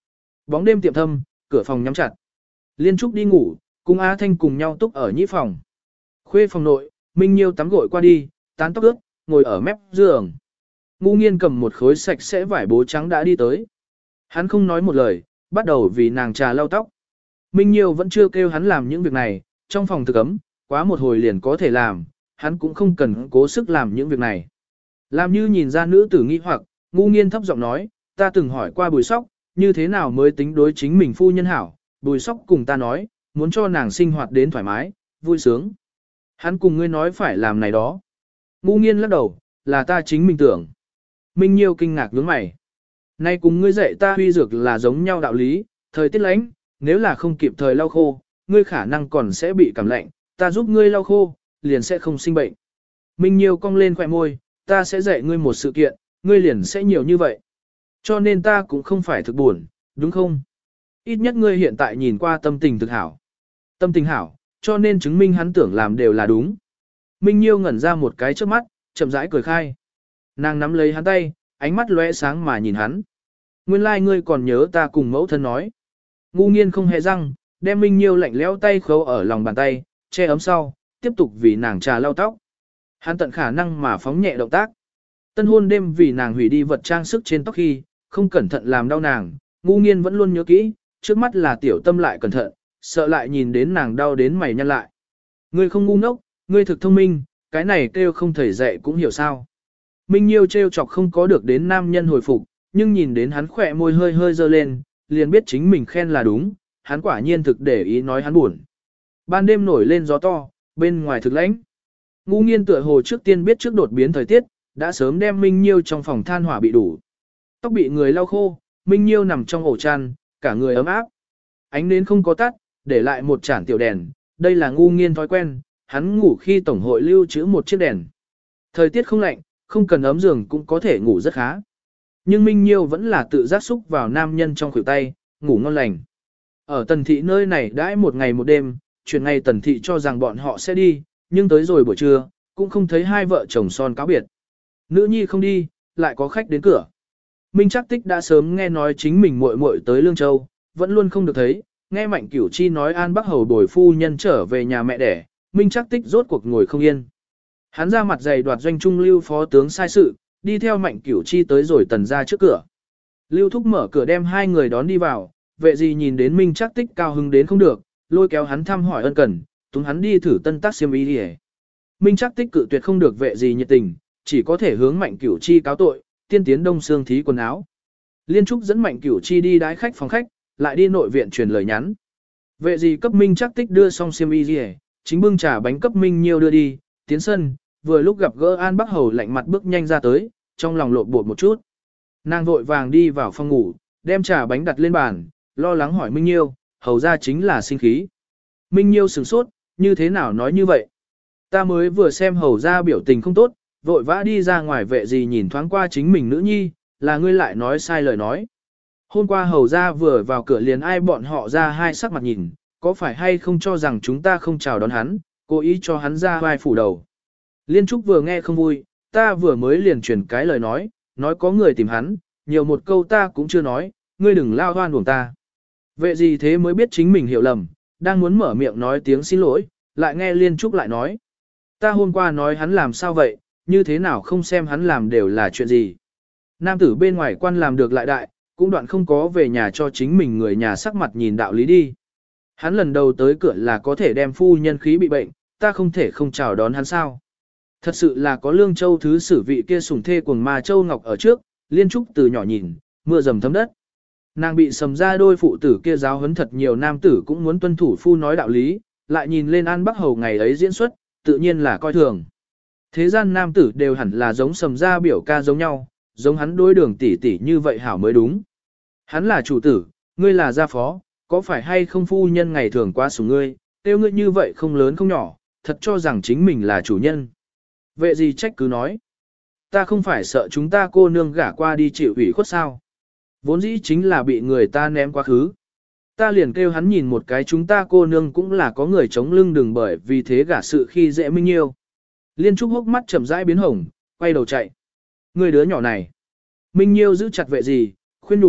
Bóng đêm tiệm thâm, cửa phòng nhắm chặt. Liên Trúc đi ngủ, cùng Á Thanh cùng nhau túc ở nhĩ phòng. Khuê phòng nội, Minh Nhiêu tắm gội qua đi, tán tóc ướt, ngồi ở mép giường. Ngu Nghiên cầm một khối sạch sẽ vải bố trắng đã đi tới. Hắn không nói một lời, bắt đầu vì nàng trà lau tóc. Minh Nhiêu vẫn chưa kêu hắn làm những việc này, trong phòng thực ấm, quá một hồi liền có thể làm, hắn cũng không cần cố sức làm những việc này. Làm như nhìn ra nữ tử nghi hoặc, Ngu Nghiên thấp giọng nói, ta từng hỏi qua Bùi Sóc, như thế nào mới tính đối chính mình phu nhân hảo, Bùi Sóc cùng ta nói, muốn cho nàng sinh hoạt đến thoải mái, vui sướng. Hắn cùng ngươi nói phải làm này đó. Ngu Nghiên lắc đầu, là ta chính mình tưởng. Minh Nhiêu kinh ngạc nhướng mày. Nay cùng ngươi dạy ta huy dược là giống nhau đạo lý, thời tiết lạnh, nếu là không kịp thời lau khô, ngươi khả năng còn sẽ bị cảm lạnh, ta giúp ngươi lau khô, liền sẽ không sinh bệnh. Minh Nhiêu cong lên khóe môi, ta sẽ dạy ngươi một sự kiện, ngươi liền sẽ nhiều như vậy. Cho nên ta cũng không phải thực buồn, đúng không? Ít nhất ngươi hiện tại nhìn qua tâm tình thực hảo. Tâm tình hảo, cho nên chứng minh hắn tưởng làm đều là đúng. Minh Nhiêu ngẩn ra một cái trước mắt, chậm rãi cười khai. Nàng nắm lấy hắn tay, ánh mắt lóe sáng mà nhìn hắn. Nguyên lai like ngươi còn nhớ ta cùng mẫu thân nói. Ngu Nghiên không hề răng, đem Minh Nhiêu lạnh lẽo tay khấu ở lòng bàn tay, che ấm sau, tiếp tục vì nàng trà lau tóc. Hắn tận khả năng mà phóng nhẹ động tác. Tân hôn đêm vì nàng hủy đi vật trang sức trên tóc khi, không cẩn thận làm đau nàng, Ngu Nghiên vẫn luôn nhớ kỹ, trước mắt là tiểu tâm lại cẩn thận, sợ lại nhìn đến nàng đau đến mày nhăn lại. Ngươi không ngu ngốc, ngươi thực thông minh, cái này kêu không thầy dạy cũng hiểu sao. Minh Nhiêu trêu chọc không có được đến nam nhân hồi phục, nhưng nhìn đến hắn khỏe môi hơi hơi dơ lên, liền biết chính mình khen là đúng, hắn quả nhiên thực để ý nói hắn buồn. Ban đêm nổi lên gió to, bên ngoài thực lãnh. Ngu Nghiên tựa hồ trước tiên biết trước đột biến thời tiết, đã sớm đem Minh Nhiêu trong phòng than hỏa bị đủ. Tóc bị người lau khô, Minh Nhiêu nằm trong ổ chăn, cả người ấm áp. Ánh nến không có tắt, để lại một chản tiểu đèn, đây là Ngu Nghiên thói quen, hắn ngủ khi tổng hội lưu trữ một chiếc đèn. Thời tiết không lạnh, không cần ấm giường cũng có thể ngủ rất khá. Nhưng Minh Nhiêu vẫn là tự giác xúc vào nam nhân trong khuỷu tay, ngủ ngon lành. Ở Tần Thị nơi này đãi một ngày một đêm, chuyển ngày Tần Thị cho rằng bọn họ sẽ đi, nhưng tới rồi buổi trưa, cũng không thấy hai vợ chồng son cáo biệt. Nữ nhi không đi, lại có khách đến cửa. Minh Trác Tích đã sớm nghe nói chính mình muội muội tới Lương Châu, vẫn luôn không được thấy, nghe Mạnh Cửu Chi nói An Bắc Hầu đổi phu nhân trở về nhà mẹ đẻ, Minh Trác Tích rốt cuộc ngồi không yên. Hắn ra mặt dày đoạt doanh trung lưu phó tướng sai sự, đi theo Mạnh Cửu Chi tới rồi Tần ra trước cửa. Lưu Thúc mở cửa đem hai người đón đi vào, vệ gì nhìn đến Minh Trác Tích cao hứng đến không được, lôi kéo hắn thăm hỏi ân cần, túng hắn đi thử tân tác xiêm y đi. Minh Trác Tích cự tuyệt không được vệ gì nhiệt tình, chỉ có thể hướng Mạnh Cửu Chi cáo tội, tiên tiến đông xương thí quần áo. Liên Trúc dẫn Mạnh Cửu Chi đi đái khách phòng khách, lại đi nội viện truyền lời nhắn. Vệ gì cấp Minh Trác Tích đưa xong xiêm y đi, chính bưng trà bánh cấp Minh Nhiêu đưa đi, tiến sân, vừa lúc gặp gỡ An Bắc Hầu lạnh mặt bước nhanh ra tới, trong lòng lộn bột một chút. Nàng vội vàng đi vào phòng ngủ, đem trà bánh đặt lên bàn, lo lắng hỏi Minh Nhiêu, hầu ra chính là sinh khí. Minh Nhiêu sửng sốt, như thế nào nói như vậy? Ta mới vừa xem hầu ra biểu tình không tốt, vội vã đi ra ngoài vệ gì nhìn thoáng qua chính mình nữ nhi, là ngươi lại nói sai lời nói. Hôm qua hầu ra vừa vào cửa liền ai bọn họ ra hai sắc mặt nhìn, có phải hay không cho rằng chúng ta không chào đón hắn, cố ý cho hắn ra vai phủ đầu. Liên Trúc vừa nghe không vui, ta vừa mới liền truyền cái lời nói, nói có người tìm hắn, nhiều một câu ta cũng chưa nói, ngươi đừng lao hoan buồng ta. Vệ gì thế mới biết chính mình hiểu lầm, đang muốn mở miệng nói tiếng xin lỗi, lại nghe Liên Trúc lại nói. Ta hôm qua nói hắn làm sao vậy, như thế nào không xem hắn làm đều là chuyện gì. Nam tử bên ngoài quan làm được lại đại, cũng đoạn không có về nhà cho chính mình người nhà sắc mặt nhìn đạo lý đi. Hắn lần đầu tới cửa là có thể đem phu nhân khí bị bệnh, ta không thể không chào đón hắn sao. Thật sự là có Lương Châu thứ sử vị kia sủng thê cuồng ma Châu Ngọc ở trước, Liên Trúc từ nhỏ nhìn, mưa dầm thấm đất. Nàng bị sầm ra đôi phụ tử kia giáo huấn thật nhiều nam tử cũng muốn tuân thủ phu nói đạo lý, lại nhìn lên An Bắc Hầu ngày ấy diễn xuất, tự nhiên là coi thường. Thế gian nam tử đều hẳn là giống sầm ra biểu ca giống nhau, giống hắn đối đường tỷ tỷ như vậy hảo mới đúng. Hắn là chủ tử, ngươi là gia phó, có phải hay không phu nhân ngày thường quá sủng ngươi, tiêu ngươi như vậy không lớn không nhỏ, thật cho rằng chính mình là chủ nhân. Vệ gì trách cứ nói. Ta không phải sợ chúng ta cô nương gả qua đi chịu ủy khuất sao. Vốn dĩ chính là bị người ta ném quá khứ. Ta liền kêu hắn nhìn một cái chúng ta cô nương cũng là có người chống lưng đừng bởi vì thế gả sự khi dễ Minh Nhiêu. Liên Trúc hốc mắt chậm rãi biến hồng, quay đầu chạy. Người đứa nhỏ này. Minh Nhiêu giữ chặt vệ gì, khuyên đủ,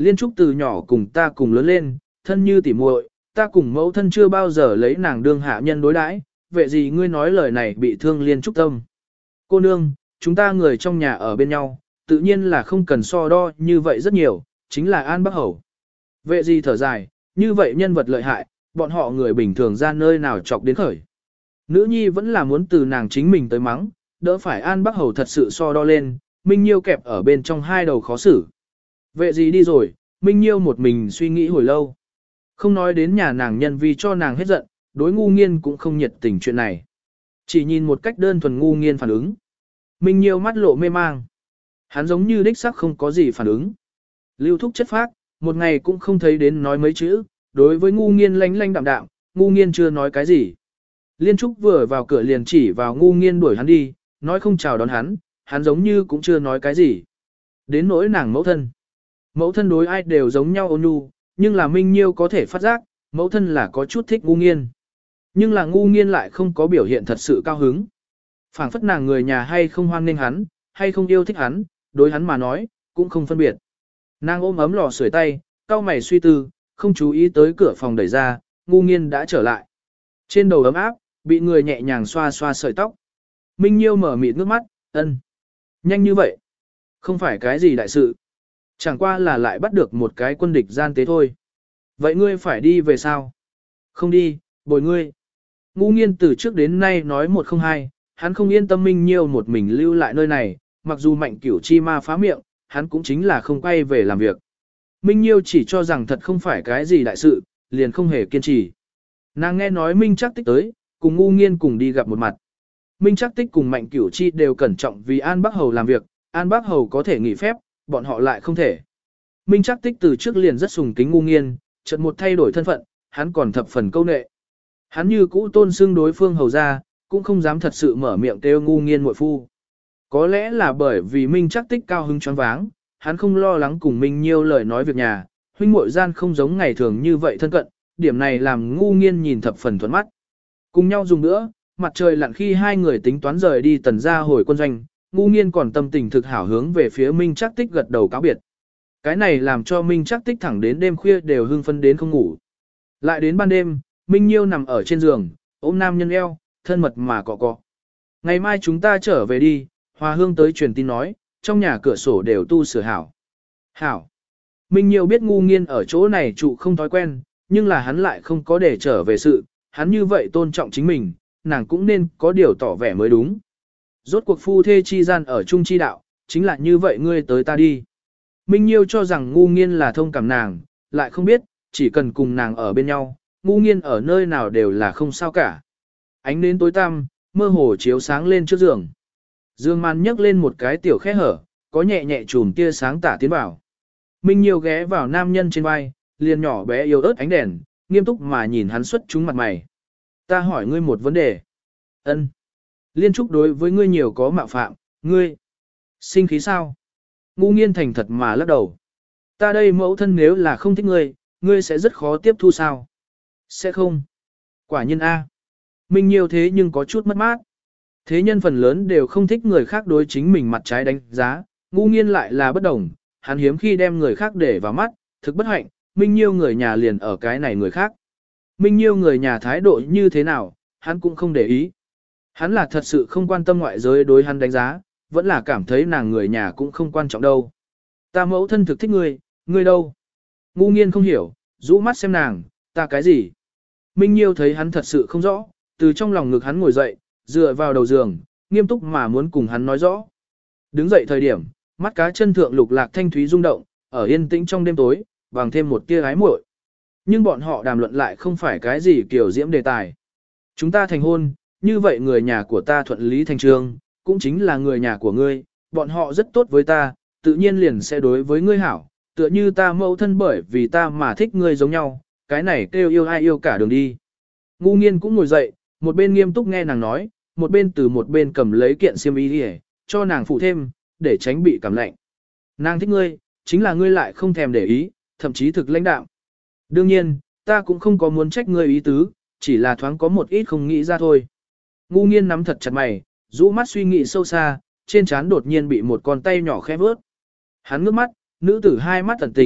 Liên Trúc từ nhỏ cùng ta cùng lớn lên, thân như tỉ muội, ta cùng mẫu thân chưa bao giờ lấy nàng đương hạ nhân đối đãi, vậy gì ngươi nói lời này bị thương Liên Trúc tâm. Cô nương, chúng ta người trong nhà ở bên nhau, tự nhiên là không cần so đo như vậy rất nhiều, chính là An Bắc Hầu. Vệ gì thở dài, như vậy nhân vật lợi hại, bọn họ người bình thường ra nơi nào chọc đến khởi. Nữ nhi vẫn là muốn từ nàng chính mình tới mắng, đỡ phải An Bắc Hầu thật sự so đo lên, Minh Nhiêu kẹp ở bên trong hai đầu khó xử. Vệ gì đi rồi, Minh Nhiêu một mình suy nghĩ hồi lâu. Không nói đến nhà nàng nhân vì cho nàng hết giận, đối ngu nghiên cũng không nhiệt tình chuyện này. Chỉ nhìn một cách đơn thuần ngu nghiên phản ứng. Minh Nhiêu mắt lộ mê mang. Hắn giống như đích sắc không có gì phản ứng. Lưu Thúc chất phác, một ngày cũng không thấy đến nói mấy chữ, đối với ngu nghiên lanh lanh đạm đạm, ngu nghiên chưa nói cái gì. Liên Trúc vừa vào cửa liền chỉ vào ngu nghiên đuổi hắn đi, nói không chào đón hắn, hắn giống như cũng chưa nói cái gì. Đến nỗi nàng mẫu thân. Mẫu thân đối ai đều giống nhau ôn nhu, nhưng là Minh Nhiêu có thể phát giác, mẫu thân là có chút thích ngu nghiên. Nhưng là ngu nghiên lại không có biểu hiện thật sự cao hứng. Phảng phất nàng người nhà hay không hoan nghênh hắn, hay không yêu thích hắn, đối hắn mà nói, cũng không phân biệt. Nàng ôm ấm lò sưởi tay, cau mày suy tư, không chú ý tới cửa phòng đẩy ra, ngu nghiên đã trở lại. Trên đầu ấm áp, bị người nhẹ nhàng xoa xoa sợi tóc. Minh Nhiêu mở mịt nước mắt, ân. Nhanh như vậy. Không phải cái gì đại sự. Chẳng qua là lại bắt được một cái quân địch gian tế thôi. Vậy ngươi phải đi về sao? Không đi, bồi ngươi. Ngu nghiên từ trước đến nay nói một không hai, hắn không yên tâm Minh Nhiêu một mình lưu lại nơi này, mặc dù mạnh cửu chi ma phá miệng, hắn cũng chính là không quay về làm việc. Minh Nhiêu chỉ cho rằng thật không phải cái gì đại sự, liền không hề kiên trì. Nàng nghe nói Minh Trác Tích tới, cùng ngu nghiên cùng đi gặp một mặt. Minh Trác Tích cùng mạnh cửu chi đều cẩn trọng vì An Bắc Hầu làm việc, An Bắc Hầu có thể nghỉ phép, bọn họ lại không thể. Minh Trác Tích từ trước liền rất sùng kính ngu nghiên, chợt một thay đổi thân phận, hắn còn thập phần câu nệ. Hắn như cũ tôn xưng đối phương hầu ra, cũng không dám thật sự mở miệng kêu ngu nghiên muội phu. Có lẽ là bởi vì Minh Trác Tích cao hứng choáng váng, hắn không lo lắng cùng Minh Nhiêu lời nói việc nhà, huynh muội gian không giống ngày thường như vậy thân cận, điểm này làm ngu nghiên nhìn thập phần thuận mắt. Cùng nhau dùng nữa, mặt trời lặn khi hai người tính toán rời đi tần gia hồi quân doanh, ngu nghiên còn tâm tình thực hảo hướng về phía Minh Trác Tích gật đầu cáo biệt. Cái này làm cho Minh Trác Tích thẳng đến đêm khuya đều hưng phấn đến không ngủ. Lại đến ban đêm, Minh Nhiêu nằm ở trên giường, ôm nam nhân eo, thân mật mà cọ cọ. Ngày mai chúng ta trở về đi, Hòa Hương tới truyền tin nói, trong nhà cửa sổ đều tu sửa hảo. Hảo. Minh Nhiêu biết ngu nghiên ở chỗ này trụ không thói quen, nhưng là hắn lại không có để trở về sự, hắn như vậy tôn trọng chính mình, nàng cũng nên có điều tỏ vẻ mới đúng. Rốt cuộc phu thê chi gian ở chung chi đạo, chính là như vậy ngươi tới ta đi. Minh Nhiêu cho rằng ngu nghiên là thông cảm nàng, lại không biết, chỉ cần cùng nàng ở bên nhau, ngu nghiên ở nơi nào đều là không sao cả. Ánh nến tối tăm, mơ hồ chiếu sáng lên trước giường. Dương màn nhấc lên một cái tiểu khe hở, có nhẹ nhẹ chùm tia sáng tả tiến vào. Minh Nhiêu ghé vào nam nhân trên vai, liền nhỏ bé yếu ớt ánh đèn, nghiêm túc mà nhìn hắn xuất chúng mặt mày. Ta hỏi ngươi một vấn đề. Ân. Liên Trúc đối với ngươi nhiều có mạo phạm, ngươi sinh khí sao? Ngu nghiên thành thật mà lắc đầu. Ta đây mẫu thân nếu là không thích ngươi, ngươi sẽ rất khó tiếp thu sao? Sẽ không. Quả nhiên A. Minh Nhiêu thế nhưng có chút mất mát. Thế nhân phần lớn đều không thích người khác đối chính mình mặt trái đánh giá, ngu nghiên lại là bất đồng, hắn hiếm khi đem người khác để vào mắt, thực bất hạnh, Minh Nhiêu người nhà liền ở cái này người khác. Minh Nhiêu người nhà thái độ như thế nào, hắn cũng không để ý. Hắn là thật sự không quan tâm ngoại giới đối hắn đánh giá, vẫn là cảm thấy nàng người nhà cũng không quan trọng đâu. Ta mẫu thân thực thích ngươi, ngươi đâu? Ngu nghiên không hiểu, rũ mắt xem nàng, ta cái gì? Minh Nhiêu thấy hắn thật sự không rõ, từ trong lòng ngực hắn ngồi dậy, dựa vào đầu giường, nghiêm túc mà muốn cùng hắn nói rõ. Đứng dậy thời điểm, mắt cá chân thượng lục lạc thanh thúy rung động, ở yên tĩnh trong đêm tối, bằng thêm một tia ái muội. Nhưng bọn họ đàm luận lại không phải cái gì kiểu diễm đề tài. Chúng ta thành hôn, như vậy người nhà của ta thuận lý thành trương, cũng chính là người nhà của ngươi, bọn họ rất tốt với ta, tự nhiên liền sẽ đối với ngươi hảo, tựa như ta mẫu thân bởi vì ta mà thích ngươi giống nhau, cái này kêu yêu ai yêu cả đường đi. Ngu nghiên cũng ngồi dậy, một bên nghiêm túc nghe nàng nói, một bên từ một bên cầm lấy kiện xiêm y đi cho nàng phụ thêm, để tránh bị cảm lạnh. Nàng thích ngươi, chính là ngươi lại không thèm để ý, thậm chí thực lãnh đạo. Đương nhiên, ta cũng không có muốn trách ngươi ý tứ, chỉ là thoáng có một ít không nghĩ ra thôi. Ngu nghiên nắm thật chặt mày, rũ mắt suy nghĩ sâu xa, trên trán đột nhiên bị một con tay nhỏ khẽ vớt. Hắn ngước mắt, nữ tử hai mắt tẩn tình,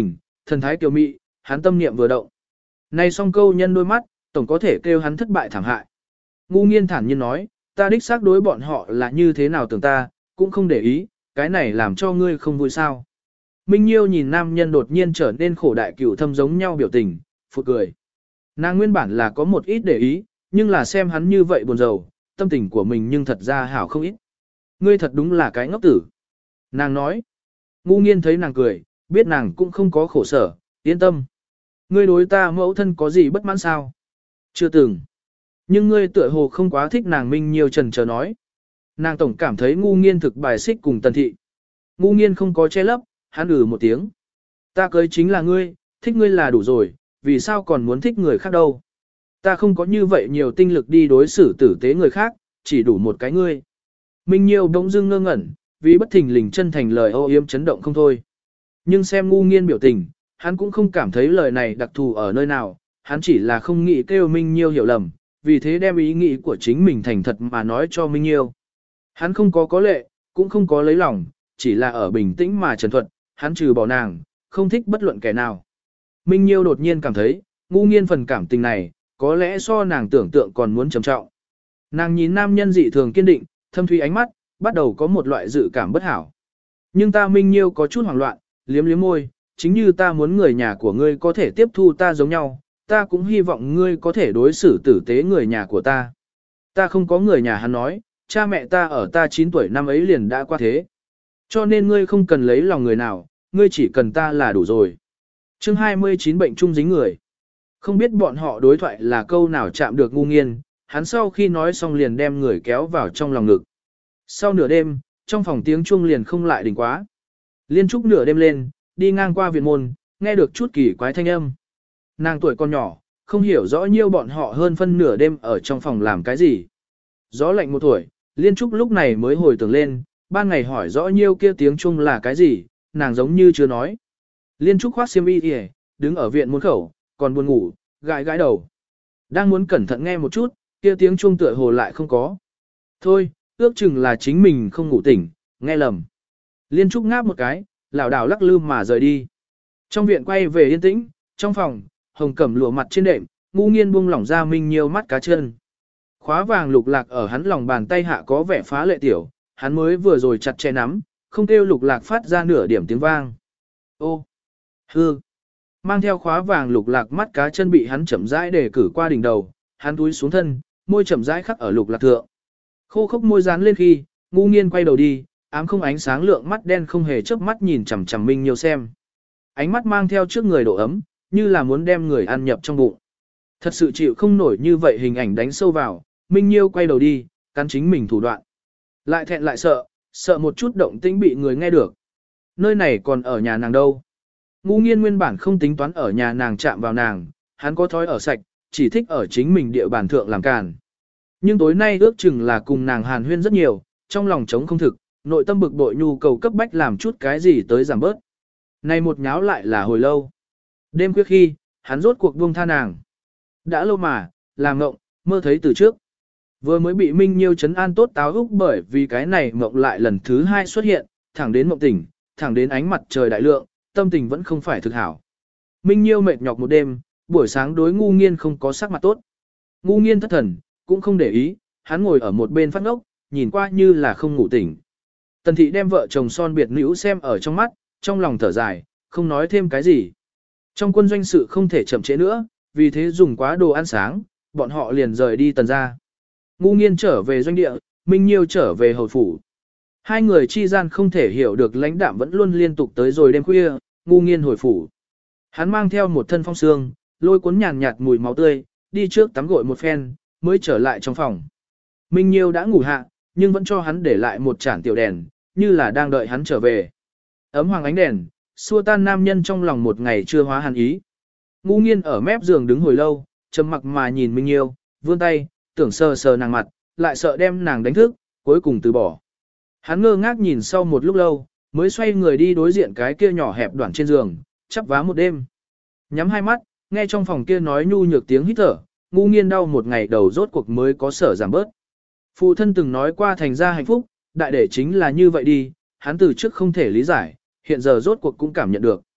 thần thái kiều mị, hắn tâm niệm vừa động. Này song câu nhân đôi mắt, tổng có thể kêu hắn thất bại thảm hại. Ngu nghiên thản nhiên nói, ta đích xác đối bọn họ là như thế nào tưởng ta, cũng không để ý, cái này làm cho ngươi không vui sao. Minh Nhiêu nhìn nam nhân đột nhiên trở nên khổ đại cửu thâm giống nhau biểu tình, phụt cười. Nàng nguyên bản là có một ít để ý, nhưng là xem hắn như vậy buồn rầu, tâm tình của mình nhưng thật ra hảo không ít. Ngươi thật đúng là cái ngốc tử. Nàng nói. Ngu nghiên thấy nàng cười, biết nàng cũng không có khổ sở, yên tâm. Ngươi đối ta mẫu thân có gì bất mãn sao? Chưa từng. Nhưng ngươi tựa hồ không quá thích nàng Minh Nhiêu trần chờ nói. Nàng tổng cảm thấy ngu nghiên thực bài xích cùng tần thị. Ngu nghiên không có che lấp, hắn ừ một tiếng. Ta cưới chính là ngươi, thích ngươi là đủ rồi, vì sao còn muốn thích người khác đâu. Ta không có như vậy nhiều tinh lực đi đối xử tử tế người khác, chỉ đủ một cái ngươi. Minh Nhiêu bỗng dưng ngơ ngẩn, vì bất thình lình chân thành lời ô yếm chấn động không thôi. Nhưng xem ngu nghiên biểu tình, hắn cũng không cảm thấy lời này đặc thù ở nơi nào, hắn chỉ là không nghĩ kêu Minh Nhiêu hiểu lầm, vì thế đem ý nghĩ của chính mình thành thật mà nói cho Minh Nhiêu. Hắn không có có lệ, cũng không có lấy lòng, chỉ là ở bình tĩnh mà trần thuật, hắn trừ bỏ nàng, không thích bất luận kẻ nào. Minh Nhiêu đột nhiên cảm thấy, ngu nghiên phần cảm tình này, có lẽ so nàng tưởng tượng còn muốn trầm trọng. Nàng nhìn nam nhân dị thường kiên định, thâm thúy ánh mắt, bắt đầu có một loại dự cảm bất hảo. Nhưng ta Minh Nhiêu có chút hoảng loạn, liếm liếm môi, chính như ta muốn người nhà của ngươi có thể tiếp thu ta giống nhau, ta cũng hy vọng ngươi có thể đối xử tử tế người nhà của ta. Ta không có người nhà hắn nói, cha mẹ ta ở ta chín tuổi năm ấy liền đã qua thế. Cho nên ngươi không cần lấy lòng người nào, ngươi chỉ cần ta là đủ rồi. Chương hai mươi chín bệnh chung dính người. Không biết bọn họ đối thoại là câu nào chạm được ngu nghiên, hắn sau khi nói xong liền đem người kéo vào trong lòng ngực. Sau nửa đêm, trong phòng tiếng chuông liền không lại đỉnh quá. Liên Trúc nửa đêm lên, đi ngang qua viện môn, nghe được chút kỳ quái thanh âm. Nàng tuổi còn nhỏ, không hiểu rõ nhiêu bọn họ hơn phân nửa đêm ở trong phòng làm cái gì. Gió lạnh một tuổi, Liên Trúc lúc này mới hồi tưởng lên, ban ngày hỏi rõ nhiêu kia tiếng chuông là cái gì, nàng giống như chưa nói. Liên Trúc khoác xiêm y kìa, đứng ở viện môn khẩu, còn buồn ngủ, gãi gãi đầu. Đang muốn cẩn thận nghe một chút, kia tiếng chuông tựa hồ lại không có. Thôi, ước chừng là chính mình không ngủ tỉnh, nghe lầm. Liên Trúc ngáp một cái, lảo đảo lắc lư mà rời đi. Trong viện quay về yên tĩnh, trong phòng, hồng cẩm lụa mặt trên đệm, ngu nghiên buông lỏng ra Minh Nhiêu mắt cá chân. Khóa vàng lục lạc ở hắn lòng bàn tay hạ có vẻ phá lệ tiểu, hắn mới vừa rồi chặt che nắm, không kêu lục lạc phát ra nửa điểm tiếng vang. Ô, hư, mang theo khóa vàng lục lạc mắt cá chân bị hắn chậm rãi để cử qua đỉnh đầu, hắn túi xuống thân, môi chậm rãi khắc ở lục lạc thượng. Khô khốc môi dán lên khi, ngu nghiên quay đầu đi, ám không ánh sáng lượng mắt đen không hề chớp mắt nhìn chằm chằm Minh Nhiêu xem. Ánh mắt mang theo trước người độ ấm, như là muốn đem người ăn nhập trong bụng. Thật sự chịu không nổi như vậy hình ảnh đánh sâu vào, Minh Nhiêu quay đầu đi, cắn chính mình thủ đoạn. Lại thẹn lại sợ, sợ một chút động tĩnh bị người nghe được. Nơi này còn ở nhà nàng đâu. Ngu nghiên nguyên bản không tính toán ở nhà nàng chạm vào nàng, hắn có thói ở sạch, chỉ thích ở chính mình địa bàn thượng làm càn. Nhưng tối nay ước chừng là cùng nàng hàn huyên rất nhiều, trong lòng trống không thực, nội tâm bực bội nhu cầu cấp bách làm chút cái gì tới giảm bớt. Này một nháo lại là hồi lâu. Đêm khuya khi, hắn rốt cuộc buông tha nàng. Đã lâu mà, làm ngộng, mơ thấy từ trước. Vừa mới bị Minh Nhiêu chấn an tốt táo úc bởi vì cái này mộng lại lần thứ hai xuất hiện, thẳng đến mộng tỉnh, thẳng đến ánh mặt trời đại lượng, tâm tình vẫn không phải thực hảo. Minh Nhiêu mệt nhọc một đêm, buổi sáng đối ngu nghiên không có sắc mặt tốt. Ngu nghiên thất thần, cũng không để ý, hắn ngồi ở một bên phát ngốc, nhìn qua như là không ngủ tỉnh. Tần thị đem vợ chồng son biệt nữ xem ở trong mắt, trong lòng thở dài, không nói thêm cái gì. Trong quân doanh sự không thể chậm trễ nữa, vì thế dùng quá đồ ăn sáng, bọn họ liền rời đi tần ra. Ngu nghiên trở về doanh địa, Minh Nhiêu trở về hầu phủ. Hai người chi gian không thể hiểu được lãnh đạm vẫn luôn liên tục tới rồi đêm khuya, ngu nghiên hồi phủ. Hắn mang theo một thân phong sương, lôi cuốn nhàn nhạt mùi máu tươi, đi trước tắm gội một phen, mới trở lại trong phòng. Minh Nhiêu đã ngủ hạ, nhưng vẫn cho hắn để lại một chản tiểu đèn, như là đang đợi hắn trở về. Ấm hoàng ánh đèn, xua tan nam nhân trong lòng một ngày chưa hóa hàn ý. Ngu nghiên ở mép giường đứng hồi lâu, trầm mặc mà nhìn Minh Nhiêu, vươn tay, tưởng sờ sờ nàng mặt, lại sợ đem nàng đánh thức, cuối cùng từ bỏ. Hắn ngơ ngác nhìn sau một lúc lâu, mới xoay người đi đối diện cái kia nhỏ hẹp đoạn trên giường, chắp vá một đêm. Nhắm hai mắt, nghe trong phòng kia nói nhu nhược tiếng hít thở, ngu nghiên đau một ngày đầu rốt cuộc mới có sở giảm bớt. Phụ thân từng nói qua thành ra hạnh phúc, đại để chính là như vậy đi, hắn từ trước không thể lý giải, hiện giờ rốt cuộc cũng cảm nhận được.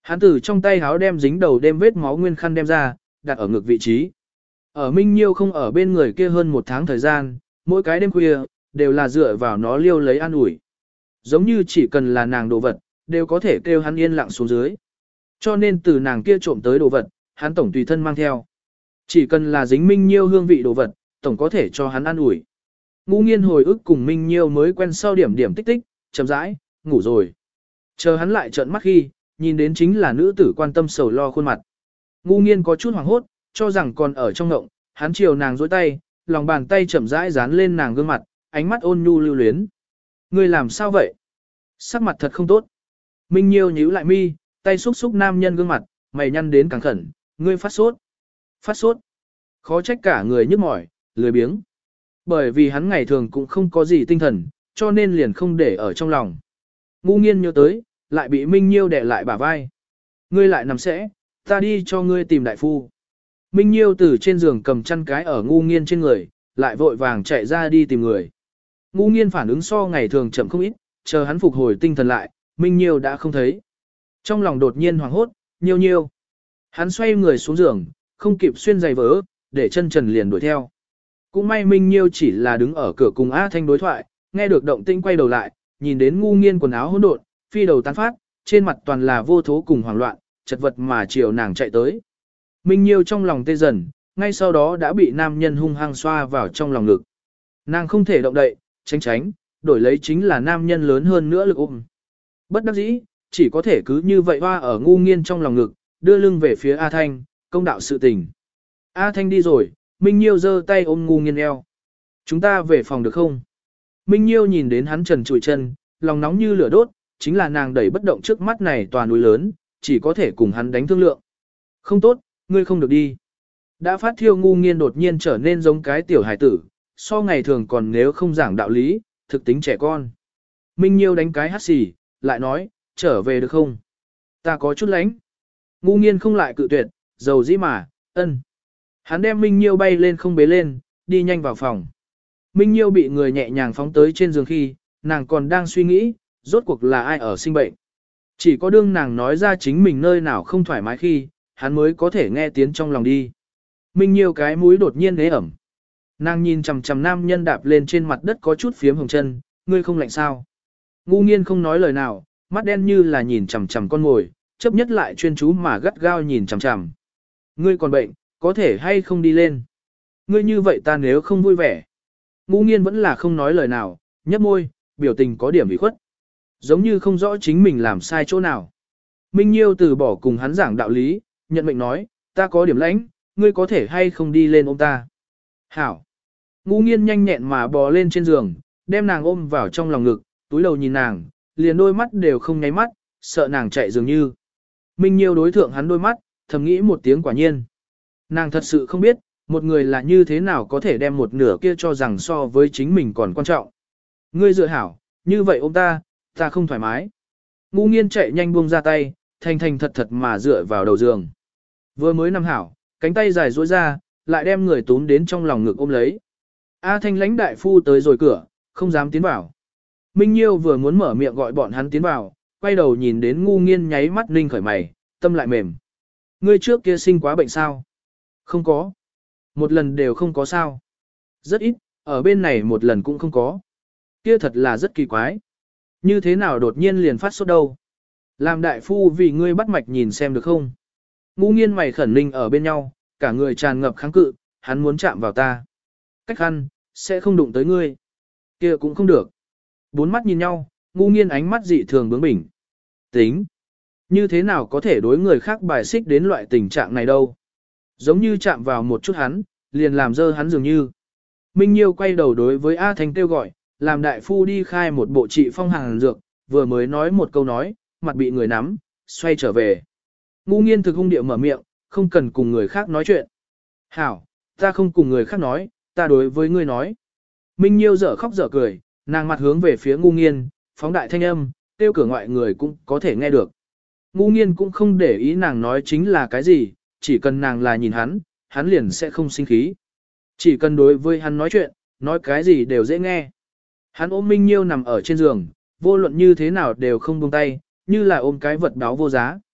Hắn từ trong tay háo đem dính đầu đem vết máu nguyên khăn đem ra, đặt ở ngực vị trí. Ở Minh Nhiêu không ở bên người kia hơn một tháng thời gian, mỗi cái đêm khuya, đều là dựa vào nó liêu lấy an ủi. Giống như chỉ cần là nàng đồ vật, đều có thể kêu hắn yên lặng xuống dưới. Cho nên từ nàng kia trộm tới đồ vật, hắn tổng tùy thân mang theo. Chỉ cần là dính Minh Nhiêu hương vị đồ vật, tổng có thể cho hắn an ủi. Ngũ Nghiên hồi ức cùng Minh Nhiêu mới quen sau điểm điểm tích tích, chậm rãi, ngủ rồi. Chờ hắn lại trợn mắt khi, nhìn đến chính là nữ tử quan tâm sầu lo khuôn mặt. Ngũ Nghiên có chút hoảng hốt, cho rằng còn ở trong ngộng, hắn chiều nàng dối tay, lòng bàn tay chậm rãi dán lên nàng gương mặt, ánh mắt ôn nhu lưu luyến. Ngươi làm sao vậy? Sắc mặt thật không tốt. Minh Nhiêu nhíu lại mi, tay xúc xúc nam nhân gương mặt, mày nhăn đến càng khẩn, ngươi phát sốt. Phát sốt. Khó trách cả người nhức mỏi, lười biếng. Bởi vì hắn ngày thường cũng không có gì tinh thần, cho nên liền không để ở trong lòng. Ngũ Nghiên nhớ tới, lại bị Minh Nhiêu đè lại bả vai. Ngươi lại nằm sẽ, ta đi cho ngươi tìm đại phu. Minh Nhiêu từ trên giường cầm chăn cái ở Ngũ Nghiên trên người, lại vội vàng chạy ra đi tìm người. Ngũ Nghiên phản ứng so ngày thường chậm không ít, chờ hắn phục hồi tinh thần lại, Minh Nhiêu đã không thấy. Trong lòng đột nhiên hoảng hốt, Nhiêu Nhiêu. Hắn xoay người xuống giường, không kịp xuyên giày vỡ, để chân trần liền đuổi theo. Cũng may Minh Nhiêu chỉ là đứng ở cửa cùng A Thanh đối thoại, nghe được động tĩnh quay đầu lại, nhìn đến Ngũ Nghiên quần áo hỗn độn, phi đầu tán phát, trên mặt toàn là vô thố cùng hoảng loạn, chật vật mà chiều nàng chạy tới. Minh Nhiêu trong lòng tê dần, ngay sau đó đã bị nam nhân hung hăng xoa vào trong lòng ngực. Nàng không thể động đậy, tránh tránh, đổi lấy chính là nam nhân lớn hơn nữa lực ôm. Bất đắc dĩ, chỉ có thể cứ như vậy hoa ở Ngũ Nghiên trong lòng ngực, đưa lưng về phía A Thanh, công đạo sự tình. A Thanh đi rồi, Minh Nhiêu giơ tay ôm Ngũ Nghiên eo. Chúng ta về phòng được không? Minh Nhiêu nhìn đến hắn trần trụi chân, lòng nóng như lửa đốt, chính là nàng đẩy bất động trước mắt này toàn núi lớn, chỉ có thể cùng hắn đánh thương lượng. Không tốt, ngươi không được đi. Đã phát thiêu Ngũ Nghiên đột nhiên trở nên giống cái tiểu hải tử, so ngày thường còn nếu không giảng đạo lý, thực tính trẻ con. Minh Nhiêu đánh cái hắt xì, lại nói, trở về được không? Ta có chút lánh. Ngũ Nghiên không lại cự tuyệt, dầu dĩ mà, ân. Hắn đem Minh Nhiêu bay lên không bế lên, đi nhanh vào phòng. Minh Nhiêu bị người nhẹ nhàng phóng tới trên giường khi, nàng còn đang suy nghĩ, rốt cuộc là ai ở sinh bệnh. Chỉ có đương nàng nói ra chính mình nơi nào không thoải mái khi, hắn mới có thể nghe tiếng trong lòng đi. Minh Nhiêu cái mũi đột nhiên ế ẩm. Nàng nhìn chằm chằm nam nhân đạp lên trên mặt đất có chút phiếm hồng chân, ngươi không lạnh sao? Ngũ Nghiên không nói lời nào, mắt đen như là nhìn chằm chằm con ngồi, chấp nhất lại chuyên chú mà gắt gao nhìn chằm chằm. Ngươi còn bệnh, có thể hay không đi lên? Ngươi như vậy ta nếu không vui vẻ. Ngũ Nghiên vẫn là không nói lời nào, nhấp môi, biểu tình có điểm bị khuất. Giống như không rõ chính mình làm sai chỗ nào. Minh Nhiêu từ bỏ cùng hắn giảng đạo lý, nhận mệnh nói, ta có điểm lãnh, ngươi có thể hay không đi lên ôm ta. Hảo. Ngũ Nghiên nhanh nhẹn mà bò lên trên giường, đem nàng ôm vào trong lòng ngực, túi đầu nhìn nàng, liền đôi mắt đều không nháy mắt, sợ nàng chạy dường như. Minh Nhiêu đối thượng hắn đôi mắt, thầm nghĩ một tiếng quả nhiên. Nàng thật sự không biết, một người là như thế nào có thể đem một nửa kia cho rằng so với chính mình còn quan trọng. Ngươi dựa hảo, như vậy ôm ta, ta không thoải mái. Ngũ Nghiên chạy nhanh buông ra tay, thành thành thật thật mà dựa vào đầu giường. Vừa mới nằm hảo, cánh tay dài duỗi ra, lại đem người túm đến trong lòng ngực ôm lấy. A Thanh lãnh đại phu tới rồi cửa, không dám tiến vào. Minh Nhiêu vừa muốn mở miệng gọi bọn hắn tiến vào, quay đầu nhìn đến Ngũ Nghiên nháy mắt ninh khởi mày, tâm lại mềm. Ngươi trước kia sinh quá bệnh sao? Không có. Một lần đều không có sao. Rất ít, ở bên này một lần cũng không có. Kia thật là rất kỳ quái. Như thế nào đột nhiên liền phát sốt đâu? Làm đại phu vì ngươi bắt mạch nhìn xem được không? Ngũ Nghiên mày khẩn ninh ở bên nhau, cả người tràn ngập kháng cự, hắn muốn chạm vào ta. Cách khăn, sẽ không đụng tới ngươi. Kia cũng không được. Bốn mắt nhìn nhau, Ngũ Nghiên ánh mắt dị thường bướng bỉnh. Tính. Như thế nào có thể đối người khác bài xích đến loại tình trạng này đâu? Giống như chạm vào một chút hắn, liền làm dơ hắn dường như. Minh Nhiêu quay đầu đối với A Thanh kêu gọi, làm đại phu đi khai một bộ trị phong hàng dược, vừa mới nói một câu nói, mặt bị người nắm, xoay trở về. Ngũ Nghiên thực hung điệu mở miệng, không cần cùng người khác nói chuyện. Hảo, ta không cùng người khác nói, ta đối với ngươi nói. Minh Nhiêu dở khóc dở cười, nàng mặt hướng về phía Ngũ Nghiên, phóng đại thanh âm, tiêu cửa ngoại người cũng có thể nghe được. Ngũ Nghiên cũng không để ý nàng nói chính là cái gì, chỉ cần nàng là nhìn hắn, hắn liền sẽ không sinh khí. Chỉ cần đối với hắn nói chuyện, nói cái gì đều dễ nghe. Hắn ôm Minh Nhiêu nằm ở trên giường, vô luận như thế nào đều không buông tay, như là ôm cái vật đáo vô giá.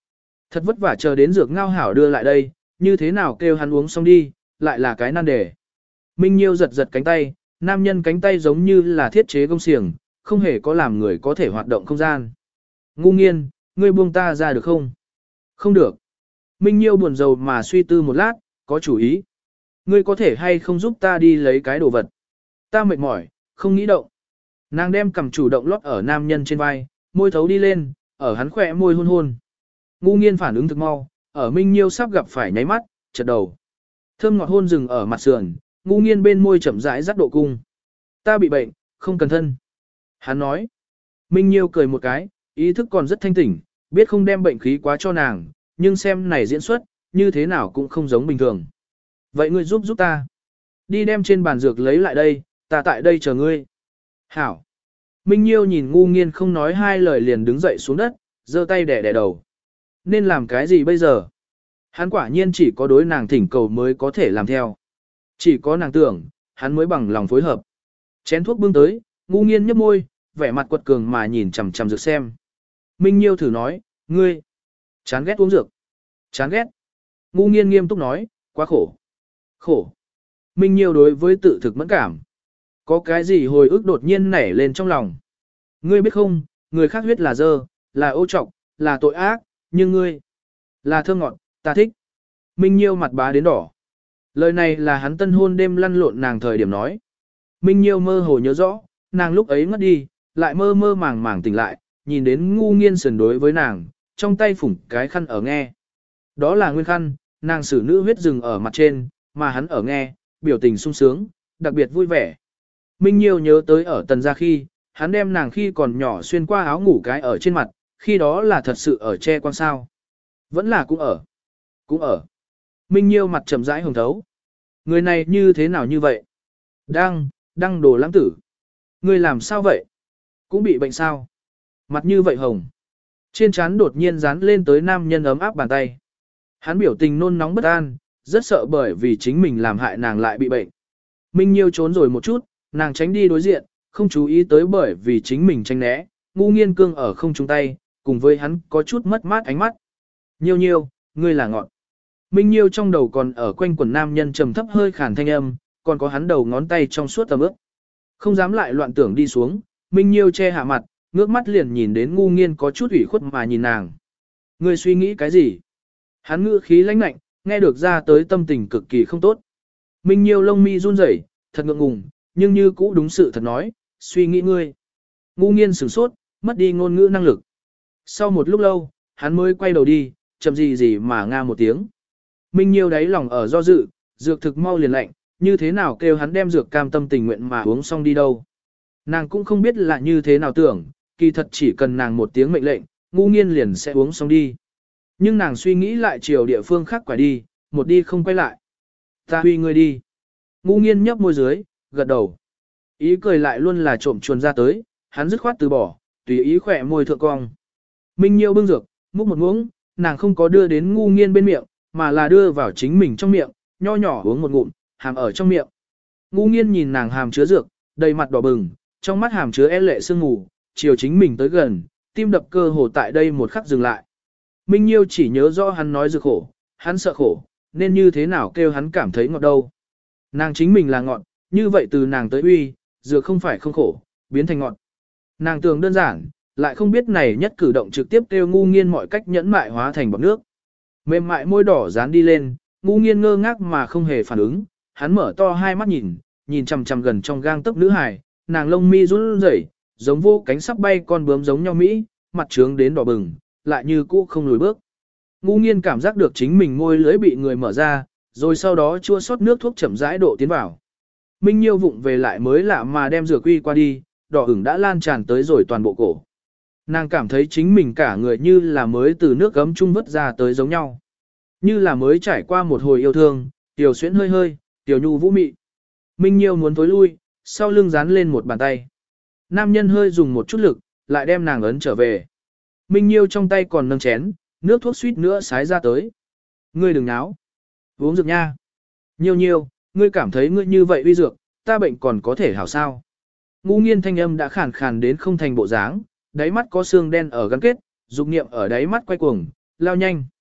Thật vất vả chờ đến dược ngao hảo đưa lại đây, như thế nào kêu hắn uống xong đi, lại là cái nan đề. Minh Nhiêu giật giật cánh tay, nam nhân cánh tay giống như là thiết chế gông xiềng, không hề có làm người có thể hoạt động không gian. Ngu nghiên, ngươi buông ta ra được không? Không được. Minh Nhiêu buồn rầu mà suy tư một lát, có chủ ý. Ngươi có thể hay không giúp ta đi lấy cái đồ vật? Ta mệt mỏi, không nghĩ động. Nàng đem cầm chủ động lót ở nam nhân trên vai, môi thấu đi lên, ở hắn khỏe môi hôn hôn. Ngu nghiên phản ứng thực mau, ở Minh Nhiêu sắp gặp phải nháy mắt, chật đầu. Thơm ngọt hôn dừng ở mặt sườn, ngu nghiên bên môi chậm rãi dắt độ cung. Ta bị bệnh, không cần thân. Hắn nói. Minh Nhiêu cười một cái, ý thức còn rất thanh tỉnh, biết không đem bệnh khí quá cho nàng, nhưng xem này diễn xuất, như thế nào cũng không giống bình thường. Vậy ngươi giúp giúp ta. Đi đem trên bàn dược lấy lại đây, ta tại đây chờ ngươi. Hảo. Minh Nhiêu nhìn ngu nghiên không nói hai lời liền đứng dậy xuống đất, giơ tay đẻ đẻ đầu. Nên làm cái gì bây giờ? Hắn quả nhiên chỉ có đối nàng thỉnh cầu mới có thể làm theo. Chỉ có nàng tưởng, hắn mới bằng lòng phối hợp. Chén thuốc bưng tới, ngu nghiên nhấp môi, vẻ mặt quật cường mà nhìn chằm chằm dược xem. Minh Nhiêu thử nói, ngươi, chán ghét uống dược. Chán ghét. Ngu nghiên nghiêm túc nói, quá khổ. Khổ. Minh Nhiêu đối với tự thực mẫn cảm. Có cái gì hồi ức đột nhiên nảy lên trong lòng. Ngươi biết không, người khác huyết là dơ, là ô trọc, là tội ác, nhưng ngươi, là thơm ngọt, ta thích. Minh Nhiêu mặt bá đến đỏ. Lời này là hắn tân hôn đêm lăn lộn nàng thời điểm nói. Minh Nhiêu mơ hồ nhớ rõ, nàng lúc ấy ngất đi, lại mơ mơ màng màng tỉnh lại, nhìn đến ngu nghiên sườn đối với nàng, trong tay phủng cái khăn ở nghe. Đó là nguyên khăn, nàng xử nữ huyết rừng ở mặt trên, mà hắn ở nghe, biểu tình sung sướng, đặc biệt vui vẻ. Minh Nhiêu nhớ tới ở tần gia khi, hắn đem nàng khi còn nhỏ xuyên qua áo ngủ cái ở trên mặt, khi đó là thật sự ở che quan sao. Vẫn là cũng ở. Cũng ở. Minh Nhiêu mặt trầm rãi hồng thấu. Người này như thế nào như vậy? Đang, đang đồ lãng tử. Người làm sao vậy? Cũng bị bệnh sao? Mặt như vậy hồng. Trên trán đột nhiên dán lên tới nam nhân ấm áp bàn tay. Hắn biểu tình nôn nóng bất an, rất sợ bởi vì chính mình làm hại nàng lại bị bệnh. Minh Nhiêu trốn rồi một chút, nàng tránh đi đối diện, không chú ý tới bởi vì chính mình tránh né, ngu nghiên cương ở không chung tay, cùng với hắn có chút mất mát ánh mắt. Nhiêu nhiêu, ngươi là ngọn. Minh Nhiêu trong đầu còn ở quanh quần nam nhân trầm thấp hơi khàn thanh âm, còn có hắn đầu ngón tay trong suốt tầm ướp. Không dám lại loạn tưởng đi xuống, Minh Nhiêu che hạ mặt, ngước mắt liền nhìn đến ngu nghiên có chút ủy khuất mà nhìn nàng. Ngươi suy nghĩ cái gì? Hắn ngữ khí lãnh lạnh, nghe được ra tới tâm tình cực kỳ không tốt. Minh Nhiêu lông mi run rẩy, thật ngượng ngùng, nhưng như cũ đúng sự thật nói, suy nghĩ ngươi. Ngu nghiên sửng sốt, mất đi ngôn ngữ năng lực. Sau một lúc lâu, hắn mới quay đầu đi, chậm gì gì mà nga một tiếng. Minh Nhiêu đáy lòng ở do dự, dược thực mau liền lạnh, như thế nào kêu hắn đem dược cam tâm tình nguyện mà uống xong đi đâu. Nàng cũng không biết là như thế nào tưởng, kỳ thật chỉ cần nàng một tiếng mệnh lệnh, ngu nghiên liền sẽ uống xong đi. Nhưng nàng suy nghĩ lại chiều địa phương khác quả đi, một đi không quay lại. Ta huy ngươi đi. Ngu nghiên nhấp môi dưới, gật đầu. Ý cười lại luôn là trộm chuồn ra tới, hắn dứt khoát từ bỏ, tùy ý khỏe môi thượng cong. Minh Nhiêu bưng dược, múc một muỗng, nàng không có đưa đến ngu nghiên bên miệng, mà là đưa vào chính mình trong miệng, nho nhỏ uống một ngụm, hàm ở trong miệng. Ngu nghiên nhìn nàng hàm chứa dược, đầy mặt đỏ bừng, trong mắt hàm chứa e lệ sương mù, chiều chính mình tới gần, tim đập cơ hồ tại đây một khắc dừng lại. Minh Nhiêu chỉ nhớ rõ hắn nói dược khổ, hắn sợ khổ, nên như thế nào kêu hắn cảm thấy ngọt đâu. Nàng chính mình là ngọt, như vậy từ nàng tới uy, dược không phải không khổ, biến thành ngọt. Nàng tưởng đơn giản, lại không biết này nhất cử động trực tiếp kêu ngu nghiên mọi cách nhẫn mại hóa thành bọt nước. Mềm mại môi đỏ dán đi lên, ngu nghiên ngơ ngác mà không hề phản ứng, hắn mở to hai mắt nhìn, nhìn chằm chằm gần trong gang tấc nữ hài, nàng lông mi run rẩy, giống vô cánh sắp bay con bướm giống nhau Mỹ, mặt trướng đến đỏ bừng, lại như cũ không lùi bước. Ngu nghiên cảm giác được chính mình môi lưỡi bị người mở ra, rồi sau đó chua xót nước thuốc chậm rãi độ tiến vào. Minh Nhiêu vụng về lại mới lạ mà đem dược quy qua đi, đỏ ửng đã lan tràn tới rồi toàn bộ cổ. Nàng cảm thấy chính mình cả người như là mới từ nước gấm chung vớt ra tới giống nhau. Như là mới trải qua một hồi yêu thương, tiểu xuyễn hơi hơi, tiểu nhu vũ mị. Minh Nhiêu muốn tối lui, sau lưng dán lên một bàn tay. Nam nhân hơi dùng một chút lực, lại đem nàng ấn trở về. Minh Nhiêu trong tay còn nâng chén, nước thuốc suýt nữa sái ra tới. Ngươi đừng náo. Uống dược nha. Nhiêu nhiêu, ngươi cảm thấy ngươi như vậy uy dược, ta bệnh còn có thể hảo sao. Ngu nghiên thanh âm đã khàn khàn đến không thành bộ dáng, đáy mắt có xương đen ở gắn kết, dục niệm ở đáy mắt quay cuồng, lao nhanh.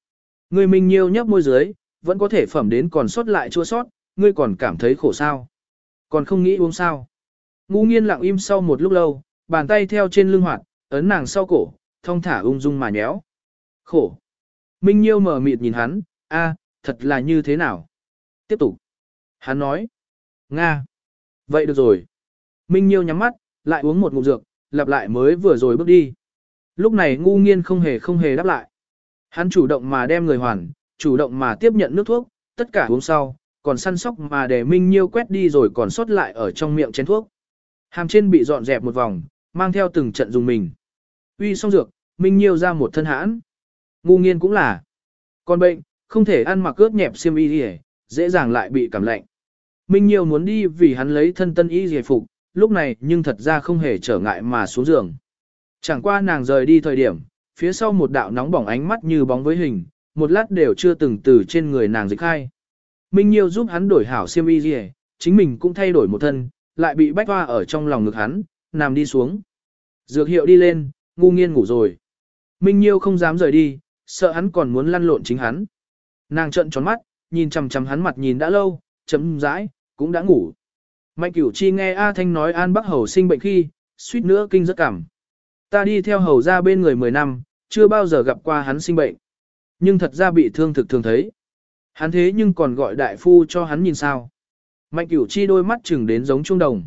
Ngươi Minh Nhiêu nhấp môi dưới, vẫn có thể phẩm đến còn sót lại chua sót, ngươi còn cảm thấy khổ sao? Còn không nghĩ uống sao? Ngu Nghiên lặng im sau một lúc lâu, bàn tay theo trên lưng hoạt, ấn nàng sau cổ, thong thả ung dung mà nhéo. Khổ. Minh Nhiêu mở mịt nhìn hắn, a, thật là như thế nào? Tiếp tục. Hắn nói. Nga. Vậy được rồi. Minh Nhiêu nhắm mắt, lại uống một ngụm dược, lặp lại mới vừa rồi bước đi. Lúc này Ngu Nghiên không hề không hề đáp lại. Hắn chủ động mà đem người hoàn, chủ động mà tiếp nhận nước thuốc, tất cả uống sau, còn săn sóc mà để Minh Nhiêu quét đi rồi còn sót lại ở trong miệng chén thuốc. Hàm trên bị dọn dẹp một vòng, mang theo từng trận dùng mình. Uy xong dược, Minh Nhiêu ra một thân hãn. Ngu Nghiên cũng là. Còn bệnh, không thể ăn mặc ướt nhẹp xiêm y đi, dễ dàng lại bị cảm lạnh. Minh Nhiêu muốn đi vì hắn lấy thân tân y giải phục, lúc này nhưng thật ra không hề trở ngại mà xuống giường. Chẳng qua nàng rời đi thời điểm, phía sau một đạo nóng bỏng ánh mắt như bóng với hình, một lát đều chưa từng từ trên người nàng dịch khai. Minh Nhiêu giúp hắn đổi hảo xiêm y gì, chính mình cũng thay đổi một thân, lại bị bách hoa ở trong lòng ngực hắn, nằm đi xuống. Dược hiệu đi lên, Ngu Nghiên ngủ rồi. Minh Nhiêu không dám rời đi, sợ hắn còn muốn lăn lộn chính hắn. Nàng trợn tròn mắt, nhìn chằm chằm hắn mặt nhìn đã lâu, chấm rãi, cũng đã ngủ. Mạnh Cửu Chi nghe A Thanh nói An Bắc Hầu sinh bệnh khi, suýt nữa kinh rất cảm. Ta đi theo hầu ra bên người mười năm, chưa bao giờ gặp qua hắn sinh bệnh. Nhưng thật ra bị thương thực thường thấy. Hắn thế nhưng còn gọi đại phu cho hắn nhìn sao. Mạnh Cửu Chi đôi mắt chừng đến giống trung đồng.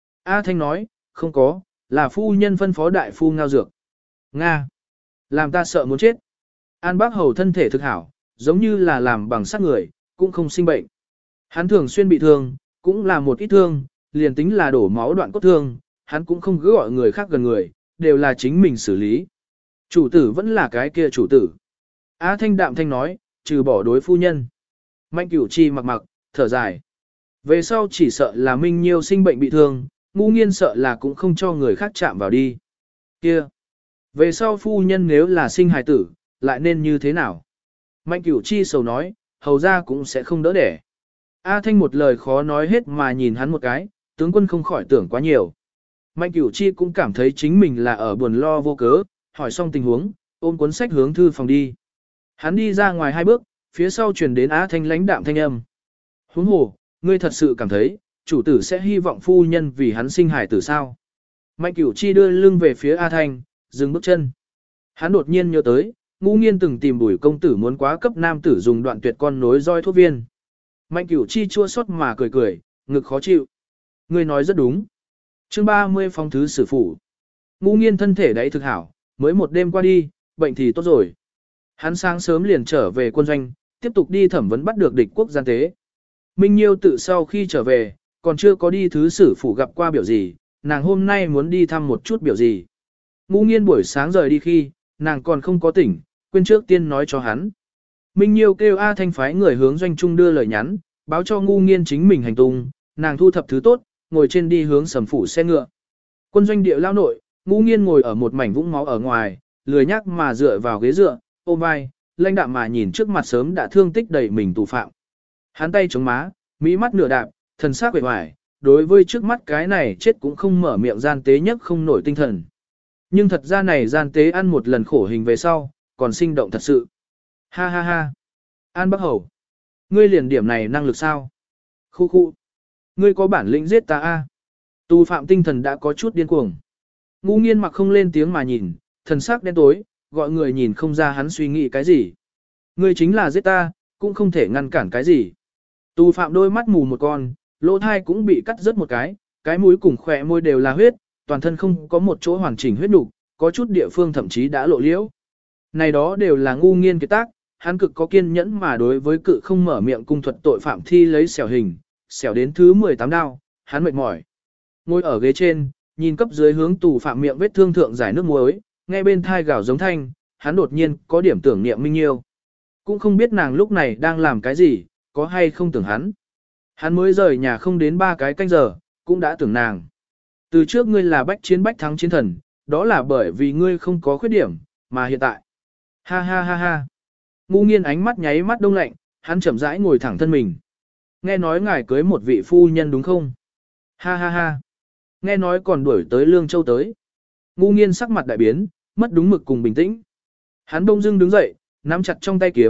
A Thanh nói, không có, là phu nhân phân phó đại phu ngao dược. Nga. Làm ta sợ muốn chết. An Bác Hầu thân thể thực hảo, giống như là làm bằng sắt người, cũng không sinh bệnh. Hắn thường xuyên bị thương, cũng là một ít thương, liền tính là đổ máu đoạn cốt thương, hắn cũng không cứ gọi người khác gần người, đều là chính mình xử lý. Chủ tử vẫn là cái kia chủ tử. A Thanh đạm thanh nói, trừ bỏ đối phu nhân. Mạnh Cửu Chi mặc mặc, thở dài. Về sau chỉ sợ là Minh Nhiêu sinh bệnh bị thương, Ngu Nghiên sợ là cũng không cho người khác chạm vào đi. Kia. Về sau phu nhân nếu là sinh hài tử, lại nên như thế nào? Mạnh Cửu Chi sầu nói, hầu ra cũng sẽ không đỡ đẻ. A Thanh một lời khó nói hết mà nhìn hắn một cái, tướng quân không khỏi tưởng quá nhiều. Mạnh Cửu Chi cũng cảm thấy chính mình là ở buồn lo vô cớ, hỏi xong tình huống, ôm cuốn sách hướng thư phòng đi. Hắn đi ra ngoài hai bước, phía sau truyền đến A Thanh lãnh đạm thanh âm. Huống hồ, ngươi thật sự cảm thấy, chủ tử sẽ hy vọng phu nhân vì hắn sinh hài tử sao? Mạnh Cửu Chi đưa lưng về phía A Thanh, dừng bước chân. Hắn đột nhiên nhớ tới, Ngu Nghiên từng tìm Bùi công tử muốn quá cấp nam tử dùng đoạn tuyệt con nối roi thuốc viên. Mạnh Cửu Chi chua xót mà cười cười, ngực khó chịu. Ngươi nói rất đúng. Chương ba mươi phong thứ sử phủ. Ngu Nghiên thân thể đấy thực hảo, mới một đêm qua đi, bệnh thì tốt rồi. Hắn sáng sớm liền trở về quân doanh, tiếp tục đi thẩm vấn bắt được địch quốc gian tế. Minh Nhiêu tự sau khi trở về, còn chưa có đi thứ sử phủ gặp qua biểu gì, nàng hôm nay muốn đi thăm một chút biểu gì. Ngu Nghiên buổi sáng rời đi khi, nàng còn không có tỉnh, quên trước tiên nói cho hắn. Minh Nhiêu kêu A Thanh phái người hướng doanh trung đưa lời nhắn, báo cho Ngu Nghiên chính mình hành tung, nàng thu thập thứ tốt, ngồi trên đi hướng sầm phủ xe ngựa. Quân doanh địa lao nội, Ngu Nghiên ngồi ở một mảnh vũng máu ở ngoài, lười nhác mà dựa vào ghế dựa, ôm vai, lãnh đạm mà nhìn trước mặt sớm đã thương tích đầy mình tù phạm. Hắn tay chống má, mỹ mắt nửa đạp, thần sắc vẻ vải, đối với trước mắt cái này chết cũng không mở miệng gian tế nhất không nổi tinh thần. Nhưng thật ra này gian tế ăn một lần khổ hình về sau, còn sinh động thật sự. Ha ha ha. An Bắc Hầu. Ngươi liền điểm này năng lực sao? Khu khu. Ngươi có bản lĩnh giết ta a? Tù phạm tinh thần đã có chút điên cuồng. Ngu Nghiên mặc không lên tiếng mà nhìn, thần sắc đen tối, gọi người nhìn không ra hắn suy nghĩ cái gì. Ngươi chính là giết ta, cũng không thể ngăn cản cái gì. Tù phạm đôi mắt mù một con, lỗ thai cũng bị cắt rớt một cái, cái mũi cùng khỏe môi đều là huyết, toàn thân không có một chỗ hoàn chỉnh huyết nục, có chút địa phương thậm chí đã lộ liễu. Này đó đều là Ngu Nghiên kiệt tác, hắn cực có kiên nhẫn mà đối với cự không mở miệng cung thuật tội phạm thi lấy xẻo hình, xẻo đến thứ mười tám đao, hắn mệt mỏi. Ngồi ở ghế trên, nhìn cấp dưới hướng tù phạm miệng vết thương thượng giải nước muối, nghe bên thai gào giống thanh, hắn đột nhiên có điểm tưởng niệm Minh Nhiêu. Cũng không biết nàng lúc này đang làm cái gì, có hay không tưởng hắn. Hắn mới rời nhà không đến ba cái canh giờ, cũng đã tưởng nàng. Từ trước ngươi là bách chiến bách thắng chiến thần, đó là bởi vì ngươi không có khuyết điểm, mà hiện tại. Ha ha ha ha. Ngu Nghiên ánh mắt nháy mắt đông lạnh, hắn chậm rãi ngồi thẳng thân mình. Nghe nói ngài cưới một vị phu nhân đúng không? Ha ha ha. Nghe nói còn đuổi tới Lương Châu tới. Ngu Nghiên sắc mặt đại biến, mất đúng mực cùng bình tĩnh. Hắn bỗng dưng đứng dậy, nắm chặt trong tay kiếm,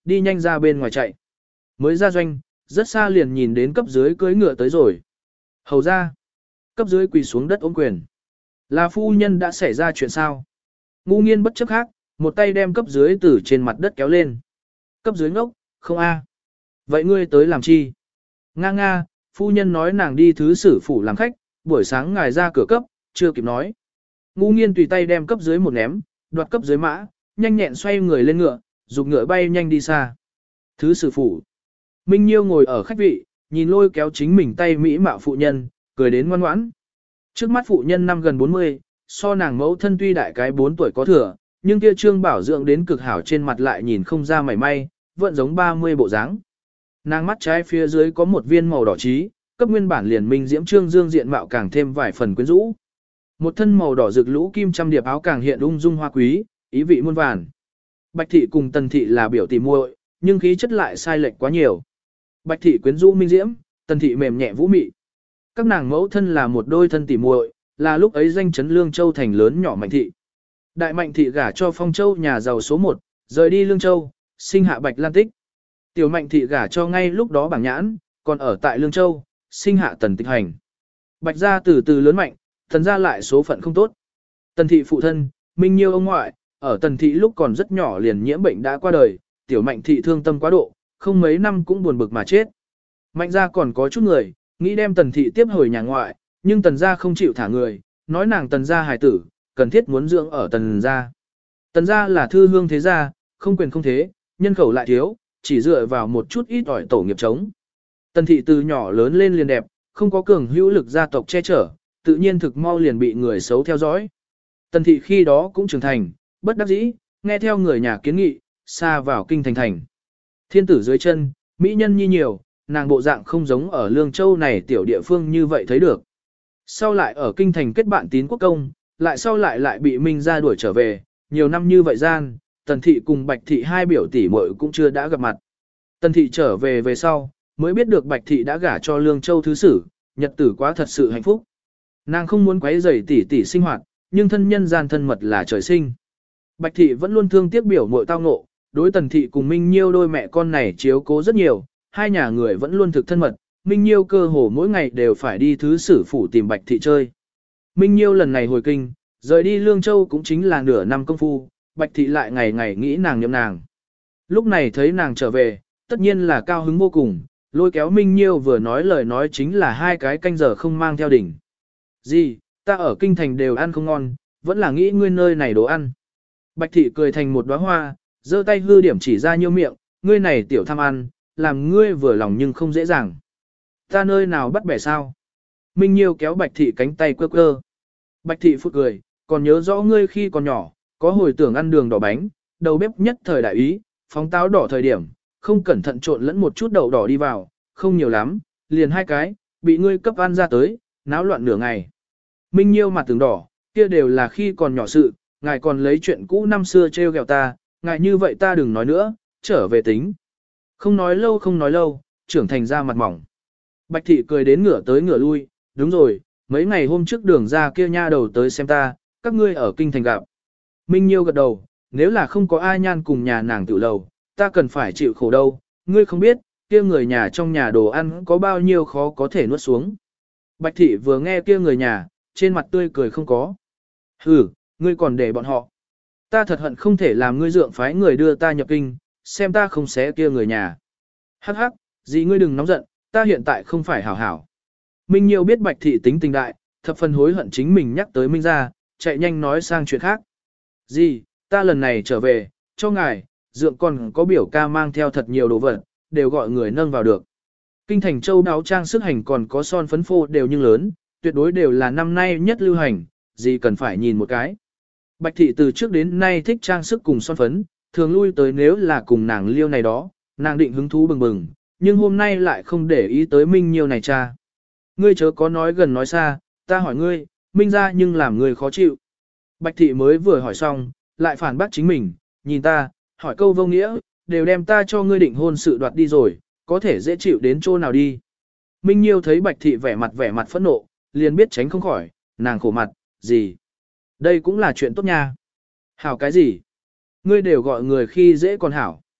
đi nhanh ra bên ngoài chạy. Mới ra doanh, rất xa liền nhìn đến cấp dưới cưỡi ngựa tới rồi. Hầu ra, cấp dưới quỳ xuống đất ôm quyền. Là phu nhân đã xảy ra chuyện sao? Ngu nghiên bất chấp khác, một tay đem cấp dưới từ trên mặt đất kéo lên. Cấp dưới ngốc, không a. Vậy ngươi tới làm chi? Nga nga, phu nhân nói nàng đi thứ sử phủ làm khách, buổi sáng ngài ra cửa cấp, chưa kịp nói. Ngu nghiên tùy tay đem cấp dưới một ném, đoạt cấp dưới mã, nhanh nhẹn xoay người lên ngựa, dục ngựa bay nhanh đi xa. Thứ sử phủ. Minh Nhiêu ngồi ở khách vị, nhìn lôi kéo chính mình tay mỹ mạo phụ nhân, cười đến ngoan ngoãn. Trước mắt phụ nhân năm gần bốn mươi, so nàng mẫu thân tuy đại cái bốn tuổi có thừa, nhưng kia trương bảo dưỡng đến cực hảo trên mặt lại nhìn không ra mảy may, vẫn giống ba mươi bộ dáng. Nàng mắt trái phía dưới có một viên màu đỏ trí, cấp nguyên bản liền minh diễm trương dương diện mạo càng thêm vài phần quyến rũ. Một thân màu đỏ rực lũ kim trăm điệp áo càng hiện ung dung hoa quý, ý vị muôn vàn. Bạch thị cùng Tần thị là biểu tỷ muội, nhưng khí chất lại sai lệch quá nhiều. Bạch thị quyến rũ minh diễm, Tần thị mềm nhẹ vũ mị. Các nàng mẫu thân là một đôi thân tỷ muội, là lúc ấy danh chấn Lương Châu thành lớn nhỏ Mạnh thị. Đại Mạnh thị gả cho Phong Châu nhà giàu số một, rời đi Lương Châu, sinh hạ Bạch Lan Tích. Tiểu Mạnh thị gả cho ngay lúc đó Bảng Nhãn, còn ở tại Lương Châu, sinh hạ Tần Tịch Hành. Bạch gia từ từ lớn mạnh, Tần gia lại số phận không tốt. Tần thị phụ thân, Minh Nhiêu ông ngoại, ở Tần thị lúc còn rất nhỏ liền nhiễm bệnh đã qua đời, Tiểu Mạnh thị thương tâm quá độ, không mấy năm cũng buồn bực mà chết. Mạnh gia còn có chút người, nghĩ đem Tần thị tiếp hồi nhà ngoại, nhưng Tần gia không chịu thả người, nói nàng Tần gia hài tử, cần thiết muốn dưỡng ở Tần gia. Tần gia là thư hương thế gia, không quyền không thế, nhân khẩu lại thiếu, chỉ dựa vào một chút ít ỏi tổ nghiệp chống. Tần thị từ nhỏ lớn lên liền đẹp, không có cường hữu lực gia tộc che chở, tự nhiên thực mau liền bị người xấu theo dõi. Tần thị khi đó cũng trưởng thành, bất đắc dĩ, nghe theo người nhà kiến nghị, xa vào kinh thành thành. Thiên tử dưới chân, mỹ nhân nhi nhiều, nàng bộ dạng không giống ở Lương Châu này tiểu địa phương như vậy thấy được. Sau lại ở kinh thành kết bạn tín quốc công, lại sau lại lại bị Minh gia đuổi trở về, nhiều năm như vậy gian, Tần thị cùng Bạch thị hai biểu tỷ muội cũng chưa đã gặp mặt. Tần thị trở về về sau, mới biết được Bạch thị đã gả cho Lương Châu thứ sử, nhật tử quá thật sự hạnh phúc. Nàng không muốn quấy rầy tỷ tỷ sinh hoạt, nhưng thân nhân gian thân mật là trời sinh. Bạch thị vẫn luôn thương tiếc biểu muội tao ngộ, đối Tần thị cùng Minh Nhiêu đôi mẹ con này chiếu cố rất nhiều, hai nhà người vẫn luôn thực thân mật, Minh Nhiêu cơ hồ mỗi ngày đều phải đi thứ sử phủ tìm Bạch thị chơi. Minh Nhiêu lần này hồi kinh, rời đi Lương Châu cũng chính là nửa năm công phu, Bạch thị lại ngày ngày nghĩ nàng nhậm nàng. Lúc này thấy nàng trở về, tất nhiên là cao hứng vô cùng, lôi kéo Minh Nhiêu vừa nói lời nói chính là hai cái canh giờ không mang theo đỉnh. Gì, ta ở kinh thành đều ăn không ngon, vẫn là nghĩ ngươi nơi này đồ ăn. Bạch thị cười thành một đóa hoa, giơ tay hư điểm chỉ ra nhiêu miệng, ngươi này tiểu tham ăn, làm ngươi vừa lòng nhưng không dễ dàng. Ta nơi nào bắt bẻ sao? Minh Nhiêu kéo Bạch thị cánh tay quơ quơ. Bạch thị phụt cười, còn nhớ rõ ngươi khi còn nhỏ, có hồi tưởng ăn đường đỏ bánh, đầu bếp nhất thời đại ý, phóng táo đỏ thời điểm, không cẩn thận trộn lẫn một chút đậu đỏ đi vào, không nhiều lắm, liền hai cái, bị ngươi cấp ăn ra tới, náo loạn nửa ngày. Minh Nhiêu mặt từng đỏ, kia đều là khi còn nhỏ sự, ngài còn lấy chuyện cũ năm xưa trêu ghẹo ta, ngài như vậy ta đừng nói nữa, trở về tính. Không nói lâu không nói lâu, trưởng thành ra mặt mỏng. Bạch thị cười đến ngửa tới ngửa lui, đúng rồi, mấy ngày hôm trước đường ra kia nha đầu tới xem ta, các ngươi ở kinh thành gặp. Minh Nhiêu gật đầu, nếu là không có ai nhan cùng nhà nàng tự lầu, ta cần phải chịu khổ đâu, ngươi không biết, kia người nhà trong nhà đồ ăn có bao nhiêu khó có thể nuốt xuống. Bạch thị vừa nghe kia người nhà, trên mặt tươi cười không có. Hừ, ngươi còn để bọn họ. Ta thật hận không thể làm ngươi dượng phái người đưa ta nhập kinh, xem ta không xé kia người nhà. Hắc hắc, gì ngươi đừng nóng giận, ta hiện tại không phải hảo hảo. Minh Nhiêu biết Bạch thị tính tình đại, thập phần hối hận chính mình nhắc tới Minh gia, chạy nhanh nói sang chuyện khác. Gì, ta lần này trở về, cho ngài, dượng còn có biểu ca mang theo thật nhiều đồ vật, đều gọi người nâng vào được. Kinh thành châu đáo trang sức hành còn có son phấn phô đều nhưng lớn, tuyệt đối đều là năm nay nhất lưu hành, gì cần phải nhìn một cái. Bạch thị từ trước đến nay thích trang sức cùng son phấn, thường lui tới nếu là cùng nàng liêu này đó, nàng định hứng thú bừng bừng, nhưng hôm nay lại không để ý tới Minh Nhiêu này cha. Ngươi chớ có nói gần nói xa, ta hỏi ngươi, Minh ra nhưng làm ngươi khó chịu. Bạch thị mới vừa hỏi xong, lại phản bác chính mình, nhìn ta, hỏi câu vô nghĩa, đều đem ta cho ngươi định hôn sự đoạt đi rồi, có thể dễ chịu đến chỗ nào đi. Minh Nhiêu thấy Bạch thị vẻ mặt vẻ mặt phẫn nộ, liền biết tránh không khỏi, nàng khổ mặt, gì? Đây cũng là chuyện tốt nha. Hảo cái gì? Ngươi đều gọi người khi dễ còn hảo.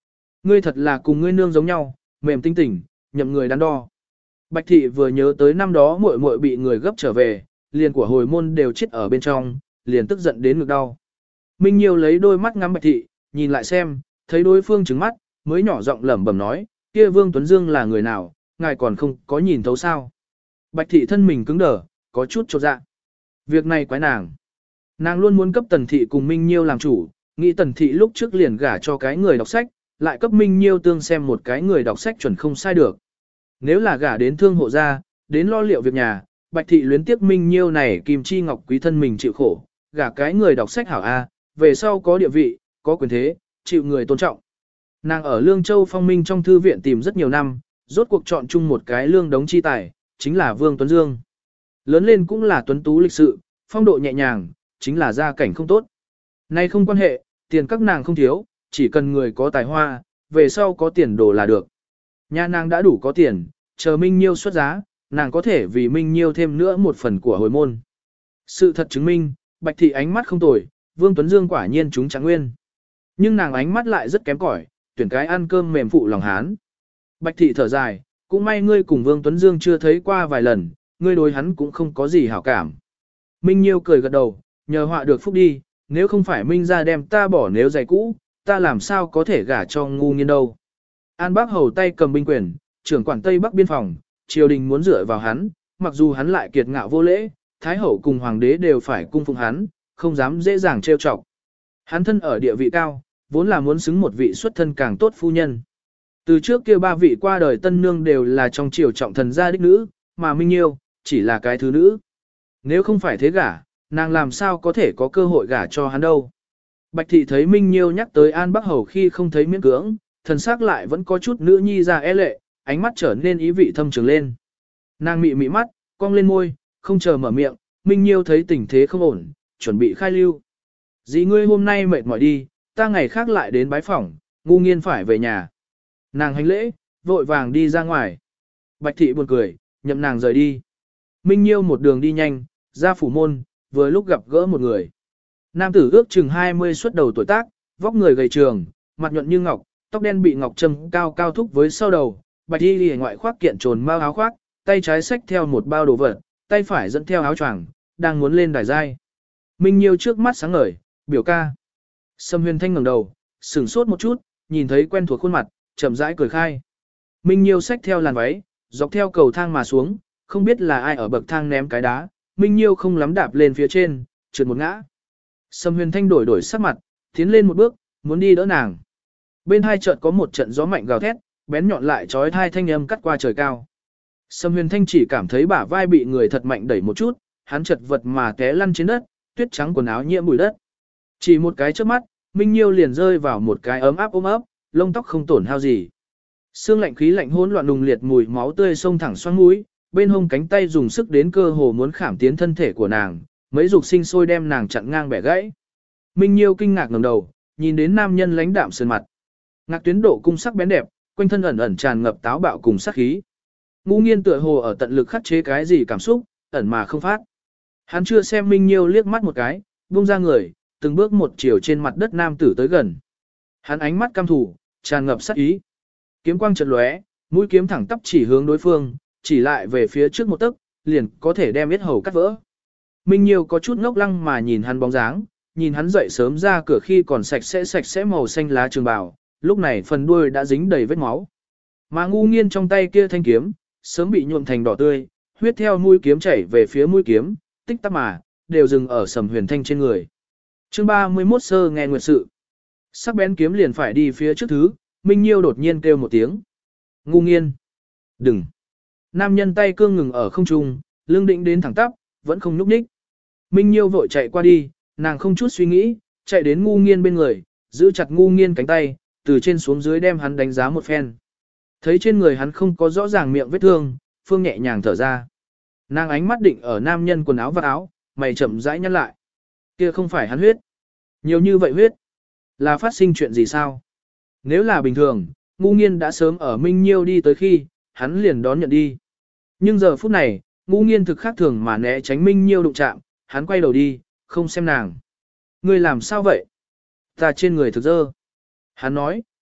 Ngươi thật là cùng ngươi nương giống nhau, mềm tinh tỉnh, nhậm người đắn đo. Bạch thị vừa nhớ tới năm đó muội muội bị người gấp trở về, liền của hồi môn đều chết ở bên trong, liền tức giận đến ngực đau. Minh Nhiêu lấy đôi mắt ngắm Bạch thị, nhìn lại xem, thấy đối phương trừng mắt, mới nhỏ giọng lẩm bẩm nói, kia Vương Tuấn Dương là người nào, ngài còn không có nhìn thấu sao. Bạch thị thân mình cứng đờ, có chút chột dạ. Việc này quái nàng. Nàng luôn muốn cấp Tần thị cùng Minh Nhiêu làm chủ, nghĩ Tần thị lúc trước liền gả cho cái người đọc sách, lại cấp Minh Nhiêu tương xem một cái người đọc sách chuẩn không sai được. Nếu là gả đến thương hộ gia, đến lo liệu việc nhà, Bạch thị luyến tiếc Minh Nhiêu này kim chi ngọc quý thân mình chịu khổ, gả cái người đọc sách hảo A, về sau có địa vị, có quyền thế, chịu người tôn trọng. Nàng ở Lương Châu Phong Minh trong thư viện tìm rất nhiều năm, rốt cuộc chọn chung một cái lương đống chi tài, chính là Vương Tuấn Dương. Lớn lên cũng là tuấn tú lịch sự, phong độ nhẹ nhàng, chính là gia cảnh không tốt. Nay không quan hệ, tiền các nàng không thiếu, chỉ cần người có tài hoa, về sau có tiền đồ là được. Nhà nàng đã đủ có tiền, chờ Minh Nhiêu xuất giá, nàng có thể vì Minh Nhiêu thêm nữa một phần của hồi môn. Sự thật chứng minh, Bạch thị ánh mắt không tồi, Vương Tuấn Dương quả nhiên chúng trạng nguyên. Nhưng nàng ánh mắt lại rất kém cỏi, tuyển cái ăn cơm mềm phụ lòng hán. Bạch thị thở dài, cũng may ngươi cùng Vương Tuấn Dương chưa thấy qua vài lần, ngươi đối hắn cũng không có gì hảo cảm. Minh Nhiêu cười gật đầu, nhờ họa được phúc đi, nếu không phải Minh ra đem ta bỏ nếu giày cũ, ta làm sao có thể gả cho ngu nghiên đâu. An Bác Hầu tay cầm binh quyền, trưởng quản Tây Bắc biên phòng, triều đình muốn dựa vào hắn, mặc dù hắn lại kiệt ngạo vô lễ, Thái Hậu cùng Hoàng đế đều phải cung phụng hắn, không dám dễ dàng trêu chọc. Hắn thân ở địa vị cao, vốn là muốn xứng một vị xuất thân càng tốt phu nhân. Từ trước kia ba vị qua đời tân nương đều là trong triều trọng thần gia đích nữ, mà Minh Nhiêu, chỉ là cái thứ nữ. Nếu không phải thế gả, nàng làm sao có thể có cơ hội gả cho hắn đâu. Bạch thị thấy Minh Nhiêu nhắc tới An Bắc Hầu khi không thấy miễn cưỡng, thần sắc lại vẫn có chút nữ nhi ra e lệ, ánh mắt trở nên ý vị thâm trường lên. Nàng mị mị mắt, cong lên môi, không chờ mở miệng, Minh Nhiêu thấy tình thế không ổn, chuẩn bị khai lưu. Dì ngươi hôm nay mệt mỏi đi, ta ngày khác lại đến bái phỏng, ngu nghiên phải về nhà. Nàng hành lễ, vội vàng đi ra ngoài. Bạch thị buồn cười, nhậm nàng rời đi. Minh Nhiêu một đường đi nhanh, ra phủ môn, vừa lúc gặp gỡ một người. Nam tử ước chừng hai mươi xuất đầu tuổi tác, vóc người gầy trường, mặt nhuận như ngọc, tóc đen bị ngọc châm cao cao thúc với sau đầu, bạch y liễu ngoại khoác kiện trồn mao áo khoác, tay trái xách theo một bao đồ vật, tay phải dẫn theo áo choàng, đang muốn lên đài giai. Minh Nhiêu trước mắt sáng ngời, biểu ca. Sâm Huyền Thanh ngẩng đầu, sửng sốt một chút, nhìn thấy quen thuộc khuôn mặt, chậm rãi cười khai. Minh Nhiêu xách theo làn váy, dọc theo cầu thang mà xuống, không biết là ai ở bậc thang ném cái đá, Minh Nhiêu không lắm đạp lên phía trên, trượt một ngã. Sâm Huyền Thanh đổi đổi sắc mặt, tiến lên một bước, muốn đi đỡ nàng. Bên hai chợt có một trận gió mạnh gào thét, bén nhọn lại trói thai thanh âm cắt qua trời cao. Sâm Huyền Thanh chỉ cảm thấy bả vai bị người thật mạnh đẩy một chút, hắn chật vật mà té lăn trên đất, tuyết trắng quần áo nhiễm bụi đất. Chỉ một cái chớp mắt, Minh Nhiêu liền rơi vào một cái ấm áp ôm ấp, lông tóc không tổn hao gì. Sương lạnh khí lạnh hỗn loạn nùng liệt mùi máu tươi xông thẳng xoắn mũi, bên hông cánh tay dùng sức đến cơ hồ muốn khảm tiến thân thể của nàng, mấy dục sinh sôi đem nàng chặn ngang bẻ gãy. Minh Nhiêu kinh ngạc ngẩng đầu, nhìn đến nam nhân lãnh đạm sườn mặt. Ngạc Tuyến độ cung sắc bén đẹp, quanh thân ẩn ẩn tràn ngập táo bạo cùng sát khí. Ngũ Nghiên tựa hồ ở tận lực khắc chế cái gì cảm xúc, ẩn mà không phát. Hắn chưa xem Minh Nhiêu liếc mắt một cái, buông ra người, từng bước một chiều trên mặt đất nam tử tới gần. Hắn ánh mắt căm thù, tràn ngập sát ý. Kiếm quang chợt lóe, mũi kiếm thẳng tắp chỉ hướng đối phương, chỉ lại về phía trước một tấc, liền có thể đem yết hầu cắt vỡ. Minh Nhiêu có chút ngốc lăng mà nhìn hắn bóng dáng, nhìn hắn dậy sớm ra cửa khi còn sạch sẽ sạch sẽ màu xanh lá trường bào, lúc này phần đuôi đã dính đầy vết máu. Mà Ngũ Nghiên trong tay kia thanh kiếm, sớm bị nhuộm thành đỏ tươi, huyết theo mũi kiếm chảy về phía mũi kiếm, tích tắc mà, đều dừng ở Sầm Huyền Thanh trên người. Chương ba mươi mốt sơ nghe nguyệt sự. Sắc bén kiếm liền phải đi phía trước thứ, Minh Nhiêu đột nhiên kêu một tiếng. Ngũ Nghiên! Đừng! Nam nhân tay cương ngừng ở không trung, lưng định đến thẳng tắp, vẫn không nhúc nhích. Minh Nhiêu vội chạy qua đi, nàng không chút suy nghĩ, chạy đến Ngũ Nghiên bên người, giữ chặt Ngũ Nghiên cánh tay, từ trên xuống dưới đem hắn đánh giá một phen. Thấy trên người hắn không có rõ ràng miệng vết thương, Phương nhẹ nhàng thở ra. Nàng ánh mắt định ở nam nhân quần áo và áo, mày chậm rãi nhăn lại. Kia không phải hắn huyết. Nhiều như vậy huyết. Là phát sinh chuyện gì sao? Nếu là bình thường, Ngũ Nghiên đã sớm ở Minh Nhiêu đi tới khi, hắn liền đón nhận đi. Nhưng giờ phút này, Ngũ Nghiên thực khác thường mà né tránh Minh Nhiêu đụng chạm, hắn quay đầu đi, không xem nàng. Ngươi làm sao vậy? Ta trên người thực dơ. Hắn nói,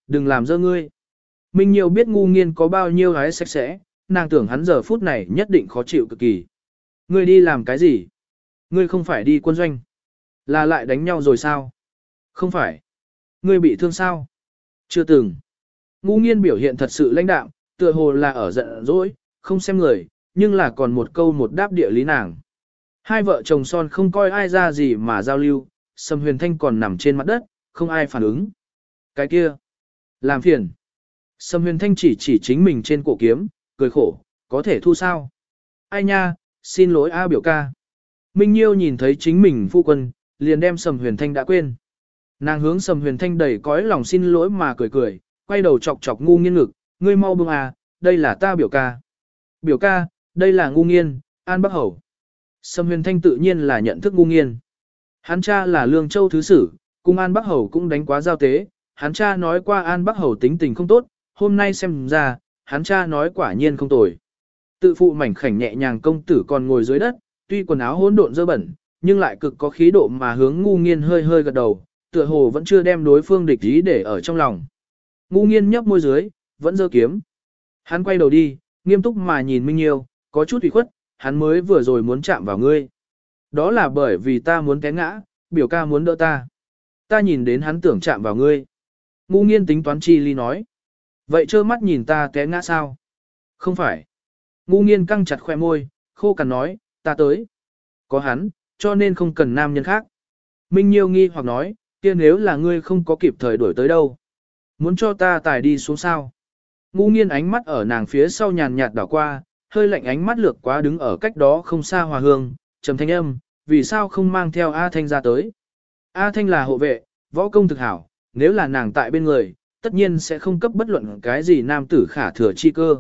đừng làm dơ ngươi. Minh Nhiêu biết ngu nghiên có bao nhiêu gái sạch sẽ, nàng tưởng hắn giờ phút này nhất định khó chịu cực kỳ. Ngươi đi làm cái gì? Ngươi không phải đi quân doanh. Là lại đánh nhau rồi sao? Không phải. Ngươi bị thương sao? Chưa từng. Ngu nghiên biểu hiện thật sự lãnh đạm, tựa hồ là ở giận dỗi, không xem người, nhưng là còn một câu một đáp địa lý nàng. Hai vợ chồng son không coi ai ra gì mà giao lưu, Sầm Huyền Thanh còn nằm trên mặt đất, không ai phản ứng. Cái kia, làm phiền. Sầm Huyền Thanh chỉ chỉ chính mình trên cổ kiếm, cười khổ, có thể thu sao? Ai nha, xin lỗi A biểu ca. Minh Nhiêu nhìn thấy chính mình phu quân, liền đem Sầm Huyền Thanh đã quên. Nàng hướng Sầm Huyền Thanh đầy cõi lòng xin lỗi mà cười cười, quay đầu chọc chọc ngu nghiên ngực, ngươi mau buông à, đây là ta biểu ca. Biểu ca, đây là ngu nghiên, An Bắc Hầu. Sầm Huyền Thanh tự nhiên là nhận thức ngu nghiên. Hắn cha là Lương Châu Thứ Sử, cùng An Bắc Hầu cũng đánh quá giao tế, hắn cha nói qua An Bắc Hầu tính tình không tốt, hôm nay xem ra, hắn cha nói quả nhiên không tồi. Tự phụ mảnh khảnh nhẹ nhàng công tử còn ngồi dưới đất, tuy quần áo hỗn độn dơ bẩn, nhưng lại cực có khí độ mà hướng ngu nghiên hơi hơi gật đầu, tựa hồ vẫn chưa đem đối phương địch ý để ở trong lòng. Ngu nghiên nhấp môi dưới, vẫn giơ kiếm. Hắn quay đầu đi, nghiêm túc mà nhìn Minh Nhiêu, có chút ủy khuất, hắn mới vừa rồi muốn chạm vào ngươi. Đó là bởi vì ta muốn té ngã, biểu ca muốn đỡ ta. Ta nhìn đến hắn tưởng chạm vào ngươi. Ngu nghiên tính toán chi ly nói. Vậy trơ mắt nhìn ta té ngã sao? Không phải. Ngu nghiên căng chặt khoe môi, khô cằn nói, ta tới. Có hắn, cho nên không cần nam nhân khác. Minh Nhiêu nghi hoặc nói, kia nếu là ngươi không có kịp thời đuổi tới đâu. Muốn cho ta tải đi xuống sao? Ngu nghiên ánh mắt ở nàng phía sau nhàn nhạt đảo qua, hơi lạnh ánh mắt lược quá đứng ở cách đó không xa Hòa Hương, trầm thanh âm, vì sao không mang theo A Thanh ra tới? A Thanh là hộ vệ, võ công thực hảo, nếu là nàng tại bên người, tất nhiên sẽ không cấp bất luận cái gì nam tử khả thừa chi cơ.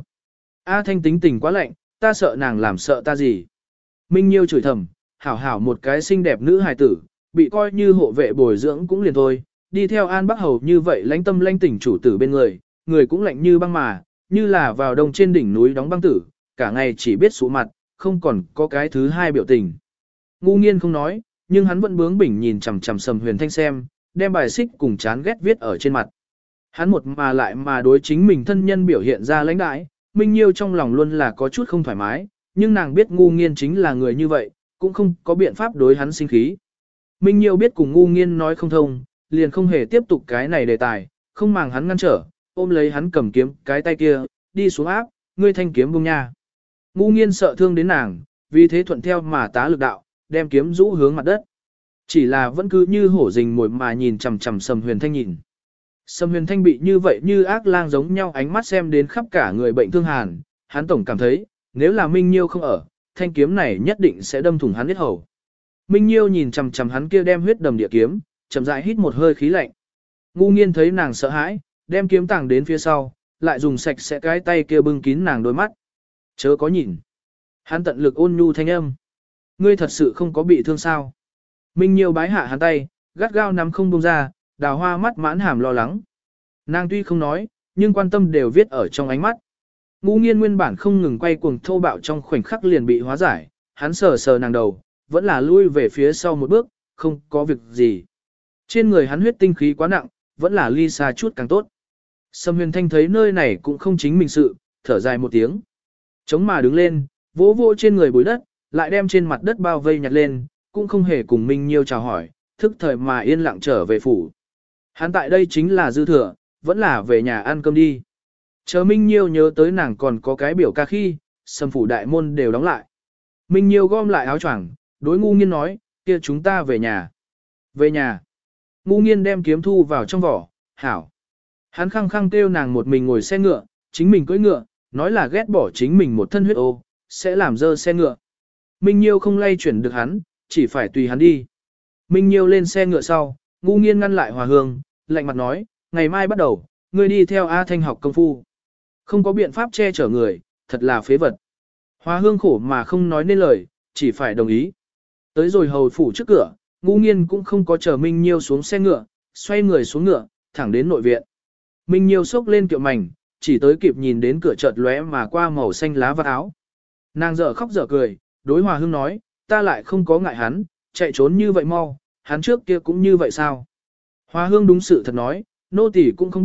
A Thanh tính tình quá lạnh, ta sợ nàng làm sợ ta gì. Minh Nhiêu chửi thầm, hảo hảo một cái xinh đẹp nữ hài tử, bị coi như hộ vệ bồi dưỡng cũng liền thôi, đi theo An Bắc Hầu như vậy lãnh tâm lãnh tỉnh chủ tử bên người, người cũng lạnh như băng mà, như là vào đông trên đỉnh núi đóng băng tử, cả ngày chỉ biết sụ mặt, không còn có cái thứ hai biểu tình. Ngu nghiên không nói, nhưng hắn vẫn bướng bỉnh nhìn chằm chằm Sầm Huyền Thanh xem, đem bài xích cùng chán ghét viết ở trên mặt. Hắn một mà lại mà đối chính mình thân nhân biểu hiện ra lãnh đãi, Minh Nhiêu trong lòng luôn là có chút không thoải mái, nhưng nàng biết ngu nghiên chính là người như vậy, cũng không có biện pháp đối hắn sinh khí. Minh Nhiêu biết cùng ngu nghiên nói không thông, liền không hề tiếp tục cái này đề tài, không màng hắn ngăn trở, ôm lấy hắn cầm kiếm cái tay kia, đi xuống áp, ngươi thanh kiếm buông nha. Ngu nghiên sợ thương đến nàng, vì thế thuận theo mà tá lực đạo, đem kiếm rũ hướng mặt đất. Chỉ là vẫn cứ như hổ rình mồi mà nhìn chằm chằm Sầm Huyền Thanh nhìn. Sầm Huyền Thanh bị như vậy như ác lang giống nhau ánh mắt xem đến khắp cả người bệnh thương hàn, hắn tổng cảm thấy, nếu là Minh Nhiêu không ở, thanh kiếm này nhất định sẽ đâm thủng hắn huyết hầu. Minh Nhiêu nhìn chằm chằm hắn kia đem huyết đầm địa kiếm, chậm rãi hít một hơi khí lạnh. Ngu nghiên thấy nàng sợ hãi, đem kiếm tàng đến phía sau, lại dùng sạch sẽ cái tay kia bưng kín nàng đôi mắt. Chớ có nhìn. Hắn tận lực ôn nhu thanh âm. Ngươi thật sự không có bị thương sao? Minh Nhiêu bái hạ hắn tay, gắt gao nắm không buông ra, đào hoa mắt mãn hàm lo lắng. Nàng tuy không nói, nhưng quan tâm đều viết ở trong ánh mắt. Ngu nghiên nguyên bản không ngừng quay cuồng thô bạo trong khoảnh khắc liền bị hóa giải, hắn sờ sờ nàng đầu, vẫn là lui về phía sau một bước, không có việc gì. Trên người hắn huyết tinh khí quá nặng, vẫn là ly xa chút càng tốt. Sầm Huyền Thanh thấy nơi này cũng không chính mình sự, thở dài một tiếng. Chống mà đứng lên, vỗ vỗ trên người bụi đất, lại đem trên mặt đất bao vây nhặt lên, cũng không hề cùng Minh Nhiêu chào hỏi, thức thời mà yên lặng trở về phủ. Hắn tại đây chính là dư thừa, vẫn là về nhà ăn cơm đi. Chờ Minh Nhiêu nhớ tới nàng còn có cái biểu ca khi, Sầm phủ đại môn đều đóng lại. Minh Nhiêu gom lại áo choàng, đối ngu nghiên nói, kia chúng ta về nhà. Về nhà. Ngu nghiên đem kiếm thu vào trong vỏ, hảo. Hắn khăng khăng kêu nàng một mình ngồi xe ngựa, chính mình cưỡi ngựa, nói là ghét bỏ chính mình một thân huyết ô, sẽ làm dơ xe ngựa. Minh Nhiêu không lay chuyển được hắn, chỉ phải tùy hắn đi. Minh Nhiêu lên xe ngựa sau, ngu nghiên ngăn lại Hòa Hương, lạnh mặt nói, ngày mai bắt đầu, ngươi đi theo A Thanh học công phu. Không có biện pháp che chở người, thật là phế vật. Hòa Hương khổ mà không nói nên lời, chỉ phải đồng ý. Tới rồi hầu phủ trước cửa, ngu nghiên cũng không có chờ Minh Nhiêu xuống xe ngựa, xoay người xuống ngựa, thẳng đến nội viện. Minh Nhiêu xốc lên kiệu mảnh, chỉ tới kịp nhìn đến cửa chợt lóe mà qua màu xanh lá vạt áo. Nàng dở khóc dở cười, đối Hòa Hương nói, ta lại không có ngại hắn, chạy trốn như vậy mau, hắn trước kia cũng như vậy sao? Hòa Hương đúng sự thật nói, nô tỳ cũng không biết,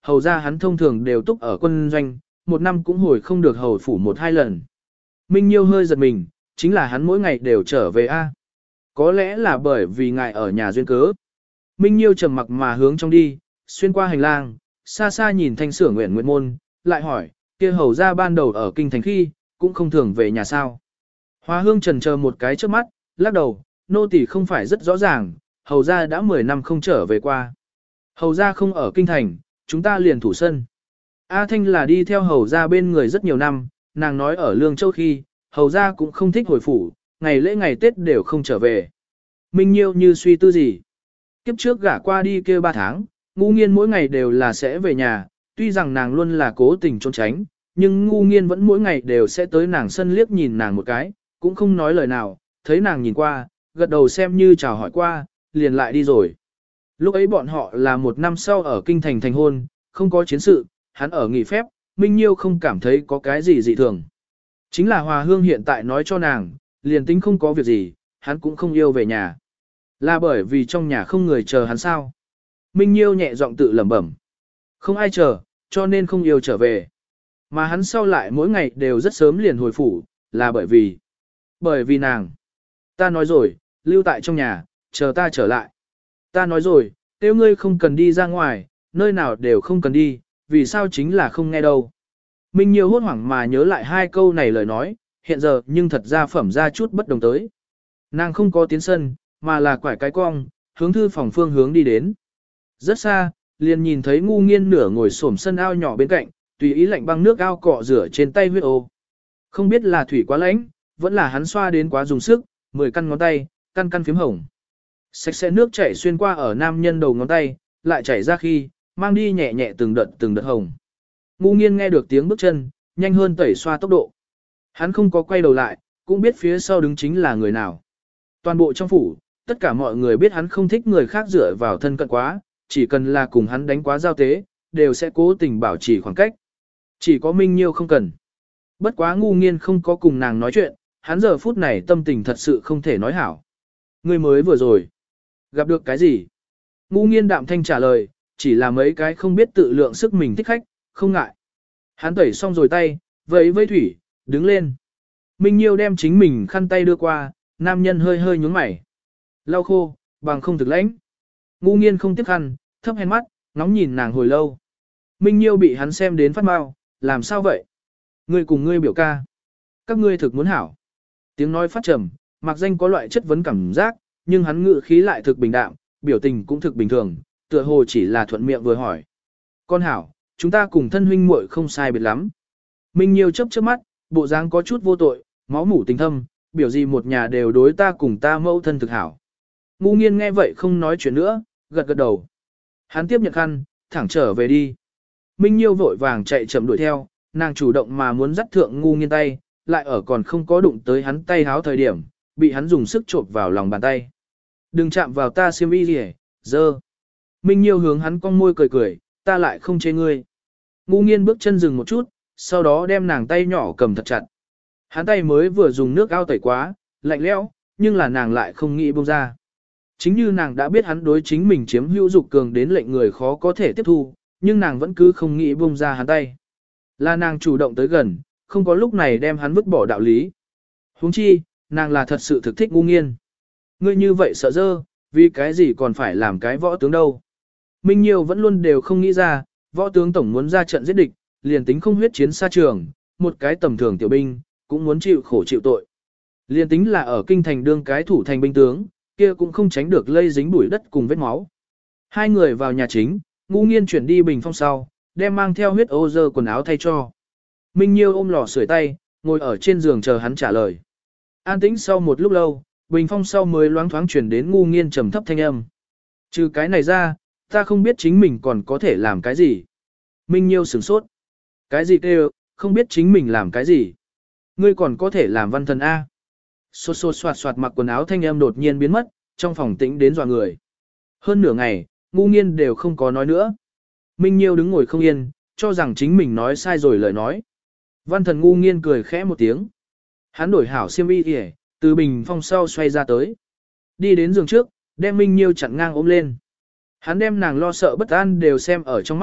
hầu ra hắn thông thường đều túc ở quân doanh, một năm cũng hồi không được hầu phủ một hai lần. Minh Nhiêu hơi giật mình, chính là hắn mỗi ngày đều trở về a. Có lẽ là bởi vì ngài ở nhà duyên cớ. Minh Nhiêu trầm mặc mà hướng trong đi, xuyên qua hành lang, xa xa nhìn thanh sửa nguyện nguyện môn, lại hỏi, kia hầu ra ban đầu ở kinh thành khi, cũng không thường về nhà sao. Hoa hương trần chờ một cái trước mắt, lắc đầu, nô tỳ không phải rất rõ ràng, hầu ra đã mười năm không trở về qua. Hầu ra không ở kinh thành, chúng ta liền thủ sân. A Thanh là đi theo hầu ra bên người rất nhiều năm, nàng nói ở Lương Châu khi, hầu ra cũng không thích hồi phủ, ngày lễ ngày Tết đều không trở về. Minh Nhiêu như suy tư gì. Kiếp trước gả qua đi kêu ba tháng, ngu nghiên mỗi ngày đều là sẽ về nhà, tuy rằng nàng luôn là cố tình trốn tránh, nhưng ngu nghiên vẫn mỗi ngày đều sẽ tới nàng sân liếc nhìn nàng một cái, cũng không nói lời nào, thấy nàng nhìn qua, gật đầu xem như chào hỏi qua, liền lại đi rồi. Lúc ấy bọn họ là một năm sau ở kinh thành thành hôn, không có chiến sự, hắn ở nghỉ phép, Minh Nhiêu không cảm thấy có cái gì dị thường. Chính là Hòa Hương hiện tại nói cho nàng, liền tính không có việc gì, hắn cũng không yêu về nhà. Là bởi vì trong nhà không người chờ hắn sao? Minh Nhiêu nhẹ giọng tự lẩm bẩm. Không ai chờ, cho nên không yêu trở về. Mà hắn sau lại mỗi ngày đều rất sớm liền hồi phủ, là bởi vì... Bởi vì nàng. Ta nói rồi, lưu tại trong nhà, chờ ta trở lại. Ta nói rồi, tiêu ngươi không cần đi ra ngoài, nơi nào đều không cần đi, vì sao chính là không nghe đâu. Minh Nhiêu hốt hoảng mà nhớ lại hai câu này lời nói, hiện giờ nhưng thật ra phẩm ra chút bất đồng tới. Nàng không có tiến sân, mà là quải cái cong, hướng thư phòng phương hướng đi đến. Rất xa, liền nhìn thấy ngu nghiên nửa ngồi xổm sân ao nhỏ bên cạnh, tùy ý lạnh băng nước ao cọ rửa trên tay huyết ô. Không biết là thủy quá lạnh, vẫn là hắn xoa đến quá dùng sức, mười căn ngón tay, căn căn phím hồng. Sạch sẽ nước chảy xuyên qua ở nam nhân đầu ngón tay, lại chảy ra khi, mang đi nhẹ nhẹ từng đợt từng đợt hồng. Ngu nghiên nghe được tiếng bước chân, nhanh hơn tẩy xoa tốc độ. Hắn không có quay đầu lại, cũng biết phía sau đứng chính là người nào. Toàn bộ trong phủ, tất cả mọi người biết hắn không thích người khác dựa vào thân cận quá, chỉ cần là cùng hắn đánh quá giao tế, đều sẽ cố tình bảo trì khoảng cách. Chỉ có Minh Nhiêu không cần. Bất quá ngu nghiên không có cùng nàng nói chuyện, hắn giờ phút này tâm tình thật sự không thể nói hảo. Ngươi mới vừa rồi, gặp được cái gì? Ngu nghiên đạm thanh trả lời, chỉ là mấy cái không biết tự lượng sức mình thích khách, không ngại. Hắn tẩy xong rồi tay, vẫy với thủy, đứng lên. Minh Nhiêu đem chính mình khăn tay đưa qua, nam nhân hơi hơi nhướng mày. Lau khô, bằng không thực lãnh. Ngu nghiên không tiếp khăn, thấp hèn mắt, ngóng nhìn nàng hồi lâu. Minh Nhiêu bị hắn xem đến phát mau, làm sao vậy? Ngươi cùng ngươi biểu ca. Các ngươi thực muốn hảo. Tiếng nói phát trầm, mặc danh có loại chất vấn cảm giác, nhưng hắn ngự khí lại thực bình đạm, biểu tình cũng thực bình thường, tựa hồ chỉ là thuận miệng vừa hỏi. Con hảo, chúng ta cùng thân huynh muội không sai biệt lắm. Minh Nhiêu chớp chớp mắt, bộ dáng có chút vô tội, máu mủ tình thâm, biểu gì một nhà đều đối ta cùng ta mẫu thân thực hảo. Ngu nghiên nghe vậy không nói chuyện nữa, gật gật đầu. Hắn tiếp nhận khăn, thẳng trở về đi. Minh Nhiêu vội vàng chạy chậm đuổi theo, nàng chủ động mà muốn dắt thượng ngu nghiên tay, lại ở còn không có đụng tới hắn tay háo thời điểm, bị hắn dùng sức chộp vào lòng bàn tay. Đừng chạm vào ta xiêm y gì, dơ. Minh Nhiêu hướng hắn cong môi cười cười, ta lại không chê ngươi. Ngu nghiên bước chân dừng một chút, sau đó đem nàng tay nhỏ cầm thật chặt. Hắn tay mới vừa dùng nước ao tẩy quá, lạnh lẽo, nhưng là nàng lại không nghĩ buông ra. Chính như nàng đã biết hắn đối chính mình chiếm hữu dục cường đến lệnh người khó có thể tiếp thu, nhưng nàng vẫn cứ không nghĩ buông ra hắn tay. Là nàng chủ động tới gần, không có lúc này đem hắn vứt bỏ đạo lý. Huống chi, nàng là thật sự thực thích ngu nghiên. Ngươi như vậy sợ dơ, vì cái gì còn phải làm cái võ tướng đâu. Minh Nhiêu vẫn luôn đều không nghĩ ra, võ tướng tổng muốn ra trận giết địch, liền tính không huyết chiến xa trường, một cái tầm thường tiểu binh, cũng muốn chịu khổ chịu tội. Liền tính là ở kinh thành đương cái thủ thành binh tướng, kia cũng không tránh được lây dính bụi đất cùng vết máu. Hai người vào nhà chính, ngu nghiên chuyển đi bình phong sau, đem mang theo huyết ô dơ quần áo thay cho. Minh Nhiêu ôm lò sưởi tay, ngồi ở trên giường chờ hắn trả lời. An tĩnh sau một lúc lâu, bình phong sau mới loáng thoáng chuyển đến ngu nghiên trầm thấp thanh âm. Trừ cái này ra, ta không biết chính mình còn có thể làm cái gì. Minh Nhiêu sửng sốt. Cái gì kêu, không biết chính mình làm cái gì. Ngươi còn có thể làm văn thần A. Xôn xôn xoạt xoạt mặc quần áo thanh âm đột nhiên biến mất, trong phòng tĩnh đến dọa người. Hơn nửa ngày, ngu nghiên đều không có nói nữa. Minh Nhiêu đứng ngồi không yên, cho rằng chính mình nói sai rồi lời nói. Văn thần ngu nghiên cười khẽ một tiếng. Hắn đổi hảo xiêm y kìa, từ bình phong sau xoay ra tới. Đi đến giường trước, đem Minh Nhiêu chặn ngang ôm lên. Hắn đem nàng lo sợ bất an đều xem ở trong mắt,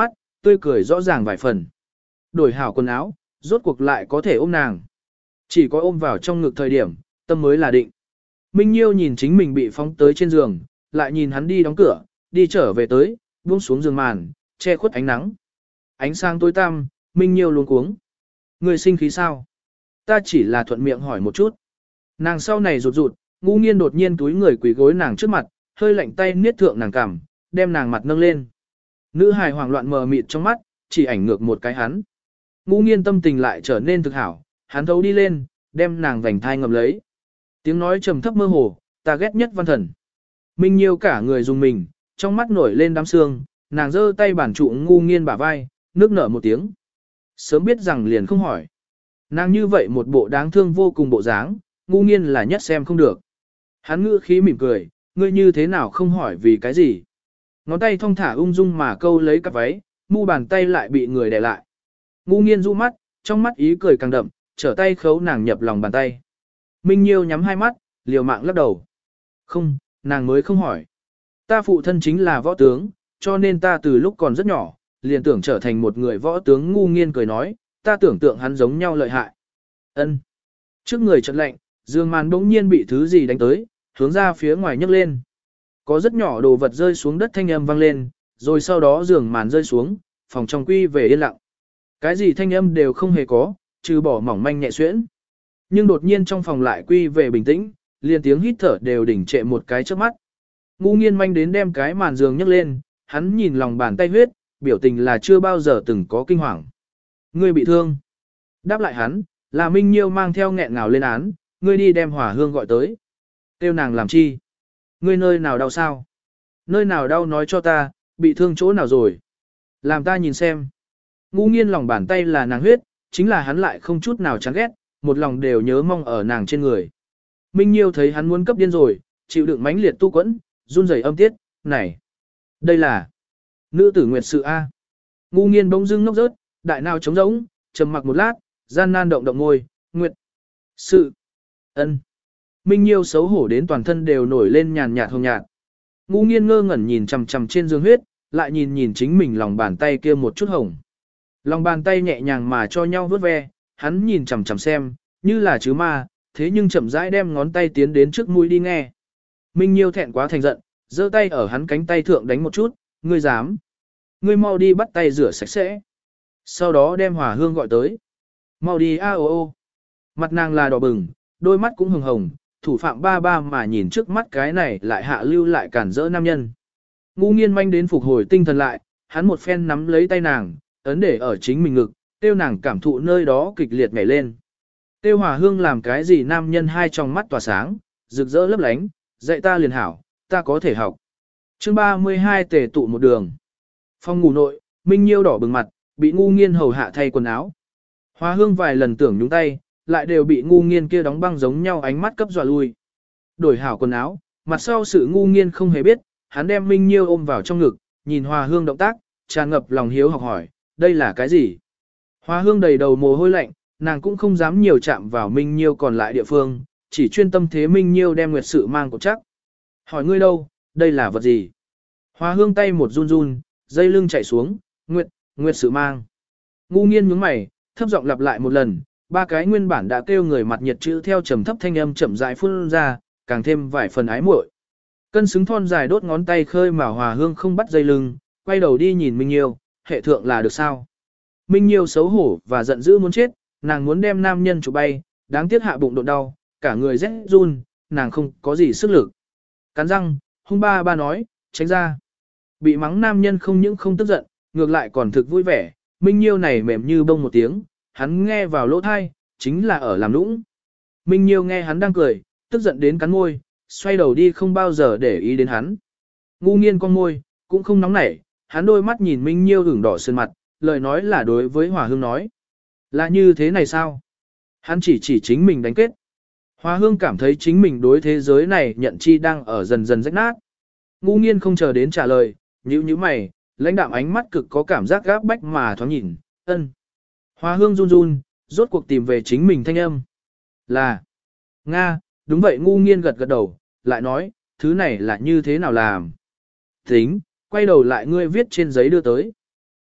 tươi cười rõ ràng vài phần. Đổi hảo quần áo, rốt cuộc lại có thể ôm nàng. Chỉ có ôm vào trong ngực thời điểm, tâm mới là định. Minh Nhiêu nhìn chính mình bị phóng tới trên giường, lại nhìn hắn đi đóng cửa, đi trở về tới, buông xuống giường màn, che khuất ánh nắng. Ánh sáng tối tăm, Minh Nhiêu luống cuống. Người sinh khí sao? Ta chỉ là thuận miệng hỏi một chút. Nàng sau này rụt rụt, Ngu Nghiên đột nhiên túi người quỳ gối nàng trước mặt, hơi lạnh tay niết thượng nàng cằm, đem nàng mặt nâng lên. Nữ hài hoảng loạn mờ mịt trong mắt, chỉ ảnh ngược một cái hắn. Ngu Nghiên tâm tình lại trở nên thực hảo, hắn thấu đi lên, đem nàng vành thai ngầm lấy. Tiếng nói trầm thấp mơ hồ, ta ghét nhất văn thần. Minh Nhiêu cả người dùng mình, trong mắt nổi lên đám sương, nàng giơ tay bản trụ Ngu Nghiên bả vai, nước nở một tiếng. Sớm biết rằng liền không hỏi. Nàng như vậy một bộ đáng thương vô cùng bộ dáng, Ngu Nghiên là nhất xem không được. Hắn ngữ khí mỉm cười, ngươi như thế nào không hỏi vì cái gì. Ngón tay thong thả ung dung mà câu lấy cặp váy, mu bàn tay lại bị người đè lại. Ngu Nghiên du mắt, trong mắt ý cười càng đậm, trở tay khấu nàng nhập lòng bàn tay. Minh Nhiêu nhắm hai mắt, liều mạng lắc đầu. Không, nàng mới không hỏi. Ta phụ thân chính là võ tướng, cho nên ta từ lúc còn rất nhỏ, liền tưởng trở thành một người võ tướng. Ngu Nghiên cười nói, ta tưởng tượng hắn giống nhau lợi hại. Ân. Trước người chợt lạnh, giường màn bỗng nhiên bị thứ gì đánh tới, hướng ra phía ngoài nhấc lên. Có rất nhỏ đồ vật rơi xuống đất, thanh âm vang lên, rồi sau đó giường màn rơi xuống, phòng trong quy về yên lặng. Cái gì thanh âm đều không hề có, trừ bỏ mỏng manh nhẹ xuyễn. Nhưng đột nhiên trong phòng lại quy về bình tĩnh, liền tiếng hít thở đều đỉnh trệ một cái trước mắt. Ngu Nghiên manh đến đem cái màn giường nhấc lên, hắn nhìn lòng bàn tay huyết, biểu tình là chưa bao giờ từng có kinh hoàng. Ngươi bị thương. Đáp lại hắn, là Minh Nhiêu mang theo nghẹn ngào lên án, ngươi đi đem Hỏa Hương gọi tới. Tiêu nàng làm chi? Ngươi nơi nào đau sao? Nơi nào đau nói cho ta, bị thương chỗ nào rồi? Làm ta nhìn xem. Ngu Nghiên lòng bàn tay là nàng huyết, chính là hắn lại không chút nào chán ghét, một lòng đều nhớ mong ở nàng trên người. Minh Nhiêu thấy hắn muốn cấp điên rồi, chịu đựng mãnh liệt tu quẫn, run rẩy âm tiết, này. Đây là nữ tử nguyệt sự A. Ngu Nghiên bỗng dưng ngốc rớt, đại nào trống rỗng, trầm mặc một lát, gian nan động động môi, nguyệt. Sự. Ân. Minh Nhiêu xấu hổ đến toàn thân đều nổi lên nhàn nhạt hồng nhạt. Ngu Nghiên ngơ ngẩn nhìn chằm chằm trên giường huyết, lại nhìn nhìn chính mình lòng bàn tay kia một chút hồng. Lòng bàn tay nhẹ nhàng mà cho nhau vuốt ve, hắn nhìn chằm chằm xem, như là chứ ma, thế nhưng chậm rãi đem ngón tay tiến đến trước mũi đi nghe. Minh Nhiêu thẹn quá thành giận, giơ tay ở hắn cánh tay thượng đánh một chút, ngươi dám. Ngươi mau đi bắt tay rửa sạch sẽ. Sau đó đem Hỏa Hương gọi tới. Mau đi a ô ô. Mặt nàng là đỏ bừng, đôi mắt cũng hồng hồng, thủ phạm ba ba mà nhìn trước mắt cái này lại hạ lưu lại cản rỡ nam nhân. Ngu Nghiên manh đến phục hồi tinh thần lại, hắn một phen nắm lấy tay nàng, ấn để ở chính mình ngực, tiêu nàng cảm thụ nơi đó kịch liệt nhảy lên. Tiêu Hỏa Hương làm cái gì nam nhân hai trong mắt tỏa sáng, rực rỡ lấp lánh, dạy ta liền hảo, ta có thể học. Chương ba mươi hai tề tụ một đường. Phòng ngủ nội, Minh Nhiêu đỏ bừng mặt, bị Ngu Nghiên hầu hạ thay quần áo. Hỏa Hương vài lần tưởng nhúng tay, lại đều bị Ngu Nghiên kia đóng băng giống nhau ánh mắt cấp dọa lui. Đổi hảo quần áo, mặt sau sự Ngu Nghiên không hề biết, hắn đem Minh Nhiêu ôm vào trong ngực, nhìn Hỏa Hương động tác, tràn ngập lòng hiếu học hỏi, đây là cái gì? Hỏa Hương đầy đầu mồ hôi lạnh, nàng cũng không dám nhiều chạm vào Minh Nhiêu còn lại địa phương, chỉ chuyên tâm thế Minh Nhiêu đem nguyệt sự mang cột chắc. Hỏi ngươi đâu, đây là vật gì? Hỏa Hương tay một run run, dây lưng chảy xuống, nguyệt, nguyệt sự mang. Ngu Nghiên nhướng mày, thấp giọng lặp lại một lần, ba cái nguyên bản đã kêu người mặt nhiệt chữ theo trầm thấp thanh âm chậm rãi phun ra, càng thêm vài phần ái muội. Cân xứng thon dài đốt ngón tay khơi mà Hỏa Hương không bắt dây lưng, quay đầu đi nhìn Minh Nhiêu, hệ thượng là được sao? Minh Nhiêu xấu hổ và giận dữ muốn chết, nàng muốn đem nam nhân chụp bay, đáng tiếc hạ bụng đột đau, cả người rét run, nàng không có gì sức lực. Cắn răng, hung ba ba nói, tránh ra. Bị mắng nam nhân không những không tức giận, ngược lại còn thực vui vẻ, Minh Nhiêu này mềm như bông một tiếng, hắn nghe vào lỗ thai, chính là ở làm lũng. Minh Nhiêu nghe hắn đang cười, tức giận đến cắn môi, xoay đầu đi không bao giờ để ý đến hắn. Ngu Nghiên con môi, cũng không nóng nảy, hắn đôi mắt nhìn Minh Nhiêu ửng đỏ sơn mặt, lời nói là đối với Hỏa Hương nói. Là như thế này sao? Hắn chỉ chỉ chính mình đánh kết. Hỏa Hương cảm thấy chính mình đối thế giới này nhận chi đang ở dần dần rách nát. Ngu Nghiên không chờ đến trả lời, nhíu nhíu mày, lãnh đạm ánh mắt cực có cảm giác gáp bách mà thoáng nhìn, ân. Hỏa Hương run run, rốt cuộc tìm về chính mình thanh âm. Là. Nga, đúng vậy. Ngu Nghiên gật gật đầu, lại nói, thứ này là như thế nào làm? Tính, quay đầu lại ngươi viết trên giấy đưa tới.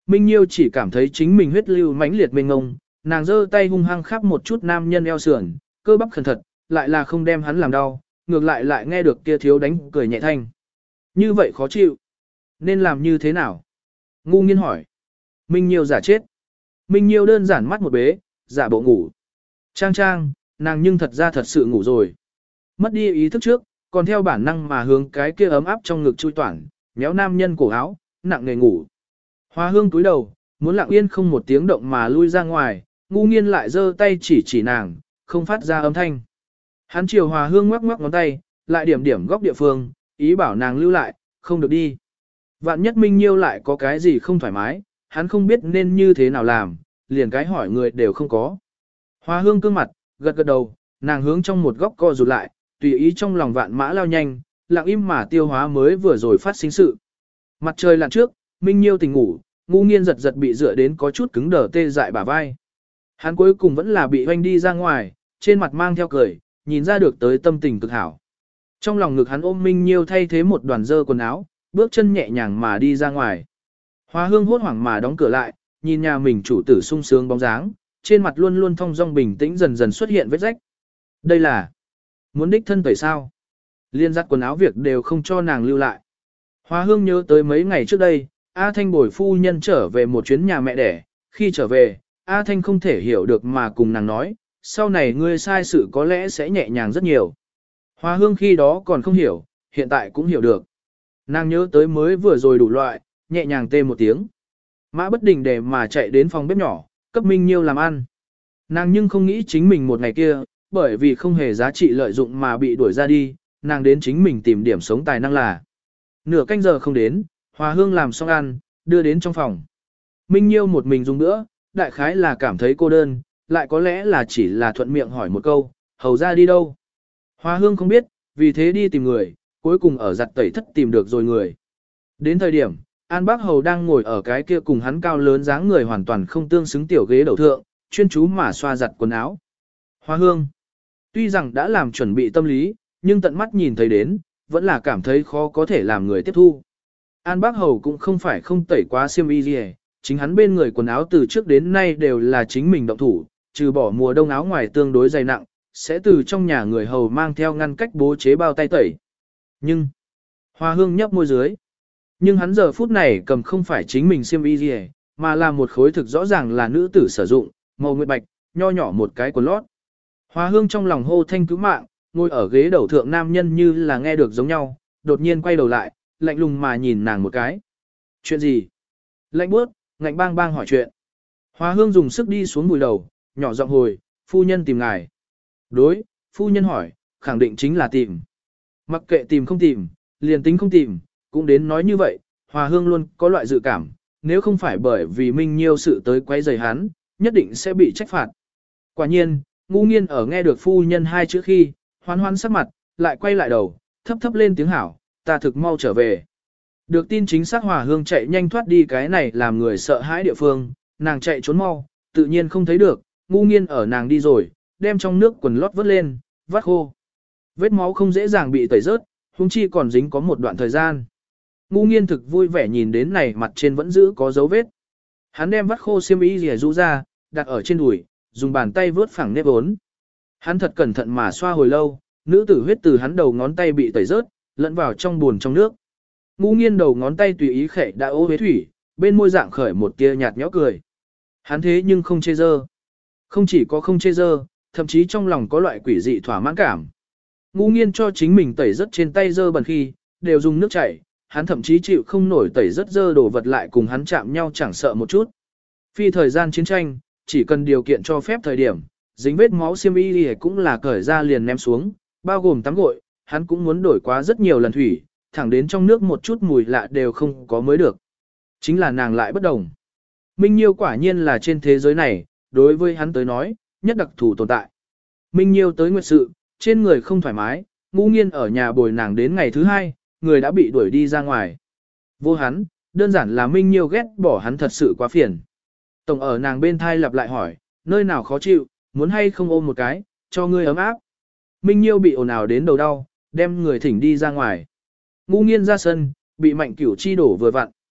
Minh Nhiêu chỉ cảm thấy chính mình huyết lưu mãnh liệt mênh ngông, nàng giơ tay hung hăng khắp một chút nam nhân eo sườn, cơ bắp khẩn thật, lại là không đem hắn làm đau, ngược lại lại nghe được kia thiếu đánh cười nhẹ thanh. Như vậy khó chịu. Nên làm như thế nào? Ngu nghiên hỏi. Minh Nhiêu giả chết. Minh Nhiêu đơn giản mắt một bế, giả bộ ngủ. Trang trang, nàng nhưng thật ra thật sự ngủ rồi. Mất đi ý thức trước, còn theo bản năng mà hướng cái kia ấm áp trong ngực chui toản, méo nam nhân cổ áo, nặng nề ngủ. Hoa hương túi đầu, muốn lặng yên không một tiếng động mà lui ra ngoài, ngu nghiên lại giơ tay chỉ chỉ nàng, không phát ra âm thanh. Hắn chiều Hòa hương ngoắc ngoắc ngón tay, lại điểm điểm góc địa phương, ý bảo nàng lưu lại, không được đi. Vạn nhất Minh Nhiêu lại có cái gì không thoải mái, hắn không biết nên như thế nào làm, liền cái hỏi người đều không có. Hoa hương cương mặt, gật gật đầu, nàng hướng trong một góc co rụt lại, tùy ý trong lòng vạn mã lao nhanh, lặng im mà tiêu hóa mới vừa rồi phát sinh sự. Mặt trời lặn trước, Minh Nhiêu tỉnh ngủ, ngu nghiên giật giật bị dựa đến có chút cứng đờ tê dại bả vai. Hắn cuối cùng vẫn là bị hoanh đi ra ngoài, trên mặt mang theo cười, nhìn ra được tới tâm tình cực hảo. Trong lòng ngực hắn ôm Minh Nhiêu thay thế một đoàn dơ quần áo, bước chân nhẹ nhàng mà đi ra ngoài. Hoa hương hốt hoảng mà đóng cửa lại, nhìn nhà mình chủ tử sung sướng bóng dáng, trên mặt luôn luôn thong dong bình tĩnh dần dần xuất hiện vết rách. Đây là muốn đích thân tẩy sao? Liên giặt quần áo việc đều không cho nàng lưu lại. Hoa hương nhớ tới mấy ngày trước đây, A Thanh bồi phu nhân trở về một chuyến nhà mẹ đẻ, khi trở về, A Thanh không thể hiểu được mà cùng nàng nói, sau này ngươi sai sự có lẽ sẽ nhẹ nhàng rất nhiều. Hoa hương khi đó còn không hiểu, hiện tại cũng hiểu được. Nàng nhớ tới mới vừa rồi đủ loại, nhẹ nhàng tê một tiếng. Mã bất định để mà chạy đến phòng bếp nhỏ, cấp Minh Nhiêu làm ăn. Nàng nhưng không nghĩ chính mình một ngày kia, bởi vì không hề giá trị lợi dụng mà bị đuổi ra đi, nàng đến chính mình tìm điểm sống tài năng là. Nửa canh giờ không đến, Hòa hương làm xong ăn, đưa đến trong phòng. Minh Nhiêu một mình dùng nữa, đại khái là cảm thấy cô đơn, lại có lẽ là chỉ là thuận miệng hỏi một câu, hầu ra đi đâu. Hòa hương không biết, vì thế đi tìm người, cuối cùng ở giặt tẩy thất tìm được rồi người. Đến thời điểm, An Bác Hầu đang ngồi ở cái kia cùng hắn cao lớn dáng người hoàn toàn không tương xứng tiểu ghế đầu thượng, chuyên chú mà xoa giặt quần áo. Hoa hương, tuy rằng đã làm chuẩn bị tâm lý, nhưng tận mắt nhìn thấy đến, vẫn là cảm thấy khó có thể làm người tiếp thu. An Bác Hầu cũng không phải không tẩy quá xiêm y gì, chính hắn bên người quần áo từ trước đến nay đều là chính mình động thủ, trừ bỏ mùa đông áo ngoài tương đối dày nặng, sẽ từ trong nhà người hầu mang theo ngăn cách bố chế bao tay tẩy. Nhưng, Hoa hương nhấp môi dưới. Nhưng hắn giờ phút này cầm không phải chính mình xiêm y gì, mà là một khối thực rõ ràng là nữ tử sử dụng, màu nguyệt bạch, nho nhỏ một cái quần lót. Hoa hương trong lòng hô thanh cứu mạng, ngồi ở ghế đầu thượng nam nhân như là nghe được giống nhau, đột nhiên quay đầu lại, lạnh lùng mà nhìn nàng một cái. Chuyện gì? Lạnh bước, ngạnh bang bang hỏi chuyện. Hoa hương dùng sức đi xuống bùi đầu, nhỏ giọng hồi, phu nhân tìm ngài. Đối, phu nhân hỏi, khẳng định chính là tìm. Mặc kệ tìm không tìm, liền tính không tìm, cũng đến nói như vậy, Hòa hương luôn có loại dự cảm, nếu không phải bởi vì Minh Nhiêu sự tới quấy rầy hắn, nhất định sẽ bị trách phạt. Quả nhiên, ngu nghiên ở nghe được phu nhân hai chữ khi, hoan hoan sắc mặt, lại quay lại đầu, thấp thấp lên tiếng hảo, ta thực mau trở về. Được tin chính xác Hòa hương chạy nhanh thoát đi cái này làm người sợ hãi địa phương, nàng chạy trốn mau, tự nhiên không thấy được, ngu nghiên ở nàng đi rồi, đem trong nước quần lót vớt lên, vắt khô. Vết máu không dễ dàng bị tẩy rớt, huống chi còn dính có một đoạn thời gian. Ngu nghiên thực vui vẻ nhìn đến này mặt trên vẫn giữ có dấu vết. Hắn đem vắt khô xiêm y rìa rũ ra, đặt ở trên đùi, dùng bàn tay vớt phẳng nếp ốn. Hắn thật cẩn thận mà xoa hồi lâu, nữ tử huyết từ hắn đầu ngón tay bị tẩy rớt, lẫn vào trong buồn trong nước. Ngu nghiên đầu ngón tay tùy ý khẽ đã ô huế thủy, bên môi dạng khởi một tia nhạt nhẽo cười. Hắn thế nhưng không chê dơ. Không chỉ có không chê dơ, thậm chí trong lòng có loại quỷ dị thỏa mãn cảm. Ngu nghiên cho chính mình tẩy rớt trên tay dơ bẩn khi, đều dùng nước chảy, hắn thậm chí chịu không nổi tẩy rất dơ đồ vật lại cùng hắn chạm nhau chẳng sợ một chút. Phi thời gian chiến tranh, chỉ cần điều kiện cho phép thời điểm, dính vết máu xiêm y cũng là cởi ra liền ném xuống, bao gồm tắm gội, hắn cũng muốn đổi quá rất nhiều lần thủy, thẳng đến trong nước một chút mùi lạ đều không có mới được. Chính là nàng lại bất đồng. Minh Nhiêu quả nhiên là trên thế giới này, đối với hắn tới nói, nhất đặc thù tồn tại. Minh Nhiêu tới nguyệt sự, trên người không thoải mái, ngu nghiên ở nhà bồi nàng đến ngày thứ hai, người đã bị đuổi đi ra ngoài. Vô hắn, đơn giản là Minh Nhiêu ghét bỏ hắn thật sự quá phiền. Tổng ở nàng bên thai lặp lại hỏi, nơi nào khó chịu, muốn hay không ôm một cái, cho ngươi ấm áp. Minh Nhiêu bị ồn ào đến đầu đau, đem người thỉnh đi ra ngoài. Ngu nghiên ra sân, bị mạnh cửu chi đổ vừa vặn.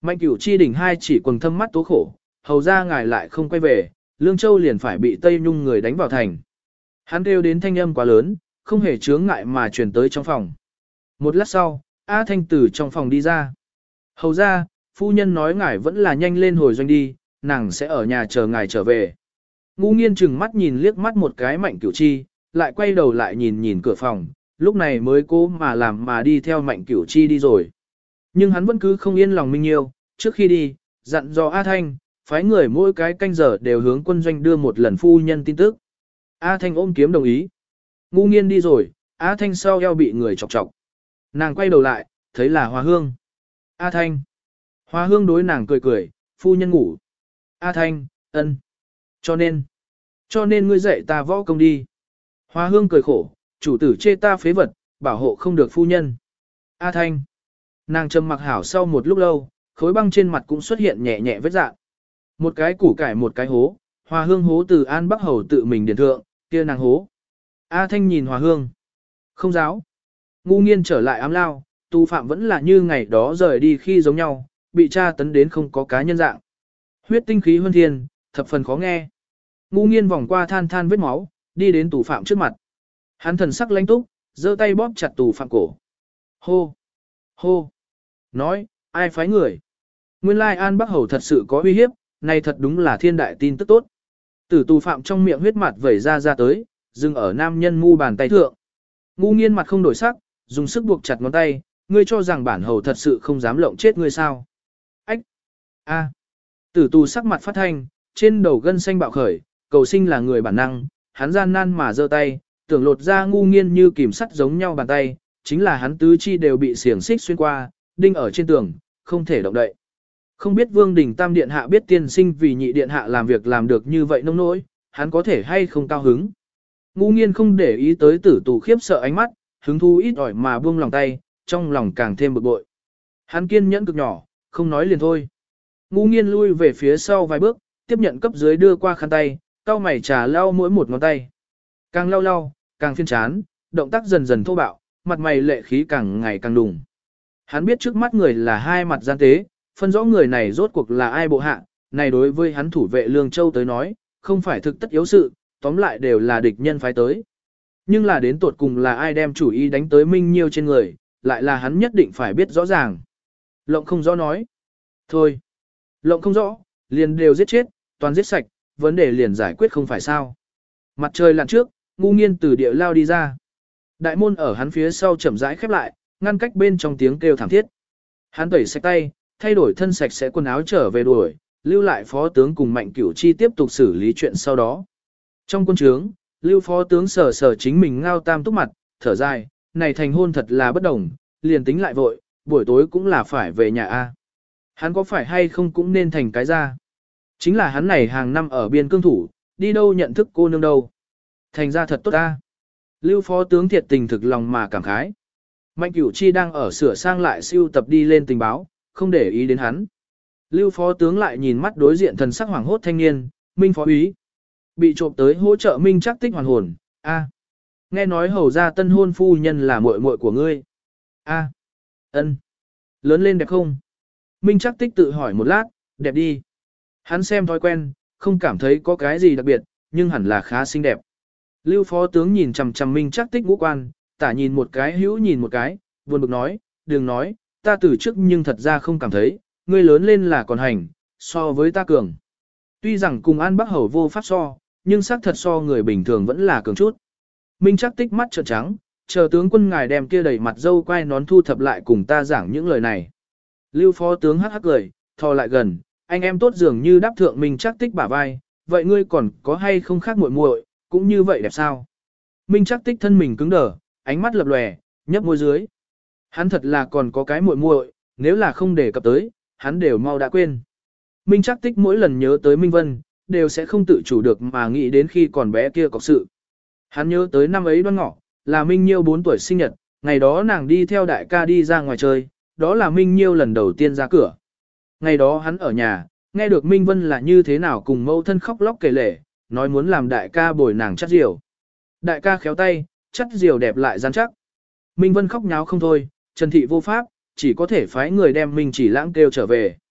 Mạnh Cửu Chi đỉnh hai chỉ quần thâm mắt tố khổ, hầu ra ngài lại không quay về, Lương Châu liền phải bị Tây Nhung người đánh vào thành. Hắn kêu đến thanh âm quá lớn, không hề chướng ngại mà truyền tới trong phòng. Một lát sau, A Thanh từ trong phòng đi ra. Hầu ra, phu nhân nói ngài vẫn là nhanh lên hồi doanh đi, nàng sẽ ở nhà chờ ngài trở về. Ngu Nghiên chừng mắt nhìn liếc mắt một cái Mạnh Cửu Chi, lại quay đầu lại nhìn nhìn cửa phòng, lúc này mới cố mà làm mà đi theo Mạnh Cửu Chi đi rồi. Nhưng hắn vẫn cứ không yên lòng Minh Nhiêu, trước khi đi, dặn dò A Thanh, phái người mỗi cái canh giờ đều hướng quân doanh đưa một lần phu nhân tin tức. A Thanh ôm kiếm đồng ý. Ngu Nghiên đi rồi, A Thanh sau eo bị người chọc chọc. Nàng quay đầu lại, thấy là Hoa Hương. A Thanh. Hoa Hương đối nàng cười cười, phu nhân ngủ. A Thanh, ân. Cho nên, cho nên ngươi dạy ta võ công đi. Hoa Hương cười khổ, chủ tử chê ta phế vật, bảo hộ không được phu nhân. A Thanh. Nàng trầm mặc hảo sau một lúc lâu, khối băng trên mặt cũng xuất hiện nhẹ nhẹ vết dạn. Một cái củ cải một cái hố, Hoa Hương hố từ An Bắc Hầu tự mình điền thượng, kia nàng hố. A Thanh nhìn Hoa Hương. Không giáo. Ngu Nghiên trở lại ám lao, tù phạm vẫn là như ngày đó rời đi khi giống nhau, bị tra tấn đến không có cá nhân dạng. Huyết tinh khí huân thiên, thập phần khó nghe. Ngu Nghiên vòng qua than than vết máu, đi đến tù phạm trước mặt. Hắn thần sắc lãnh túc, giơ tay bóp chặt tù phạm cổ. Hô! Hô! Nói, ai phái người? Nguyên lai An Bắc Hầu thật sự có uy hiếp, này thật đúng là thiên đại tin tức tốt. Tử tù phạm trong miệng huyết mặt vẩy ra ra tới, dừng ở nam nhân mu bàn tay thượng. Ngu Nghiên mặt không đổi sắc, dùng sức buộc chặt ngón tay, ngươi cho rằng bản hầu thật sự không dám lộng chết ngươi sao? Ách! A! Tử tù sắc mặt phát thanh, trên đầu gân xanh bạo khởi, cầu sinh là người bản năng, hắn gian nan mà giơ tay, tưởng lột ra Ngu Nghiên như kìm sắt giống nhau bàn tay, chính là hắn tứ chi đều bị xiềng xích xuyên qua, đinh ở trên tường, không thể động đậy. Không biết Vương Đình Tam điện hạ biết tiên sinh vì nhị điện hạ làm việc làm được như vậy nông nỗi, hắn có thể hay không cao hứng. Ngu Nghiên không để ý tới tử tù khiếp sợ ánh mắt, hứng thú ít ỏi mà buông lòng tay, trong lòng càng thêm bực bội. Hắn kiên nhẫn cực nhỏ, không nói liền thôi. Ngu Nghiên lui về phía sau vài bước, tiếp nhận cấp dưới đưa qua khăn tay, cau mày trà lau mỗi một ngón tay. Càng lau lau, càng phiên chán, động tác dần dần thô bạo, mặt mày lệ khí càng ngày càng đùng. Hắn biết trước mắt người là hai mặt gian tế, phân rõ người này rốt cuộc là ai bộ hạ, này đối với hắn thủ vệ Lương Châu tới nói, không phải thực tất yếu sự, tóm lại đều là địch nhân phái tới. Nhưng là đến tột cùng là ai đem chủ ý đánh tới Minh Nhiêu trên người, lại là hắn nhất định phải biết rõ ràng. Lộng không rõ nói. Thôi. Lộng không rõ, liền đều giết chết, toàn giết sạch, vấn đề liền giải quyết không phải sao. Mặt trời lặn trước, Ngu Nghiên từ địa lao đi ra. Đại môn ở hắn phía sau chậm rãi khép lại, ngăn cách bên trong tiếng kêu thảm thiết. Hắn tẩy sạch tay, thay đổi thân sạch sẽ quần áo trở về đuổi, lưu lại phó tướng cùng Mạnh Cửu Chi tiếp tục xử lý chuyện sau đó. Trong quân trướng, lưu phó tướng sờ sờ chính mình ngao tam túc mặt, thở dài, này thành hôn thật là bất đồng, liền tính lại vội, buổi tối cũng là phải về nhà a. Hắn có phải hay không cũng nên thành cái ra. Chính là hắn này hàng năm ở biên cương thủ, đi đâu nhận thức cô nương đâu. Thành ra thật tốt ta. Lưu phó tướng thiệt tình thực lòng mà cảm khái. Mạnh Cửu Chi đang ở sửa sang lại siêu tập đi lên tình báo, không để ý đến hắn. Lưu phó tướng lại nhìn mắt đối diện thần sắc hoảng hốt thanh niên, Minh phó úy. Bị trộm tới hỗ trợ Minh chắc tích hoàn hồn, a. Nghe nói hầu ra tân hôn phu nhân là muội muội của ngươi. A. Ân. Lớn lên đẹp không? Minh chắc tích tự hỏi một lát, đẹp đi. Hắn xem thói quen, không cảm thấy có cái gì đặc biệt, nhưng hẳn là khá xinh đẹp. Lưu phó tướng nhìn chằm chằm Minh chắc tích ngũ quan, tả nhìn một cái hữu nhìn một cái, buồn bực nói, đừng nói, ta từ trước nhưng thật ra không cảm thấy, ngươi lớn lên là còn hành, so với ta cường. Tuy rằng cùng An Bắc Hầu vô pháp so, nhưng xác thật so người bình thường vẫn là cường chút. Minh chắc tích mắt trợn trắng, chờ tướng quân ngài đem kia đầy mặt dâu quay nón thu thập lại cùng ta giảng những lời này. Lưu phó tướng hắc hắc cười, thò lại gần, anh em tốt dường như đáp thượng Minh chắc tích bả vai, vậy ngươi còn có hay không khác muội muội, cũng như vậy đẹp sao? Minh chắc tích thân mình cứng đờ, ánh mắt lập lòe, nhấp môi dưới. Hắn thật là còn có cái muội muội, nếu là không đề cập tới, hắn đều mau đã quên. Minh chắc tích mỗi lần nhớ tới Minh Vân, đều sẽ không tự chủ được mà nghĩ đến khi còn bé kia có sự. Hắn nhớ tới năm ấy Đoan Ngọ, là Minh Nhiêu bốn tuổi sinh nhật, ngày đó nàng đi theo đại ca đi ra ngoài chơi, đó là Minh Nhiêu lần đầu tiên ra cửa. Ngày đó hắn ở nhà, nghe được Minh Vân là như thế nào cùng mẫu thân khóc lóc kể lể, nói muốn làm đại ca bồi nàng chắt diều. Đại ca khéo tay, chắt diều đẹp lại rắn chắc. Minh Vân khóc nháo không thôi, Trần Thị vô pháp, chỉ có thể phái người đem Minh Chỉ Lãng kêu trở về.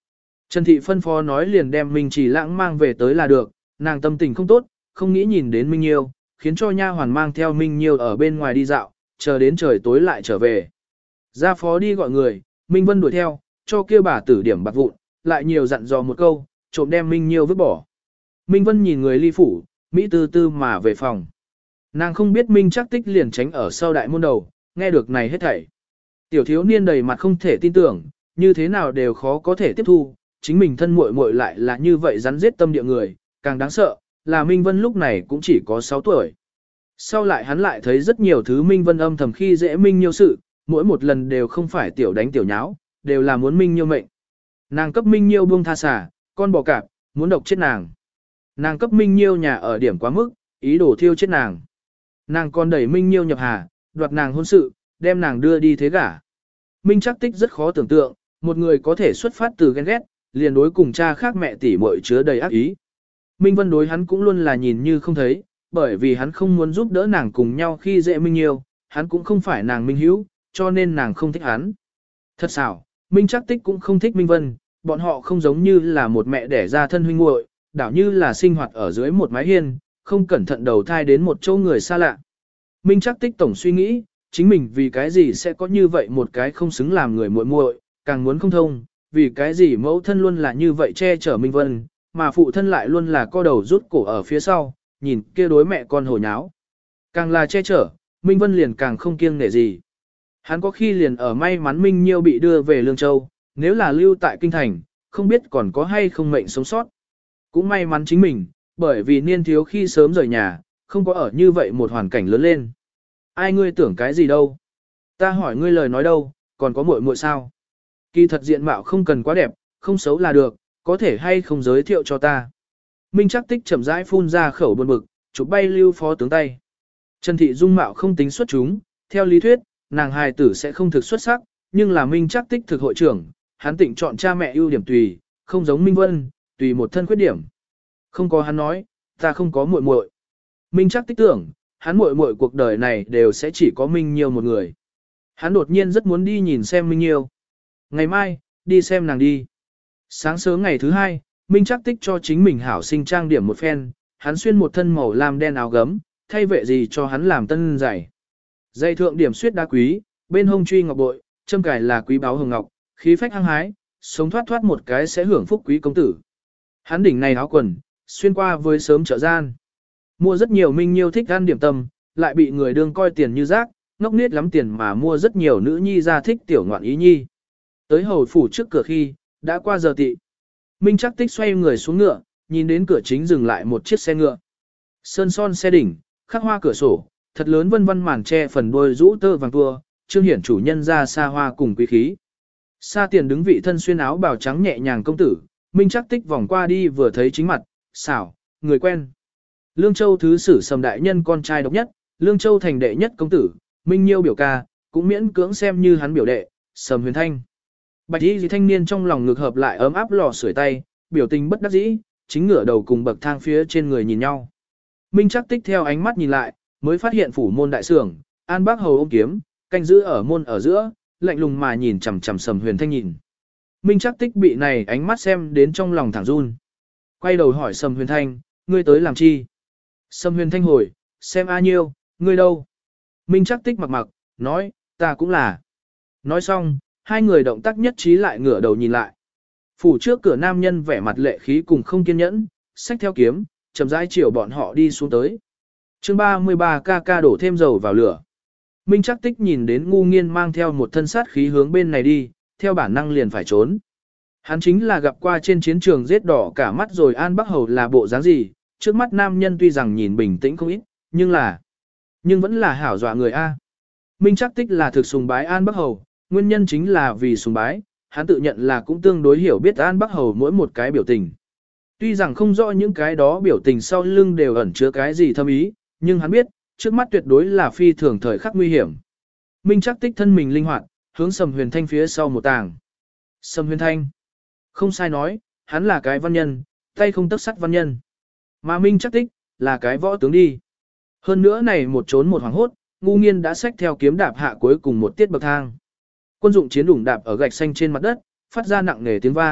Trần Thị phân phó nói liền đem Minh Chỉ Lãng mang về tới là được, nàng tâm tình không tốt, không nghĩ nhìn đến Minh Nhiêu, khiến cho nha hoàn mang theo Minh Nhiêu ở bên ngoài đi dạo, chờ đến trời tối lại trở về. Gia phó đi gọi người, Minh Vân đuổi theo, cho kia bà tử điểm bạc vụn, lại nhiều dặn dò một câu, trộm đem Minh Nhiêu vứt bỏ. Minh Vân nhìn người ly phủ, Mỹ tư tư mà về phòng. Nàng không biết Minh Trác Tích liền tránh ở sau đại môn đầu, nghe được này hết thảy. Tiểu thiếu niên đầy mặt không thể tin tưởng, như thế nào đều khó có thể tiếp thu, chính mình thân muội muội lại là như vậy rắn giết tâm địa người, càng đáng sợ, là Minh Vân lúc này cũng chỉ có sáu tuổi. Sau lại hắn lại thấy rất nhiều thứ Minh Vân âm thầm khi dễ Minh Nhiêu sự, mỗi một lần đều không phải tiểu đánh tiểu nháo, đều là muốn Minh Nhiêu mệnh. Nàng cấp Minh Nhiêu buông tha xả, con bò cạp, muốn độc chết nàng. Nàng cấp Minh Nhiêu nhà ở điểm quá mức, ý đồ thiêu chết nàng. Nàng còn đẩy Minh Nhiêu nhập hà, đoạt nàng hôn sự, đem nàng đưa đi thế gả. Minh Trác Tích rất khó tưởng tượng, một người có thể xuất phát từ ghen ghét, liền đối cùng cha khác mẹ tỷ muội chứa đầy ác ý. Minh Vân đối hắn cũng luôn là nhìn như không thấy, bởi vì hắn không muốn giúp đỡ nàng cùng nhau khi dễ Minh Nhiêu, hắn cũng không phải nàng Minh Hữu, cho nên nàng không thích hắn. Thật xảo, Minh Trác Tích cũng không thích Minh Vân, bọn họ không giống như là một mẹ đẻ ra thân huynh muội, đảo như là sinh hoạt ở dưới một mái hiên, không cẩn thận đầu thai đến một chỗ người xa lạ. Minh Trác Tích tổng suy nghĩ, chính mình vì cái gì sẽ có như vậy một cái không xứng làm người muội muội, càng muốn không thông, vì cái gì mẫu thân luôn là như vậy che chở Minh Vân, mà phụ thân lại luôn là co đầu rút cổ ở phía sau, nhìn kia đối mẹ con hồ nháo. Càng là che chở, Minh Vân liền càng không kiêng nể gì. Hắn có khi liền ở may mắn Minh Nhiêu bị đưa về Lương Châu, nếu là lưu tại Kinh Thành, không biết còn có hay không mệnh sống sót. Cũng may mắn chính mình, bởi vì niên thiếu khi sớm rời nhà, không có ở như vậy một hoàn cảnh lớn lên. Ai ngươi tưởng cái gì đâu? Ta hỏi ngươi lời nói đâu, còn có muội muội sao? Kỳ thật diện mạo không cần quá đẹp, không xấu là được, có thể hay không giới thiệu cho ta. Minh Trác Tích chậm rãi phun ra khẩu buồn bực, chụp bay Lưu phó tướng tay. Trần Thị dung mạo không tính xuất chúng, theo lý thuyết, nàng hài tử sẽ không thực xuất sắc, nhưng là Minh Trác Tích thực hội trưởng, hắn tịnh chọn cha mẹ ưu điểm tùy, không giống Minh Vân, tùy một thân khuyết điểm. Không có hắn nói, ta không có muội muội. Minh Trác Tích tưởng, hắn muội muội cuộc đời này đều sẽ chỉ có Minh Nhiêu một người. Hắn đột nhiên rất muốn đi nhìn xem Minh Nhiêu. Ngày mai, đi xem nàng đi. Sáng sớm ngày thứ hai, Minh Trác Tích cho chính mình hảo sinh trang điểm một phen, hắn xuyên một thân màu lam đen áo gấm, thay vệ gì cho hắn làm tân giày. Dây thượng điểm xuyết đá quý, bên hông truy ngọc bội, châm cài là quý báu hồng ngọc, khí phách hăng hái, sống thoát thoát một cái sẽ hưởng phúc quý công tử. Hắn đỉnh này áo quần, xuyên qua với sớm chợ gian. Mua rất nhiều Minh Nhiêu thích ăn điểm tâm, lại bị người đương coi tiền như rác, ngốc nết lắm tiền mà mua rất nhiều nữ nhi ra thích tiểu ngoạn ý nhi. Tới hầu phủ trước cửa khi, đã qua giờ tị. Minh Trác Tích xoay người xuống ngựa, nhìn đến cửa chính dừng lại một chiếc xe ngựa. Sơn son xe đỉnh, khắc hoa cửa sổ, thật lớn vân vân màn che phần đuôi rũ tơ vàng tua, trương hiển chủ nhân ra xa hoa cùng quý khí. Xa tiền đứng vị thân xuyên áo bào trắng nhẹ nhàng công tử, Minh Trác Tích vòng qua đi vừa thấy chính mặt, xảo, người quen. Lương Châu thứ sử Sầm đại nhân con trai độc nhất, Lương Châu thành đệ nhất công tử, Minh Nhiêu biểu ca, cũng miễn cưỡng xem như hắn biểu đệ, Sầm Huyền Thanh. Bạch y thanh niên trong lòng ngực hợp lại ấm áp lò sưởi tay, biểu tình bất đắc dĩ, chính ngửa đầu cùng bậc thang phía trên người nhìn nhau. Minh Trác Tích theo ánh mắt nhìn lại, mới phát hiện phủ môn đại sưởng, An Bác hầu ôm kiếm, canh giữ ở môn ở giữa, lạnh lùng mà nhìn chằm chằm Sầm Huyền Thanh nhìn. Minh Trác Tích bị này ánh mắt xem đến trong lòng thẳng run. Quay đầu hỏi Sầm Huyền Thanh, ngươi tới làm chi? Sầm Huyền Thanh hồi, xem A Nhiêu, ngươi đâu? Minh Trác Tích mặc mặc, nói, ta cũng là. Nói xong, hai người động tác nhất trí lại ngửa đầu nhìn lại. Phủ trước cửa nam nhân vẻ mặt lệ khí cùng không kiên nhẫn, xách theo kiếm, chậm rãi chiều bọn họ đi xuống tới. Chương ba mươi ba ca ca đổ thêm dầu vào lửa. Minh Trác Tích nhìn đến ngu nghiên mang theo một thân sát khí hướng bên này đi, theo bản năng liền phải trốn. Hắn chính là gặp qua trên chiến trường giết đỏ cả mắt rồi An Bắc Hầu là bộ dáng gì, trước mắt nam nhân tuy rằng nhìn bình tĩnh không ít, nhưng là, nhưng vẫn là hảo dọa người A. Minh Trác Tích là thực sùng bái An Bắc Hầu, nguyên nhân chính là vì sùng bái, hắn tự nhận là cũng tương đối hiểu biết An Bắc Hầu mỗi một cái biểu tình. Tuy rằng không rõ những cái đó biểu tình sau lưng đều ẩn chứa cái gì thâm ý, nhưng hắn biết, trước mắt tuyệt đối là phi thường thời khắc nguy hiểm. Minh Trác Tích thân mình linh hoạt, hướng Sầm Huyền Thanh phía sau một tàng. Sầm Huyền Thanh, không sai nói, hắn là cái văn nhân, tay không tấc sắt văn nhân. Mà Minh Trác Tích, là cái võ tướng đi. Hơn nữa này một trốn một hoàng hốt, ngu nghiên đã xách theo kiếm đạp hạ cuối cùng một tiết bậc thang. Quân dụng chiến đủng đạp ở gạch xanh trên mặt đất, phát ra nặng nề tiếng vang,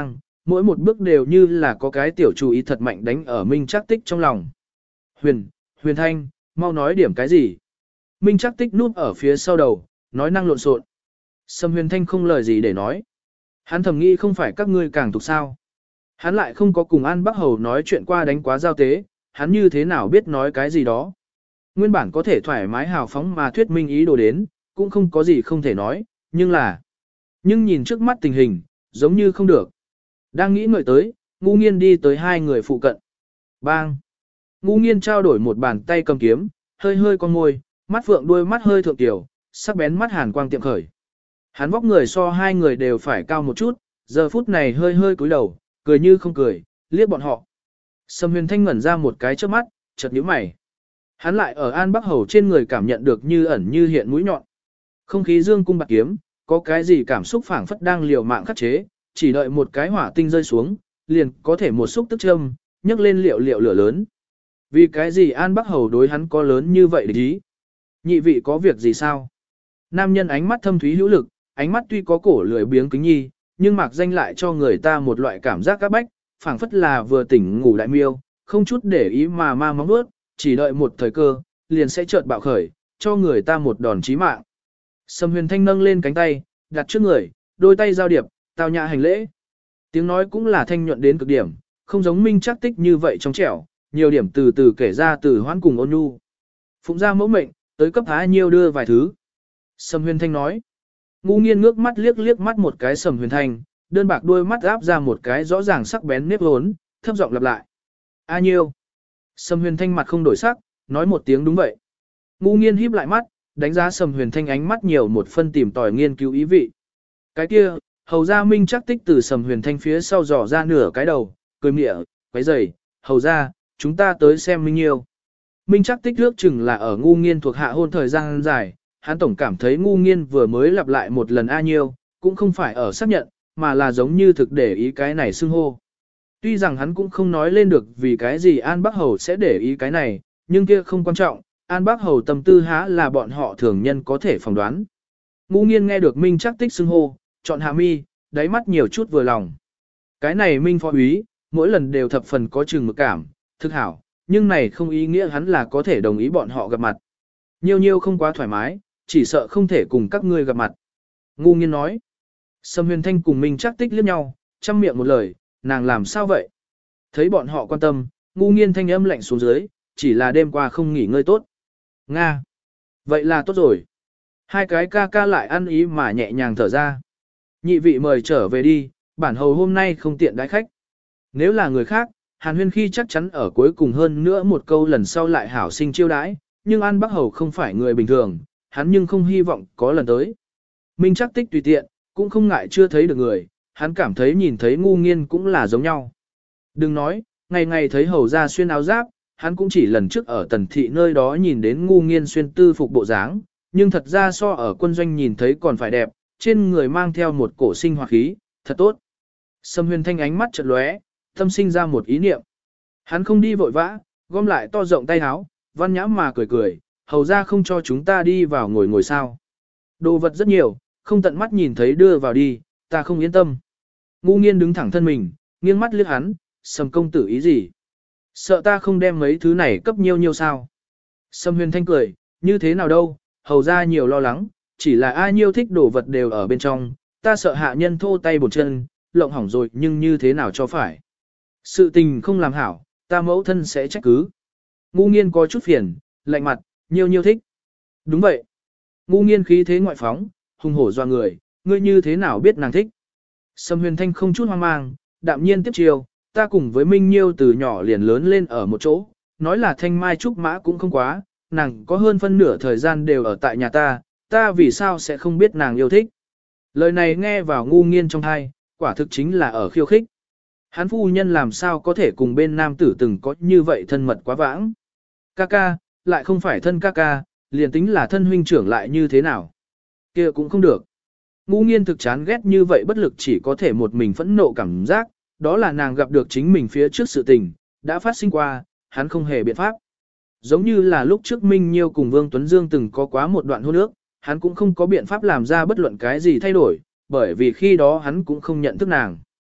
mỗi một bước đều như là có cái tiểu chú ý thật mạnh đánh ở Minh Trác Tích trong lòng. Huyền, Huyền Thanh, mau nói điểm cái gì? Minh Trác Tích núp ở phía sau đầu, nói năng lộn xộn. Sầm Huyền Thanh không lời gì để nói. Hắn thầm nghĩ không phải các ngươi càng tục sao. Hắn lại không có cùng An Bắc Hầu nói chuyện qua đánh quá giao tế, hắn như thế nào biết nói cái gì đó. Nguyên bản có thể thoải mái hào phóng mà thuyết minh ý đồ đến, cũng không có gì không thể nói, nhưng là... Nhưng nhìn trước mắt tình hình, giống như không được. Đang nghĩ ngợi tới, Ngu Nghiên đi tới hai người phụ cận. Bang! Ngu Nghiên trao đổi một bàn tay cầm kiếm, hơi hơi con môi, mắt phượng đuôi mắt hơi thượng tiểu, sắc bén mắt hàn quang tiệm khởi. Hắn vóc người so hai người đều phải cao một chút, giờ phút này hơi hơi cúi đầu, cười như không cười, liếc bọn họ. Sầm Huyền Thanh ngẩn ra một cái trước mắt, chợt nhíu mày. Hắn lại ở An Bắc Hầu trên người cảm nhận được như ẩn như hiện mũi nhọn. Không khí dương cung bạc kiếm, có cái gì cảm xúc phảng phất đang liều mạng khắc chế, chỉ đợi một cái hỏa tinh rơi xuống, liền có thể một xúc tức châm, nhấc lên liệu liệu lửa lớn. Vì cái gì An Bắc Hầu đối hắn có lớn như vậy để ý? Nhị vị có việc gì sao? Nam nhân ánh mắt thâm thúy hữu lực, ánh mắt tuy có cổ lười biếng kính nhi, nhưng mạc danh lại cho người ta một loại cảm giác các bách, phảng phất là vừa tỉnh ngủ đại miêu, không chút để ý mà ma móng nuốt, chỉ đợi một thời cơ, liền sẽ chợt bạo khởi, cho người ta một đòn chí mạng. Sầm Huyền Thanh nâng lên cánh tay, đặt trước người, đôi tay giao điệp, tao nhã hành lễ. Tiếng nói cũng là thanh nhuận đến cực điểm, không giống Minh Trác Tích như vậy trong trẻo, nhiều điểm từ từ kể ra từ hoãn cùng ôn nhu. Phụng ra mẫu mệnh, tới cấp há nhiêu đưa vài thứ. Sầm Huyền Thanh nói. Ngu Nghiên ngước mắt liếc liếc mắt một cái Sầm Huyền Thanh, đơn bạc đôi mắt áp ra một cái rõ ràng sắc bén nếp hốn, thấp giọng lặp lại. A nhiêu. Sầm Huyền Thanh mặt không đổi sắc, nói một tiếng đúng vậy. Ngu Nghiên híp lại mắt, đánh giá Sầm Huyền Thanh ánh mắt nhiều một phân tìm tòi nghiên cứu ý vị. Cái kia, hầu ra Minh Trác Tích từ Sầm Huyền Thanh phía sau dò ra nửa cái đầu, cười mỉa, quấy rầy, hầu ra, chúng ta tới xem Minh Nhiêu. Minh Trác Tích ước chừng là ở Ngu Nghiên thuộc hạ hôn thời gian dài, hắn tổng cảm thấy Ngu Nghiên vừa mới lặp lại một lần A nhiêu, cũng không phải ở xác nhận, mà là giống như thực để ý cái này xưng hô. Tuy rằng hắn cũng không nói lên được vì cái gì An Bắc Hầu sẽ để ý cái này, nhưng kia không quan trọng, An Bắc Hầu tâm tư há là bọn họ thường nhân có thể phỏng đoán. Ngu Nghiên nghe được Minh Trác Tích xưng hô, chọn hạ mi, đáy mắt nhiều chút vừa lòng. Cái này Minh phó úy, mỗi lần đều thập phần có chừng mực cảm, thực hảo, nhưng này không ý nghĩa hắn là có thể đồng ý bọn họ gặp mặt. Nhiêu nhiêu không quá thoải mái, chỉ sợ không thể cùng các ngươi gặp mặt. Ngu Nghiên nói. Sầm Huyền Thanh cùng Minh Trác Tích liếc nhau, chăm miệng một lời, nàng làm sao vậy? Thấy bọn họ quan tâm, Ngu Nghiên thanh âm lạnh xuống dưới, chỉ là đêm qua không nghỉ ngơi tốt. Nga. Vậy là tốt rồi. Hai cái ca ca lại ăn ý mà nhẹ nhàng thở ra. Nhị vị mời trở về đi, bản hầu hôm nay không tiện đãi khách. Nếu là người khác, Hàn Huyên khi chắc chắn ở cuối cùng hơn nữa một câu lần sau lại hảo sinh chiêu đãi, nhưng An Bắc Hầu không phải người bình thường, hắn nhưng không hy vọng có lần tới. Minh Trác Tích tùy tiện, cũng không ngại chưa thấy được người, hắn cảm thấy nhìn thấy Ngu Nghiên cũng là giống nhau. Đừng nói, ngày ngày thấy hầu ra xuyên áo giáp, hắn cũng chỉ lần trước ở tần thị nơi đó nhìn đến Ngu Nghiên xuyên tư phục bộ dáng, nhưng thật ra so ở quân doanh nhìn thấy còn phải đẹp, trên người mang theo một cổ sinh hoạt khí, thật tốt. Sầm Huyền Thanh ánh mắt chợt lóe, tâm sinh ra một ý niệm. Hắn không đi vội vã, gom lại to rộng tay áo, văn nhã mà cười cười, hầu ra không cho chúng ta đi vào ngồi ngồi sao. Đồ vật rất nhiều, không tận mắt nhìn thấy đưa vào đi, ta không yên tâm. Ngu Nghiên đứng thẳng thân mình, nghiêng mắt liếc hắn, Sầm công tử ý gì? Sợ ta không đem mấy thứ này cấp nhiêu nhiêu sao? Sầm Huyền Thanh cười, như thế nào đâu, hầu ra nhiều lo lắng, chỉ là ai nhiêu thích đồ vật đều ở bên trong, ta sợ hạ nhân thô tay bột chân, lộng hỏng rồi nhưng như thế nào cho phải. Sự tình không làm hảo, ta mẫu thân sẽ trách cứ. Ngu Nghiên có chút phiền, lạnh mặt, nhiêu nhiêu thích. Đúng vậy. Ngu Nghiên khí thế ngoại phóng, hùng hổ doa người, ngươi như thế nào biết nàng thích. Sầm Huyền Thanh không chút hoang mang, đạm nhiên tiếp chiều, ta cùng với Minh Nhiêu từ nhỏ liền lớn lên ở một chỗ, nói là thanh mai trúc mã cũng không quá, nàng có hơn phân nửa thời gian đều ở tại nhà ta, ta vì sao sẽ không biết nàng yêu thích. Lời này nghe vào Ngu Nghiên trong tai, quả thực chính là ở khiêu khích. Hắn phu nhân làm sao có thể cùng bên nam tử từng có như vậy thân mật quá vãng. Ca ca, lại không phải thân ca ca, liền tính là thân huynh trưởng lại như thế nào. Kia cũng không được. Ngu Nghiên thực chán ghét như vậy bất lực chỉ có thể một mình phẫn nộ cảm giác, đó là nàng gặp được chính mình phía trước sự tình, đã phát sinh qua, hắn không hề biện pháp. Giống như là lúc trước Minh Nhiêu cùng Vương Tuấn Dương từng có quá một đoạn hôn ước, hắn cũng không có biện pháp làm ra bất luận cái gì thay đổi, bởi vì khi đó hắn cũng không nhận thức nàng.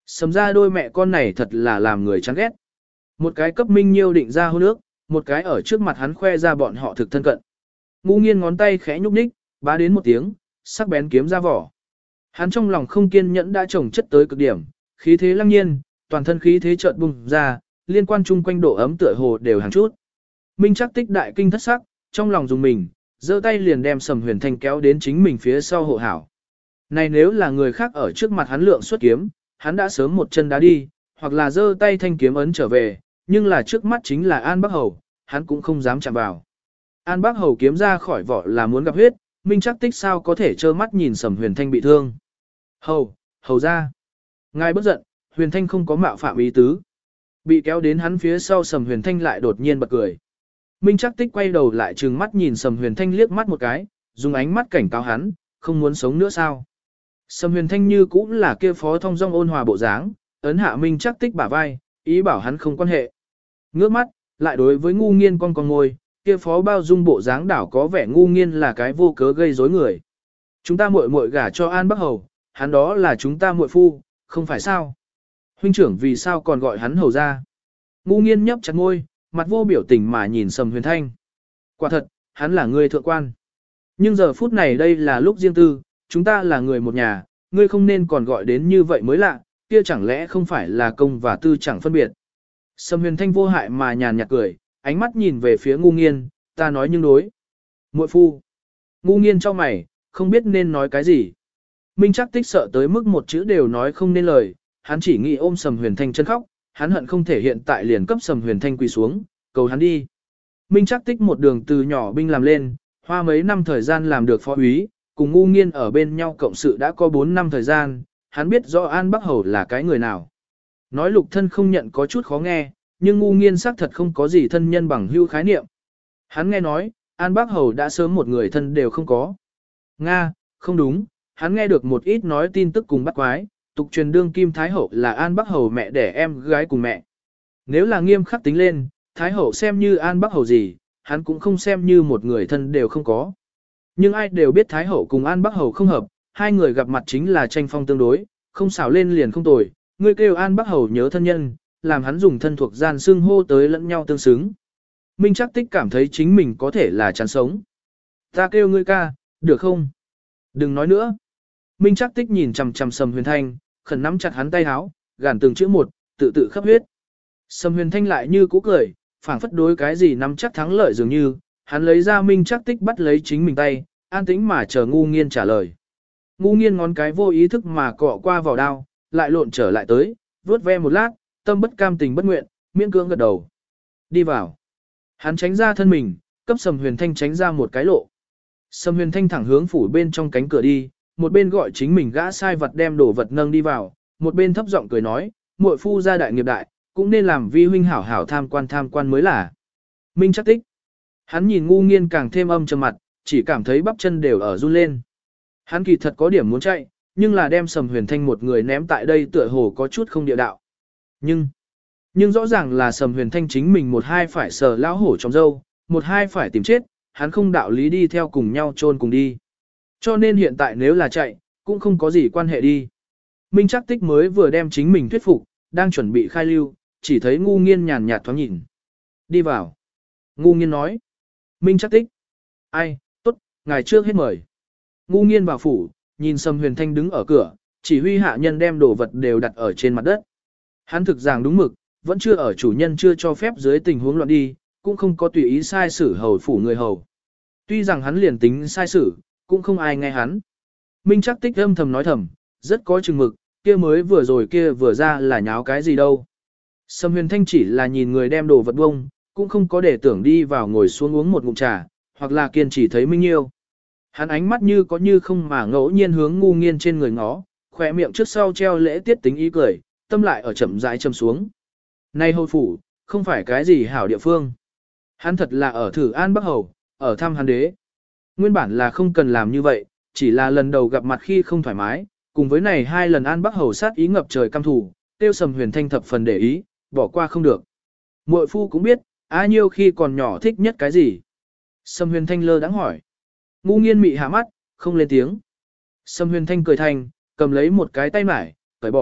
Sầm ra đôi mẹ con này thật là làm người chán ghét. Một cái cấp Minh Nhiêu định ra hôn ước, một cái ở trước mặt hắn khoe ra bọn họ thực thân cận. Ngu Nghiên ngón tay khẽ nhúc nhích, bá đến một tiếng, sắc bén kiếm ra vỏ. Hắn trong lòng không kiên nhẫn đã trồng chất tới cực điểm, khí thế lăng nhiên, toàn thân khí thế chợt bùng ra, liên quan chung quanh độ ấm tựa hồ đều hàng chút. Minh Trác Tích đại kinh thất sắc, trong lòng dùng mình, giơ tay liền đem Sầm Huyền Thanh kéo đến chính mình phía sau hộ hảo. Này nếu là người khác ở trước mặt hắn lượng xuất kiếm, hắn đã sớm một chân đá đi, hoặc là giơ tay thanh kiếm ấn trở về, nhưng là trước mắt chính là An Bắc Hầu, hắn cũng không dám chạm vào. An Bắc Hầu kiếm ra khỏi vỏ là muốn gặp huyết, Minh Trác Tích sao có thể trơ mắt nhìn Sầm Huyền Thanh bị thương. Hầu, hầu ra. Ngài bất giận, Huyền Thanh không có mạo phạm ý tứ. Bị kéo đến hắn phía sau Sầm Huyền Thanh lại đột nhiên bật cười. Minh Trác Tích quay đầu lại trừng mắt nhìn Sầm Huyền Thanh liếc mắt một cái, dùng ánh mắt cảnh cáo hắn, không muốn sống nữa sao. Sầm Huyền Thanh như cũng là kia phó thông dong ôn hòa bộ dáng, ấn hạ Minh Trác Tích bả vai, ý bảo hắn không quan hệ. Ngước mắt, lại đối với Ngu Nghiên con con ngôi, kia phó bao dung bộ dáng đảo có vẻ Ngu Nghiên là cái vô cớ gây rối người. Chúng ta muội muội gả cho An Bắc Hầu, hắn đó là chúng ta muội phu, không phải sao? Huynh trưởng vì sao còn gọi hắn hầu ra? Ngu Nghiên nhấp chặt môi, mặt vô biểu tình mà nhìn Sầm Huyền Thanh. Quả thật, hắn là người thượng quan. Nhưng giờ phút này đây là lúc riêng tư, chúng ta là người một nhà, ngươi không nên còn gọi đến như vậy mới lạ, kia chẳng lẽ không phải là công và tư chẳng phân biệt. Sầm Huyền Thanh vô hại mà nhàn nhạt cười, ánh mắt nhìn về phía Ngu Nghiên, ta nói nhưng đối. Muội phu. Ngu Nghiên cho mày, không biết nên nói cái gì. Minh Trác Tích sợ tới mức một chữ đều nói không nên lời, hắn chỉ nghĩ ôm Sầm Huyền Thanh chân khóc, hắn hận không thể hiện tại liền cấp Sầm Huyền Thanh quỳ xuống, cầu hắn đi. Minh Trác Tích một đường từ nhỏ binh làm lên, hoa mấy năm thời gian làm được phó úy, cùng Ngu Nghiên ở bên nhau cộng sự đã có bốn năm thời gian, hắn biết rõ An Bắc Hầu là cái người nào. Nói lục thân không nhận có chút khó nghe, nhưng Ngu Nghiên xác thật không có gì thân nhân bằng hữu khái niệm. Hắn nghe nói, An Bắc Hầu đã sớm một người thân đều không có. Nga, không đúng, hắn nghe được một ít nói tin tức cùng bắt quái, tục truyền đương kim Thái Hậu là An Bắc Hầu mẹ đẻ em gái cùng mẹ. Nếu là nghiêm khắc tính lên, Thái Hậu xem như An Bắc Hầu gì, hắn cũng không xem như một người thân đều không có. Nhưng ai đều biết Thái Hậu cùng An Bắc Hầu không hợp, hai người gặp mặt chính là tranh phong tương đối, không xảo lên liền không tồi, ngươi kêu An Bắc Hầu nhớ thân nhân, làm hắn dùng thân thuộc gian xưng hô tới lẫn nhau tương xứng. Minh Trác Tích cảm thấy chính mình có thể là chán sống. Ta kêu ngươi ca, được không? Đừng nói nữa. Minh Trác Tích nhìn chằm chằm Sầm Huyền Thanh, khẩn nắm chặt hắn tay áo, gàn từng chữ một, tự tự khắp huyết. Sầm Huyền Thanh lại như cũ cười, phảng phất đối cái gì nắm chắc thắng lợi dường như, hắn lấy ra Minh Trác Tích bắt lấy chính mình tay, an tĩnh mà chờ Ngu Nghiên trả lời. Ngu Nghiên ngón cái vô ý thức mà cọ qua vỏ đao, lại lộn trở lại tới, vuốt ve một lát, tâm bất cam tình bất nguyện, miễn cưỡng gật đầu. Đi vào. Hắn tránh ra thân mình, cấp Sầm Huyền Thanh tránh ra một cái lộ. Sầm Huyền Thanh thẳng hướng phủ bên trong cánh cửa đi, một bên gọi chính mình gã sai vật đem đồ vật nâng đi vào, một bên thấp giọng cười nói, muội phu gia đại nghiệp đại, cũng nên làm vi huynh hảo hảo tham quan tham quan mới là. Minh Trác Tích. Hắn nhìn Ngu Nghiên càng thêm âm trầm mặt, chỉ cảm thấy bắp chân đều ở run lên. Hắn kỳ thật có điểm muốn chạy, nhưng là đem Sầm Huyền Thanh một người ném tại đây tựa hồ có chút không địa đạo. Nhưng, nhưng rõ ràng là Sầm Huyền Thanh chính mình một hai phải sờ lão hổ trong dâu, một hai phải tìm chết, hắn không đạo lý đi theo cùng nhau chôn cùng đi. Cho nên hiện tại nếu là chạy, cũng không có gì quan hệ đi. Minh Trác Tích mới vừa đem chính mình thuyết phục, đang chuẩn bị khai lưu, chỉ thấy Ngu Nghiên nhàn nhạt thoáng nhìn. Đi vào. Ngu Nghiên nói. Minh Trác Tích. Ai, tốt, ngài trước hết mời. Ngu Nghiên vào phủ, nhìn Sầm Huyền Thanh đứng ở cửa, chỉ huy hạ nhân đem đồ vật đều đặt ở trên mặt đất. Hắn thực giảng đúng mực, vẫn chưa ở chủ nhân chưa cho phép dưới tình huống loạn đi, cũng không có tùy ý sai xử hầu phủ người hầu. Tuy rằng hắn liền tính sai xử, cũng không ai nghe hắn. Minh Trác Tích âm thầm nói thầm, rất có chừng mực, kia mới vừa rồi kia vừa ra là nháo cái gì đâu. Sầm Huyền Thanh chỉ là nhìn người đem đồ vật bông, cũng không có để tưởng đi vào ngồi xuống uống một ngụm trà, hoặc là kiên trì thấy Minh Nhiêu. Hắn ánh mắt như có như không mà ngẫu nhiên hướng Ngu Nghiên trên người ngó, khỏe miệng trước sau treo lễ tiết tính ý cười, tâm lại ở chậm rãi châm xuống. Nay hầu phủ, không phải cái gì hảo địa phương. Hắn thật là ở thử An Bắc Hầu, ở thăm hắn đế. Nguyên bản là không cần làm như vậy, chỉ là lần đầu gặp mặt khi không thoải mái, cùng với này hai lần An Bắc Hầu sát ý ngập trời căm thù, tiêu Sầm Huyền Thanh thập phần để ý, bỏ qua không được. Muội phu cũng biết, A Nhiêu khi còn nhỏ thích nhất cái gì. Sầm Huyền Thanh lơ đãng hỏi. Ngu Nghiên mị hạ mắt, không lên tiếng. Sầm Huyền Thanh cười thành, cầm lấy một cái tay mải, cởi bỏ,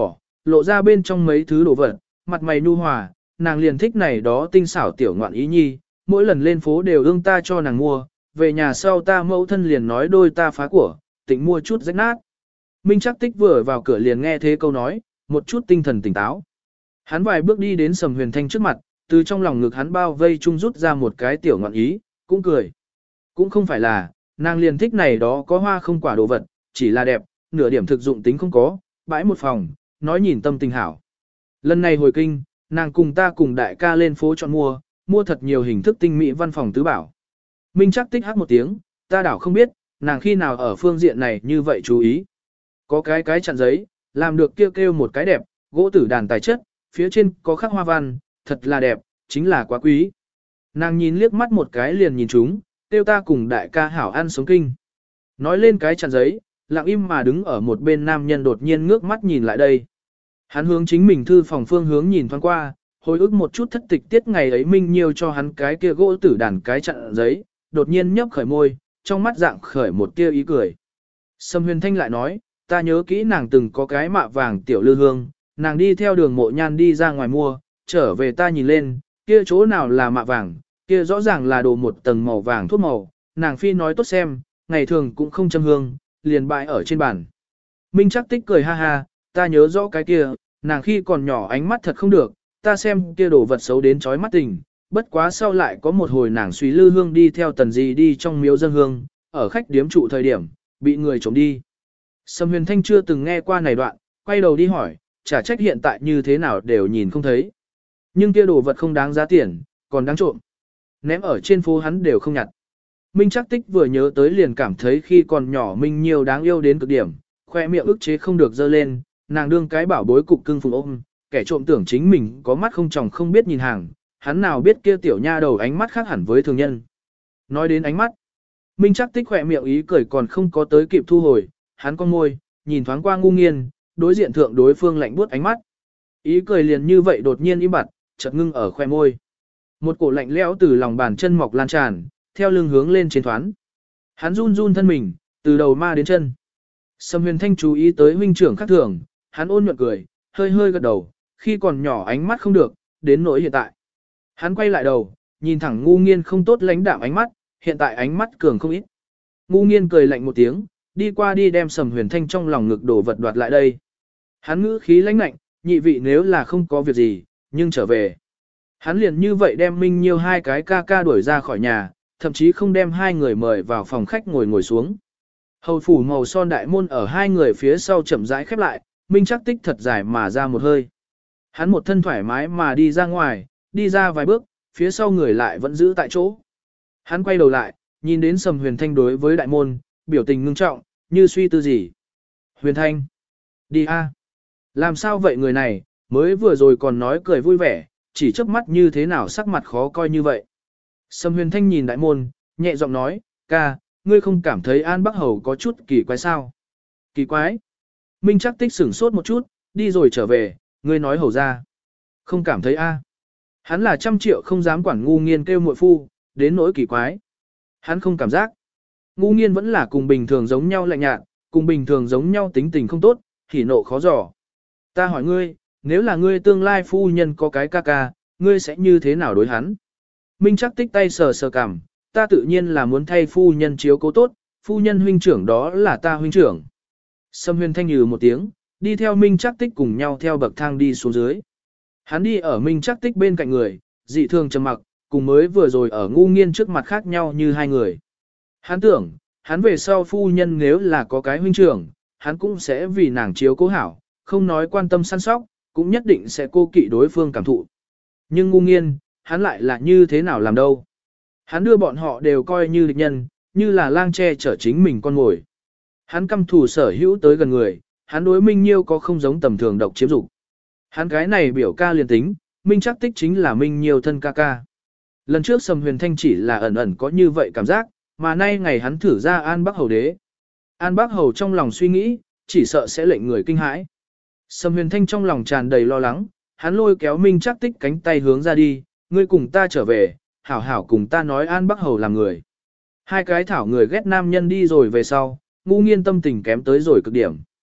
lộ ra bên trong mấy thứ đồ vật, mặt mày nu hòa, nàng liền thích này đó tinh xảo tiểu ngoạn ý nhi, mỗi lần lên phố đều ương ta cho nàng mua, về nhà sau ta mẫu thân liền nói đôi ta phá của, tỉnh mua chút rách nát. Minh Trác Tích vừa vào cửa liền nghe thế câu nói, một chút tinh thần tỉnh táo. Hắn vài bước đi đến Sầm Huyền Thanh trước mặt, từ trong lòng ngực hắn bao vây chung rút ra một cái tiểu ngọn ý, cũng cười. Cũng không phải là, nàng liền thích này đó có hoa không quả đồ vật, chỉ là đẹp, nửa điểm thực dụng tính không có, bãi một phòng, nói nhìn tâm tình hảo. Lần này hồi kinh, nàng cùng ta cùng đại ca lên phố chọn mua, mua thật nhiều hình thức tinh mỹ văn phòng tứ bảo. Minh Trác Tích hát một tiếng, ta đảo không biết, nàng khi nào ở phương diện này như vậy chú ý. Có cái cái chặn giấy, làm được kêu kêu một cái đẹp, gỗ tử đàn tài chất, phía trên có khắc hoa văn, thật là đẹp, chính là quá quý. Nàng nhìn liếc mắt một cái liền nhìn chúng, tiêu ta cùng đại ca hảo ăn sống kinh. Nói lên cái chặn giấy, lặng im mà đứng ở một bên nam nhân đột nhiên ngước mắt nhìn lại đây. Hắn hướng chính mình thư phòng phương hướng nhìn thoáng qua, hồi ức một chút thất tịch tiết ngày ấy Minh Nhiêu cho hắn cái kia gỗ tử đàn cái chặn giấy, đột nhiên nhấp khởi môi, trong mắt dạng khởi một tia ý cười. Sâm Huyền Thanh lại nói, ta nhớ kỹ nàng từng có cái mạ vàng tiểu lư hương, nàng đi theo đường mộ nhan đi ra ngoài mua, trở về ta nhìn lên, kia chỗ nào là mạ vàng, kia rõ ràng là đồ một tầng màu vàng thuốc màu, nàng phi nói tốt xem, ngày thường cũng không châm hương, liền bại ở trên bàn. Minh Trác Tích cười ha ha, ta nhớ rõ cái kia, nàng khi còn nhỏ ánh mắt thật không được, ta xem kia đồ vật xấu đến chói mắt tình, bất quá sau lại có một hồi nàng suy lư hương đi theo tần gì đi trong miếu dân hương, ở khách điếm trụ thời điểm, bị người trộm đi. Sâm Huyền Thanh chưa từng nghe qua này đoạn, quay đầu đi hỏi, chả trách hiện tại như thế nào đều nhìn không thấy. Nhưng kia đồ vật không đáng giá tiền, còn đáng trộm. Ném ở trên phố hắn đều không nhặt. Minh Trác Tích vừa nhớ tới liền cảm thấy khi còn nhỏ Minh nhiều đáng yêu đến cực điểm, khoe miệng ức chế không được dơ lên, nàng đương cái bảo bối cục cưng phùng ôm, kẻ trộm tưởng chính mình có mắt không tròng không biết nhìn hàng, hắn nào biết kia tiểu nha đầu ánh mắt khác hẳn với thường nhân. Nói đến ánh mắt, Minh Trác Tích khoe miệng ý cười còn không có tới kịp thu hồi, hắn con môi, nhìn thoáng qua ngu nghiên, đối diện thượng đối phương lạnh buốt ánh mắt. Ý cười liền như vậy đột nhiên im bặt, chợt ngưng ở khoe môi. Một cổ lạnh lẽo từ lòng bàn chân mọc lan tràn, theo lưng hướng lên trên thoán. Hắn run run thân mình, từ đầu ma đến chân. Sâm Huyền Thanh chú ý tới huynh trưởng khác thường, hắn ôn nhuận cười, hơi hơi gật đầu, khi còn nhỏ ánh mắt không được, đến nỗi hiện tại. Hắn quay lại đầu, nhìn thẳng ngu nghiên không tốt lãnh đạm ánh mắt, hiện tại ánh mắt cường không ít. Ngu nghiên cười lạnh một tiếng, đi qua đi đem Sâm Huyền Thanh trong lòng ngực đổ vật đoạt lại đây. Hắn ngữ khí lãnh lạnh, nhị vị nếu là không có việc gì, nhưng trở về. Hắn liền như vậy đem Minh Nhiêu hai cái ca ca đuổi ra khỏi nhà, thậm chí không đem hai người mời vào phòng khách ngồi ngồi xuống. Hầu phủ màu son đại môn ở hai người phía sau chậm rãi khép lại, Minh Trác Tích thật dài mà ra một hơi. Hắn một thân thoải mái mà đi ra ngoài, đi ra vài bước, phía sau người lại vẫn giữ tại chỗ. Hắn quay đầu lại, nhìn đến Sầm Huyền Thanh đối với đại môn, biểu tình ngưng trọng, như suy tư gì. Huyền Thanh, đi a. Làm sao vậy người này, mới vừa rồi còn nói cười vui vẻ, chỉ chớp mắt như thế nào sắc mặt khó coi như vậy. Sầm Huyền Thanh nhìn đại môn, nhẹ giọng nói, ca, ngươi không cảm thấy An Bắc Hầu có chút kỳ quái sao? Kỳ quái? Minh Trác Tích sửng sốt một chút, đi rồi trở về, ngươi nói hầu ra. Không cảm thấy a? Hắn là trăm triệu không dám quản ngu nghiên kêu muội phu, đến nỗi kỳ quái. Hắn không cảm giác. Ngu nghiên vẫn là cùng bình thường giống nhau lạnh nhạt, cùng bình thường giống nhau tính tình không tốt, hỉ nộ khó dò. Ta hỏi ngươi, nếu là ngươi tương lai phu nhân có cái ca ca, ngươi sẽ như thế nào đối hắn? Minh Trác Tích tay sờ sờ cằm, ta tự nhiên là muốn thay phu nhân chiếu cố tốt, phu nhân huynh trưởng đó là ta huynh trưởng. Sâm Huyền Thanh nhừ một tiếng, đi theo Minh Trác Tích cùng nhau theo bậc thang đi xuống dưới. Hắn đi ở Minh Trác Tích bên cạnh người, dị thường trầm mặc, cùng mới vừa rồi ở ngu nghiên trước mặt khác nhau như hai người. Hắn tưởng, hắn về sau phu nhân nếu là có cái huynh trưởng, hắn cũng sẽ vì nàng chiếu cố hảo, không nói quan tâm săn sóc, cũng nhất định sẽ cô kỵ đối phương cảm thụ. Nhưng ngu nghiên, hắn lại là như thế nào làm đâu. Hắn đưa bọn họ đều coi như địch nhân, như là lang che chở chính mình con ngồi. Hắn căm thù sở hữu tới gần người, hắn đối Minh Nhiêu có không giống tầm thường độc chiếm dục. Hắn cái này biểu ca liền tính, Minh Trác Tích chính là Minh Nhiêu thân ca ca. Lần trước Sầm Huyền Thanh chỉ là ẩn ẩn có như vậy cảm giác, mà nay ngày hắn thử ra An Bắc Hầu đế. An Bắc Hầu trong lòng suy nghĩ, chỉ sợ sẽ lệnh người kinh hãi. Sầm Huyền Thanh trong lòng tràn đầy lo lắng, hắn lôi kéo Minh Trác Tích cánh tay hướng ra đi, ngươi cùng ta trở về, hảo hảo cùng ta nói An Bắc Hầu làm người. Hai cái thảo người ghét nam nhân đi rồi về sau, ngu nghiên tâm tình kém tới rồi cực điểm.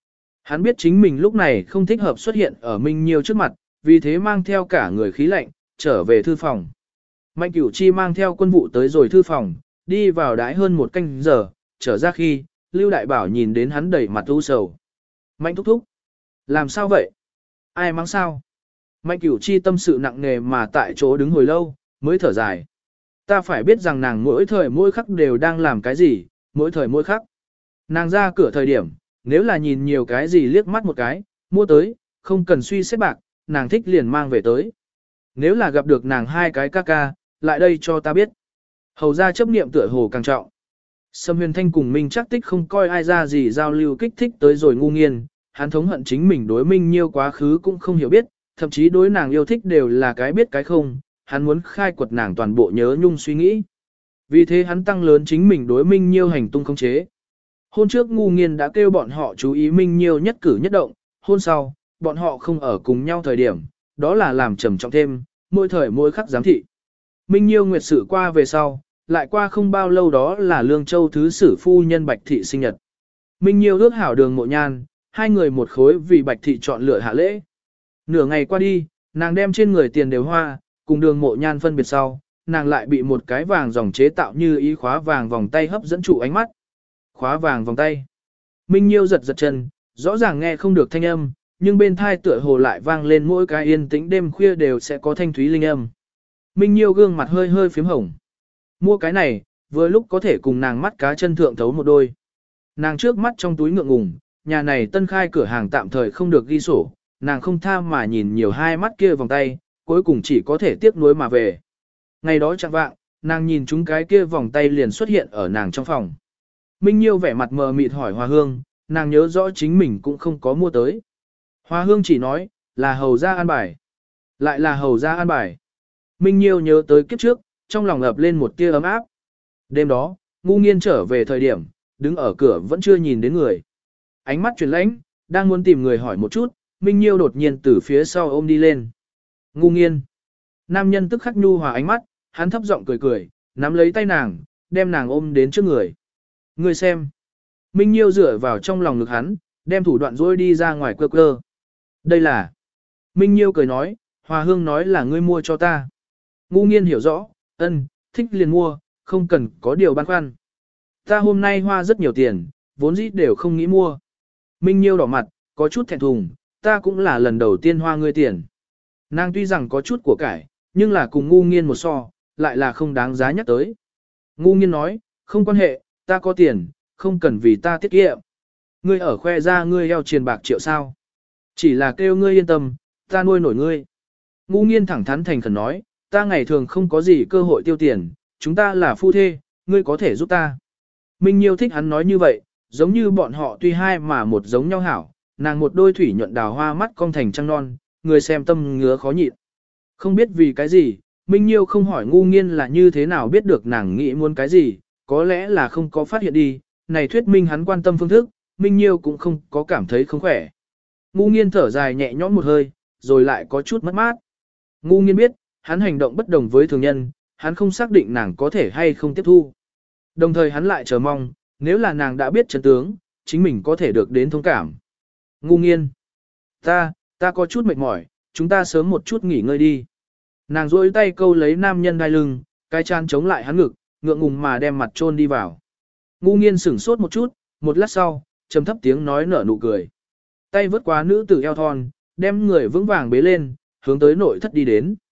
Hắn biết chính mình lúc này không thích hợp xuất hiện ở Minh Nhiêu trước mặt, vì thế mang theo cả người khí lạnh, trở về thư phòng. Mạnh Cửu Chi mang theo quân vụ tới rồi thư phòng, đi vào đãi hơn một canh giờ, trở ra khi, Lưu Đại Bảo nhìn đến hắn đầy mặt u sầu. Mạnh thúc thúc. Làm sao vậy? Ai mang sao? Mạnh Cửu Chi tâm sự nặng nề mà tại chỗ đứng hồi lâu, mới thở dài. Ta phải biết rằng nàng mỗi thời mỗi khắc đều đang làm cái gì, mỗi thời mỗi khắc. Nàng ra cửa thời điểm, nếu là nhìn nhiều cái gì liếc mắt một cái, mua tới, không cần suy xét bạc, nàng thích liền mang về tới. Nếu là gặp được nàng hai cái ca ca, lại đây cho ta biết. Hầu ra chấp niệm tựa hồ càng trọng. Sâm Huyền Thanh cùng Minh Trác Tích không coi ai ra gì giao lưu kích thích tới rồi ngu nghiên, hắn thống hận chính mình đối Minh Nhiêu quá khứ cũng không hiểu biết, thậm chí đối nàng yêu thích đều là cái biết cái không, hắn muốn khai quật nàng toàn bộ nhớ nhung suy nghĩ. Vì thế hắn tăng lớn chính mình đối Minh Nhiêu hành tung khống chế. Hôn trước ngu nghiên đã kêu bọn họ chú ý Minh Nhiêu nhất cử nhất động, hôn sau, bọn họ không ở cùng nhau thời điểm, đó là làm trầm trọng thêm, mỗi thời mỗi khắc giám thị. Minh Nhiêu nguyệt sự qua về sau, lại qua không bao lâu đó là Lương Châu thứ sử phu nhân Bạch Thị sinh nhật. Minh Nhiêu ước hảo Đường Mộ Nhan, hai người một khối vì Bạch Thị chọn lựa hạ lễ. Nửa ngày qua đi, nàng đem trên người tiền đều hoa, cùng Đường Mộ Nhan phân biệt sau, nàng lại bị một cái vàng dòng chế tạo như ý khóa vàng vòng tay hấp dẫn trụ ánh mắt. Khóa vàng vòng tay. Minh Nhiêu giật giật chân, rõ ràng nghe không được thanh âm, nhưng bên thai tựa hồ lại vang lên mỗi cái yên tĩnh đêm khuya đều sẽ có thanh thúy linh âm. Minh Nhiêu gương mặt hơi hơi phím hồng. Mua cái này, vừa lúc có thể cùng nàng mắt cá chân thượng thấu một đôi. Nàng trước mắt trong túi ngượng ngùng, nhà này tân khai cửa hàng tạm thời không được ghi sổ, nàng không tha mà nhìn nhiều hai mắt kia vòng tay, cuối cùng chỉ có thể tiếc nuối mà về. Ngày đó chẳng vạng, nàng nhìn chúng cái kia vòng tay liền xuất hiện ở nàng trong phòng. Minh Nhiêu vẻ mặt mờ mịt hỏi Hoa Hương, nàng nhớ rõ chính mình cũng không có mua tới. Hoa Hương chỉ nói, là hầu ra an bài. Lại là hầu ra an bài. Minh Nhiêu nhớ tới kiếp trước, trong lòng ập lên một tia ấm áp. Đêm đó, ngu nghiên trở về thời điểm, đứng ở cửa vẫn chưa nhìn đến người. Ánh mắt chuyển lãnh, đang muốn tìm người hỏi một chút, Minh Nhiêu đột nhiên từ phía sau ôm đi lên. Ngu nghiên. Nam nhân tức khắc nhu hòa ánh mắt, hắn thấp giọng cười cười, nắm lấy tay nàng, đem nàng ôm đến trước người. Ngươi xem. Minh Nhiêu dựa vào trong lòng ngực hắn, đem thủ đoạn rối đi ra ngoài cơ cơ. Đây là. Minh Nhiêu cười nói, Hòa Hương nói là ngươi mua cho ta. Ngu nghiên hiểu rõ, ân, thích liền mua, không cần có điều băn khoăn. Ta hôm nay hoa rất nhiều tiền, vốn dĩ đều không nghĩ mua. Minh Nhiêu đỏ mặt, có chút thẹn thùng, ta cũng là lần đầu tiên hoa ngươi tiền. Nàng tuy rằng có chút của cải, nhưng là cùng ngu nghiên một so, lại là không đáng giá nhắc tới. Ngu nghiên nói, không quan hệ, ta có tiền, không cần vì ta tiết kiệm. Ngươi ở khoe ra ngươi eo triền bạc triệu sao. Chỉ là kêu ngươi yên tâm, ta nuôi nổi ngươi. Ngu nghiên thẳng thắn thành khẩn nói, ta ngày thường không có gì cơ hội tiêu tiền, chúng ta là phu thê, ngươi có thể giúp ta. Minh Nhiêu thích hắn nói như vậy, giống như bọn họ tuy hai mà một giống nhau hảo, nàng một đôi thủy nhuận đào hoa mắt cong thành trăng non, người xem tâm ngứa khó nhịn. Không biết vì cái gì, Minh Nhiêu không hỏi ngu nghiên là như thế nào biết được nàng nghĩ muốn cái gì, có lẽ là không có phát hiện đi, này thuyết minh hắn quan tâm phương thức, Minh Nhiêu cũng không có cảm thấy không khỏe. Ngu nghiên thở dài nhẹ nhõm một hơi, rồi lại có chút mất mát. Ngu nghiên biết, hắn hành động bất đồng với thường nhân, hắn không xác định nàng có thể hay không tiếp thu. Đồng thời hắn lại chờ mong, nếu là nàng đã biết chân tướng, chính mình có thể được đến thông cảm. Ngu nghiên. Ta, ta có chút mệt mỏi, chúng ta sớm một chút nghỉ ngơi đi. Nàng duỗi tay câu lấy nam nhân đai lưng, cái chán chống lại hắn ngực, ngượng ngùng mà đem mặt chôn đi vào. Ngu nghiên sửng sốt một chút, một lát sau, trầm thấp tiếng nói nở nụ cười. Tay vớt qua nữ tử eo thon, đem người vững vàng bế lên, hướng tới nội thất đi đến.